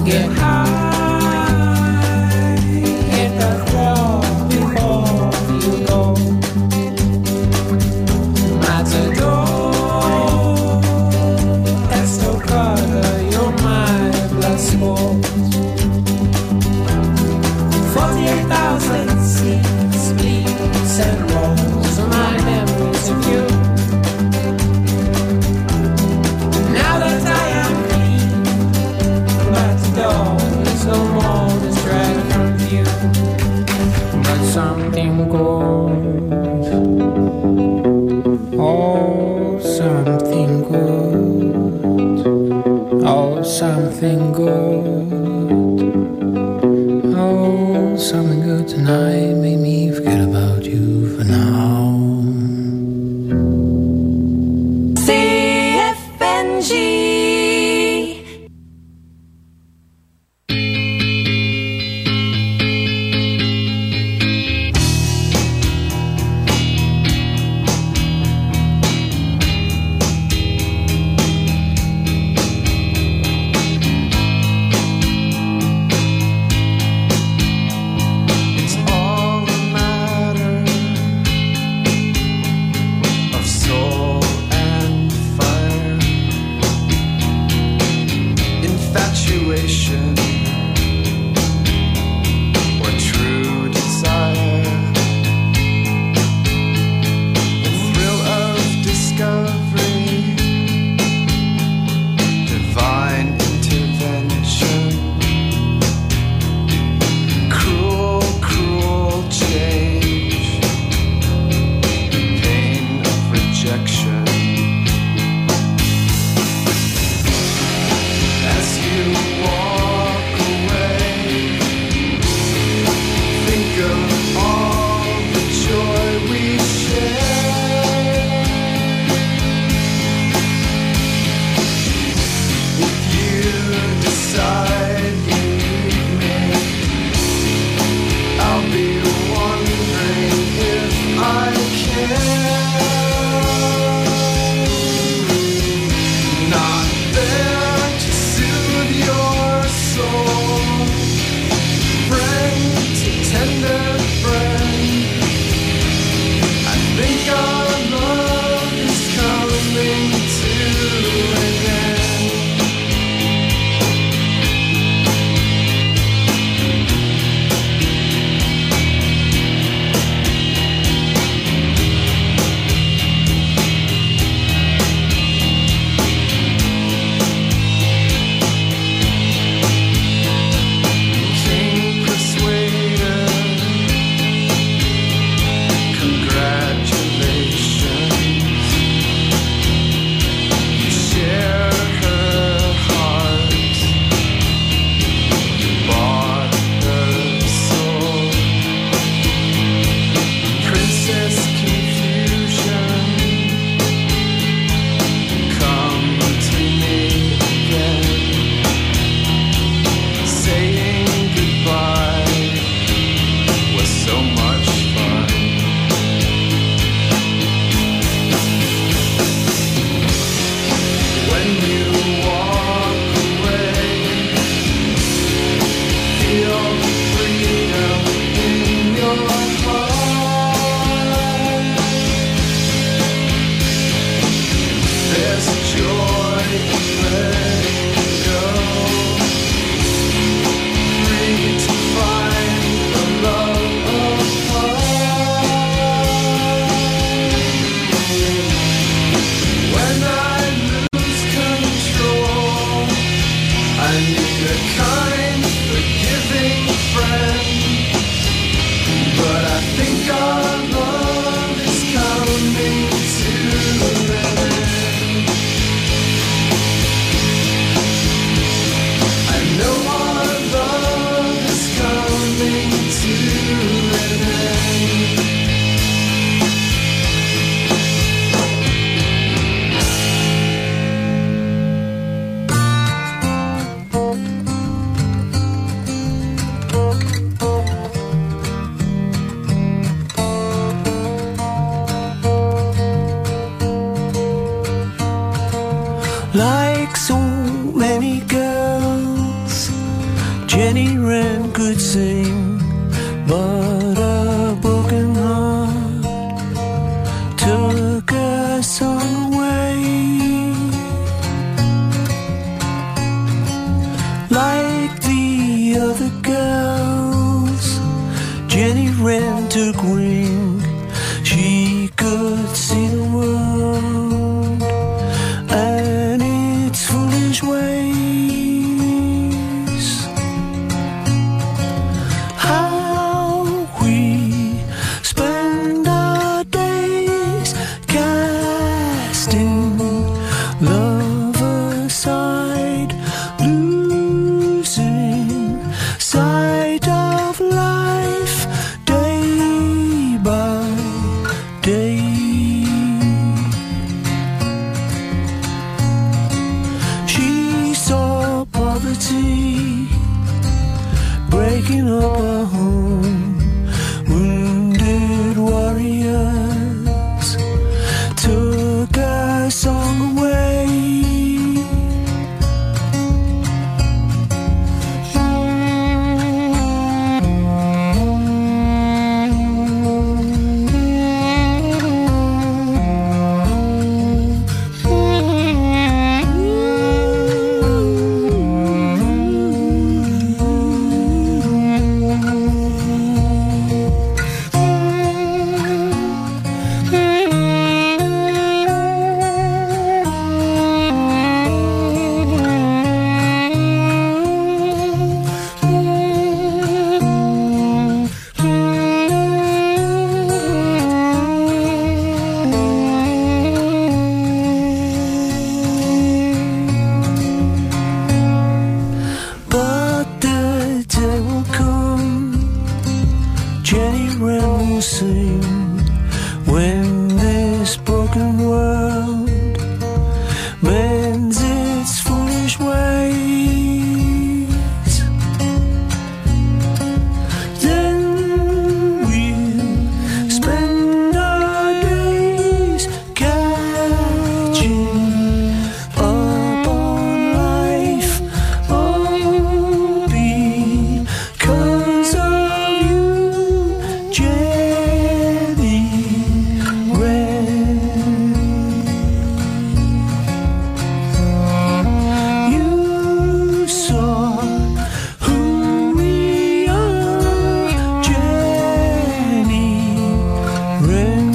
Get high, hit the floor before you go. Matador, Estocada, you're my blood sport. 48,000 seats, bleeds and rolls are my memories of you. Now that I am clean, Matador is no more distracted from view. But something goes, oh something good, oh something good. Oh, something good tonight made me forget about you for now. CFNG. As you walk Jenny Wren could sing, but a broken heart took her song away. Like the other girls, Jenny Wren took wing. She could see the world and its foolish ways. How we spend our days casting love aside, losing sight of life day by day. She saw poverty breaking up her home. Wounded warriors took her song away. But the day will come, Jenny Wren will sing, when this broken world mends its foolish ways. Then we'll spend our days catching up on life. Oh, because of you, Jenny Wren. You saw who we are, Jenny Wren.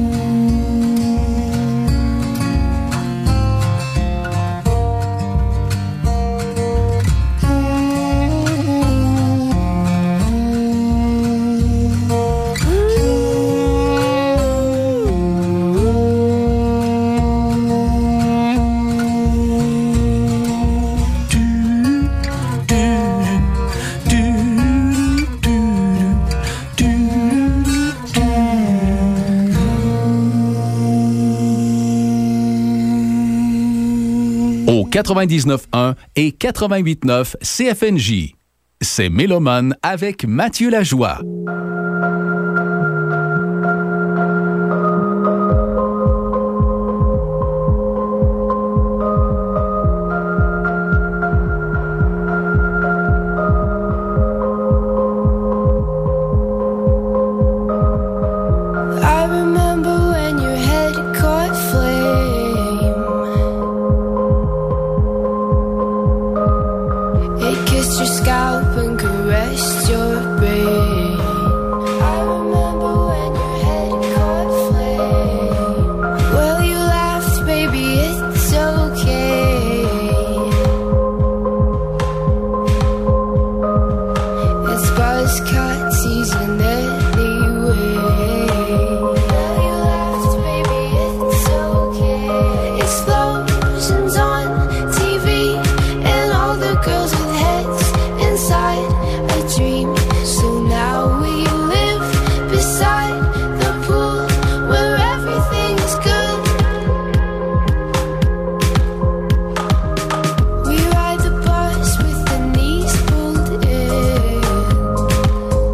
Au 99.1 et 88.9 CFNJ. C'est Mélomane avec Mathieu Lajoie. I remember when your head caught flame. It kissed your scalp and caressed your brain. I remember when your head caught flame. Well, you laughed, baby, it's okay. It's buzzcut season anyway. Well, you laughed, baby, it's okay. Explosions on TV and all the girls with heads inside a dream. So now we live beside the pool where everything is good. We ride the bus with the knees pulled in.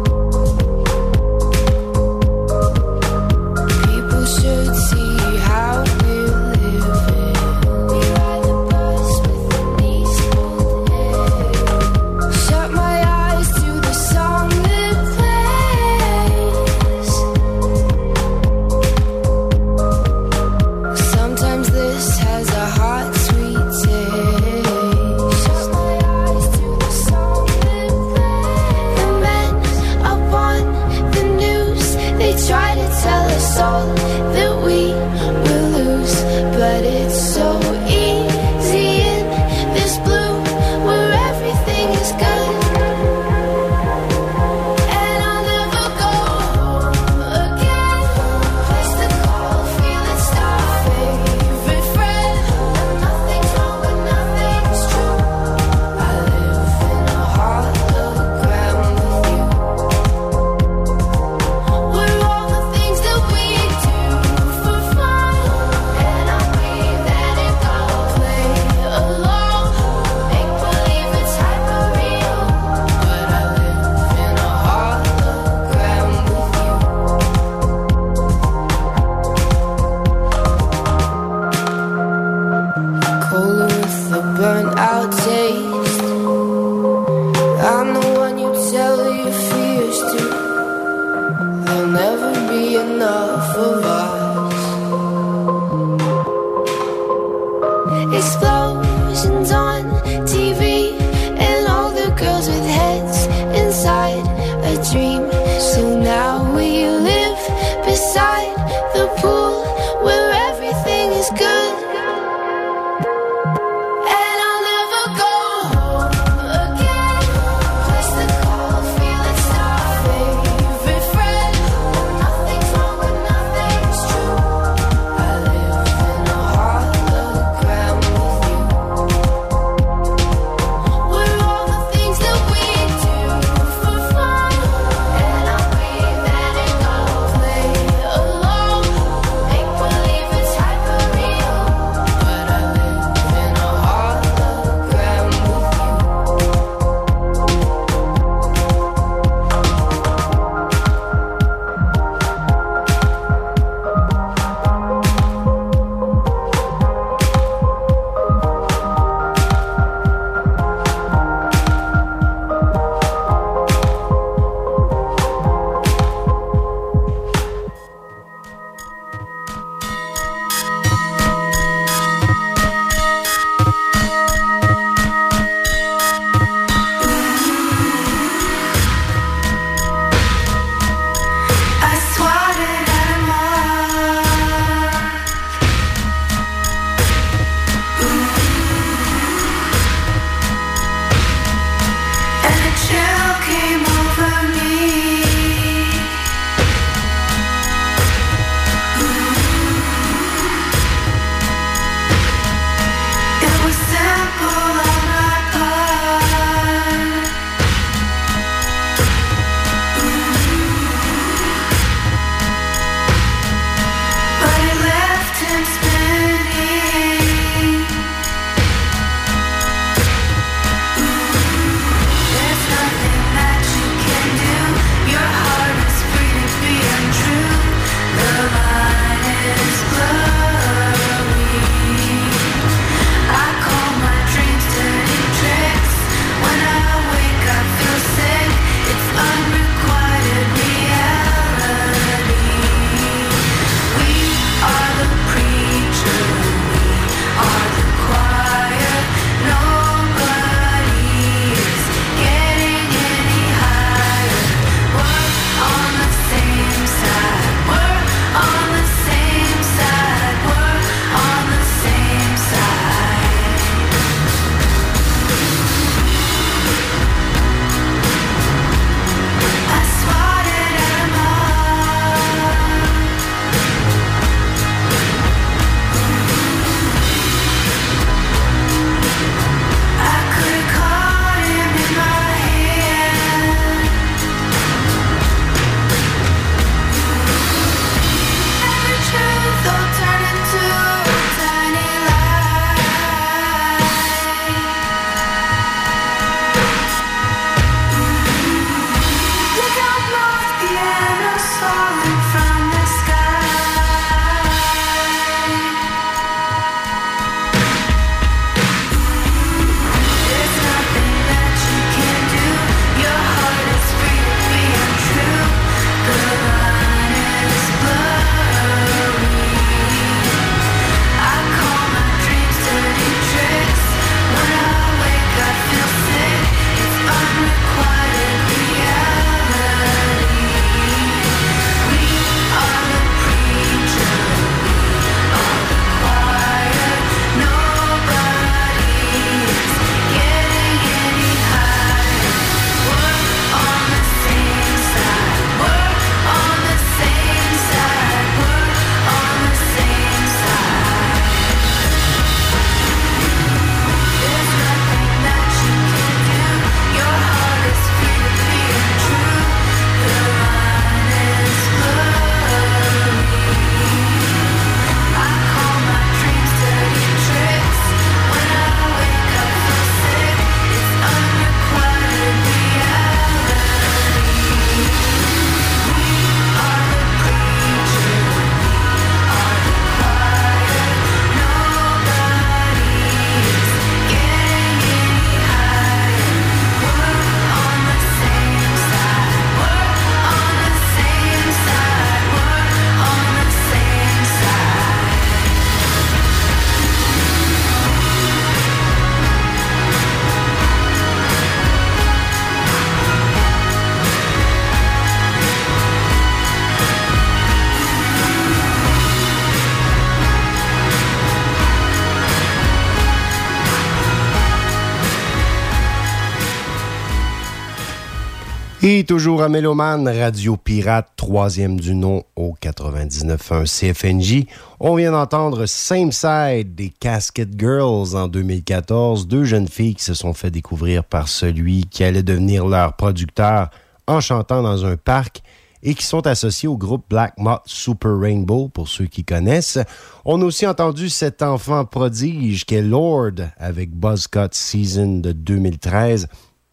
Et toujours à Méloman, Radio Pirate, troisième du nom au 99.1 CFNJ. On vient d'entendre Same Side des Casket Girls en 2014. Deux jeunes filles qui se sont fait découvrir par celui qui allait devenir leur producteur en chantant dans un parc et qui sont associés au groupe Black Moth Super Rainbow, pour ceux qui connaissent. On a aussi entendu cet enfant prodige qu'est Lord avec Buzzcut Season de 2013.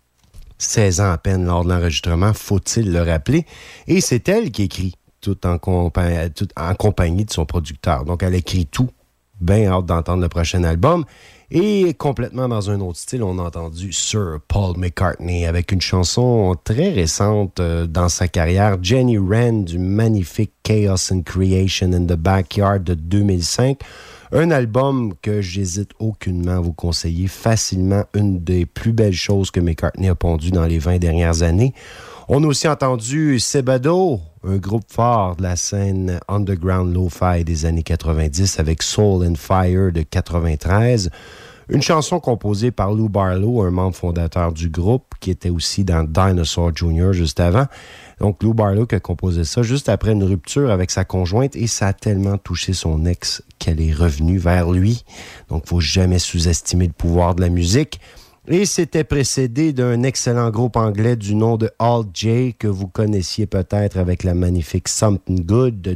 16 ans à peine lors de l'enregistrement, faut-il le rappeler. Et c'est elle qui écrit, tout en compagnie de son producteur. Donc, elle écrit tout. Bien hâte d'entendre le prochain album. Et complètement dans un autre style, on a entendu Sir Paul McCartney avec une chanson très récente dans sa carrière, Jenny Wren du magnifique Chaos and Creation in the Backyard de 2005. Un album que j'hésite aucunement à vous conseiller, facilement une des plus belles choses que McCartney a pondu dans les 20 dernières années. On a aussi entendu Sebado, un groupe fort de la scène underground lo-fi des années 90 avec Soul and Fire de 93. Une chanson composée par Lou Barlow, un membre fondateur du groupe, qui était aussi dans Dinosaur Jr. juste avant. Donc, Lou Barlow qui a composé ça juste après une rupture avec sa conjointe et ça a tellement touché son ex qu'elle est revenue vers lui. Donc, il ne faut jamais sous-estimer le pouvoir de la musique. Et c'était précédé d'un excellent groupe anglais du nom de Alt J que vous connaissiez peut-être avec la magnifique Something Good de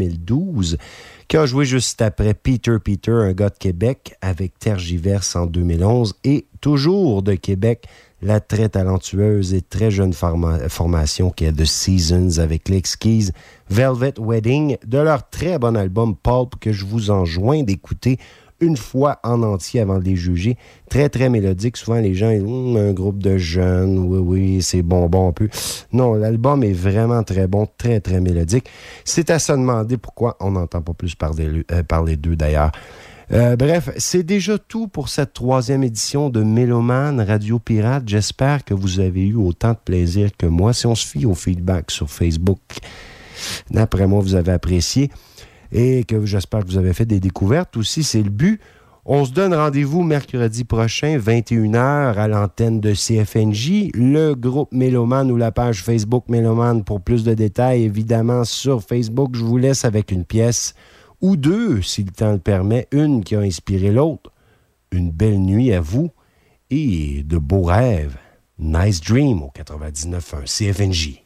2012, qui a joué juste après Peter, un gars de Québec, avec Tergiverse en 2011, et toujours de Québec, la très talentueuse et très jeune formation qui est The Seasons avec l'exquise Velvet Wedding, de leur très bon album Pulp que je vous enjoins d'écouter une fois en entier avant de les juger. Très, très mélodique. Souvent, les gens disent un groupe de jeunes, oui, c'est bonbon un peu. Non, l'album est vraiment très bon, très, très mélodique. C'est à se demander pourquoi on n'entend pas plus parler d'eux, d'ailleurs. Bref, c'est déjà tout pour cette troisième édition de Méloman Radio Pirate. J'espère que vous avez eu autant de plaisir que moi. Si on se fie au feedback sur Facebook, d'après moi, vous avez apprécié. Et que j'espère que vous avez fait des découvertes aussi, c'est le but. On se donne rendez-vous mercredi prochain, 21h, à l'antenne de CFNJ, le groupe Méloman ou la page Facebook Méloman pour plus de détails. Évidemment, sur Facebook, je vous laisse avec une pièce ou deux, si le temps le permet, une qui a inspiré l'autre. Une belle nuit à vous et de beaux rêves. Nice Dream au 99.1 CFNJ.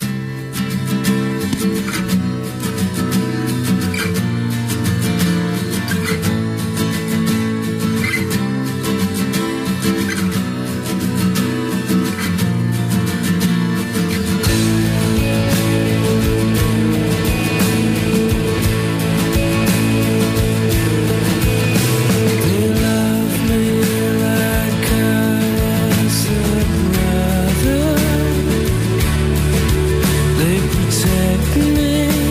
They protect me.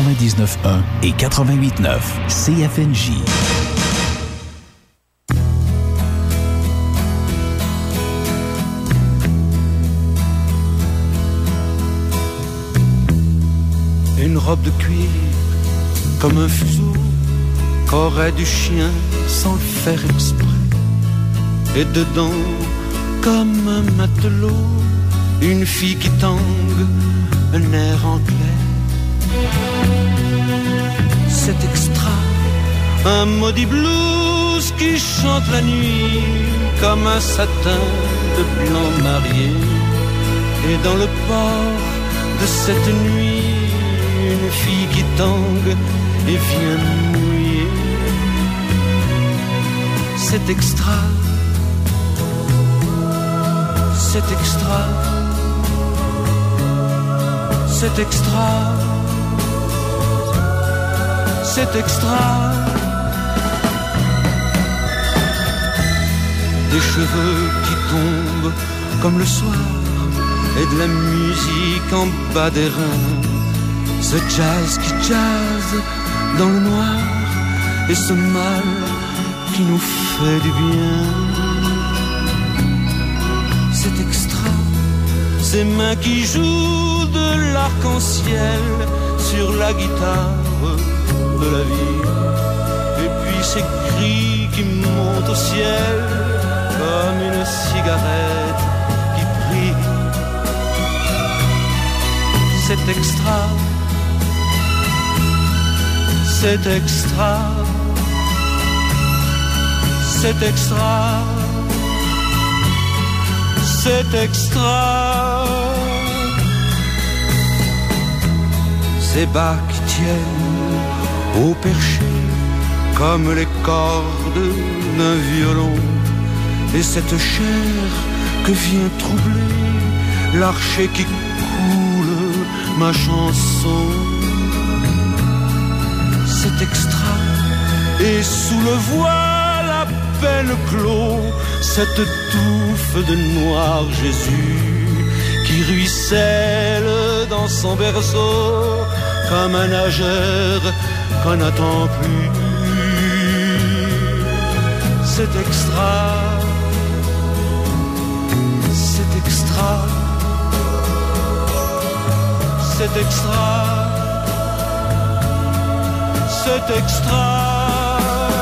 99.1 et 88.9 CFNJ. Une robe de cuir comme un fuseau qu'aurait du chien sans le faire exprès. Et dedans, comme un matelot, une fille qui tangue, un air anglais. C'est extra, un maudit blues qui chante la nuit comme un satin de blanc marié. Et dans le port de cette nuit, une fille qui tangue et vient mouiller. C'est extra, c'est extra, c'est extra, c'est extra. Des cheveux qui tombent comme le soir et de la musique en bas des reins. Ce jazz qui jazz dans le noir et ce mal qui nous fait du bien. C'est extra, ces mains qui jouent de l'arc-en-ciel sur la guitare de la vie. Et puis ces cris qui montent au ciel comme une cigarette qui brille. C'est extra, c'est extra, c'est extra, c'est extra. Ces bas qui tiennent au perché comme les cordes d'un violon. Et cette chair que vient troubler l'archer qui coule ma chanson. C'est extra, et sous le voile à peine clos, cette touffe de noir Jésus qui ruisselle dans son berceau comme un nageur qu'on n'attend plus. C'est extra, c'est extra, c'est extra, c'est extra.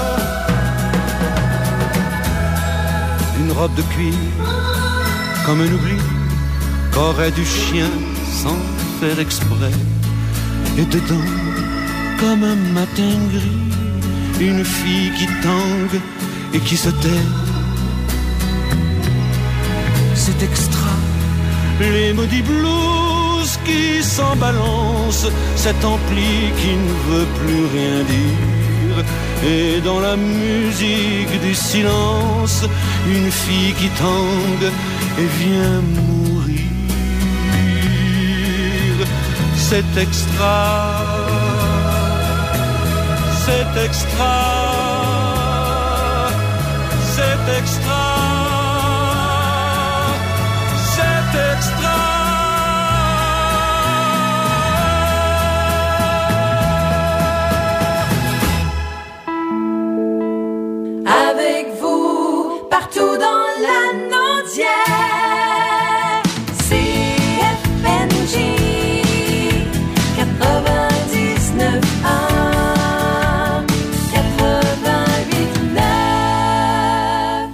Une robe de cuir comme un oubli qu'aurait du chien sans faire exprès. Et dedans, comme un matin gris, une fille qui tangue et qui se tait. C'est extra, les maudits blues qui s'en balancent, cet ampli qui ne veut plus rien dire. Et dans la musique du silence, une fille qui tangue et vient mourir. C'est extra, c'est extra, c'est extra.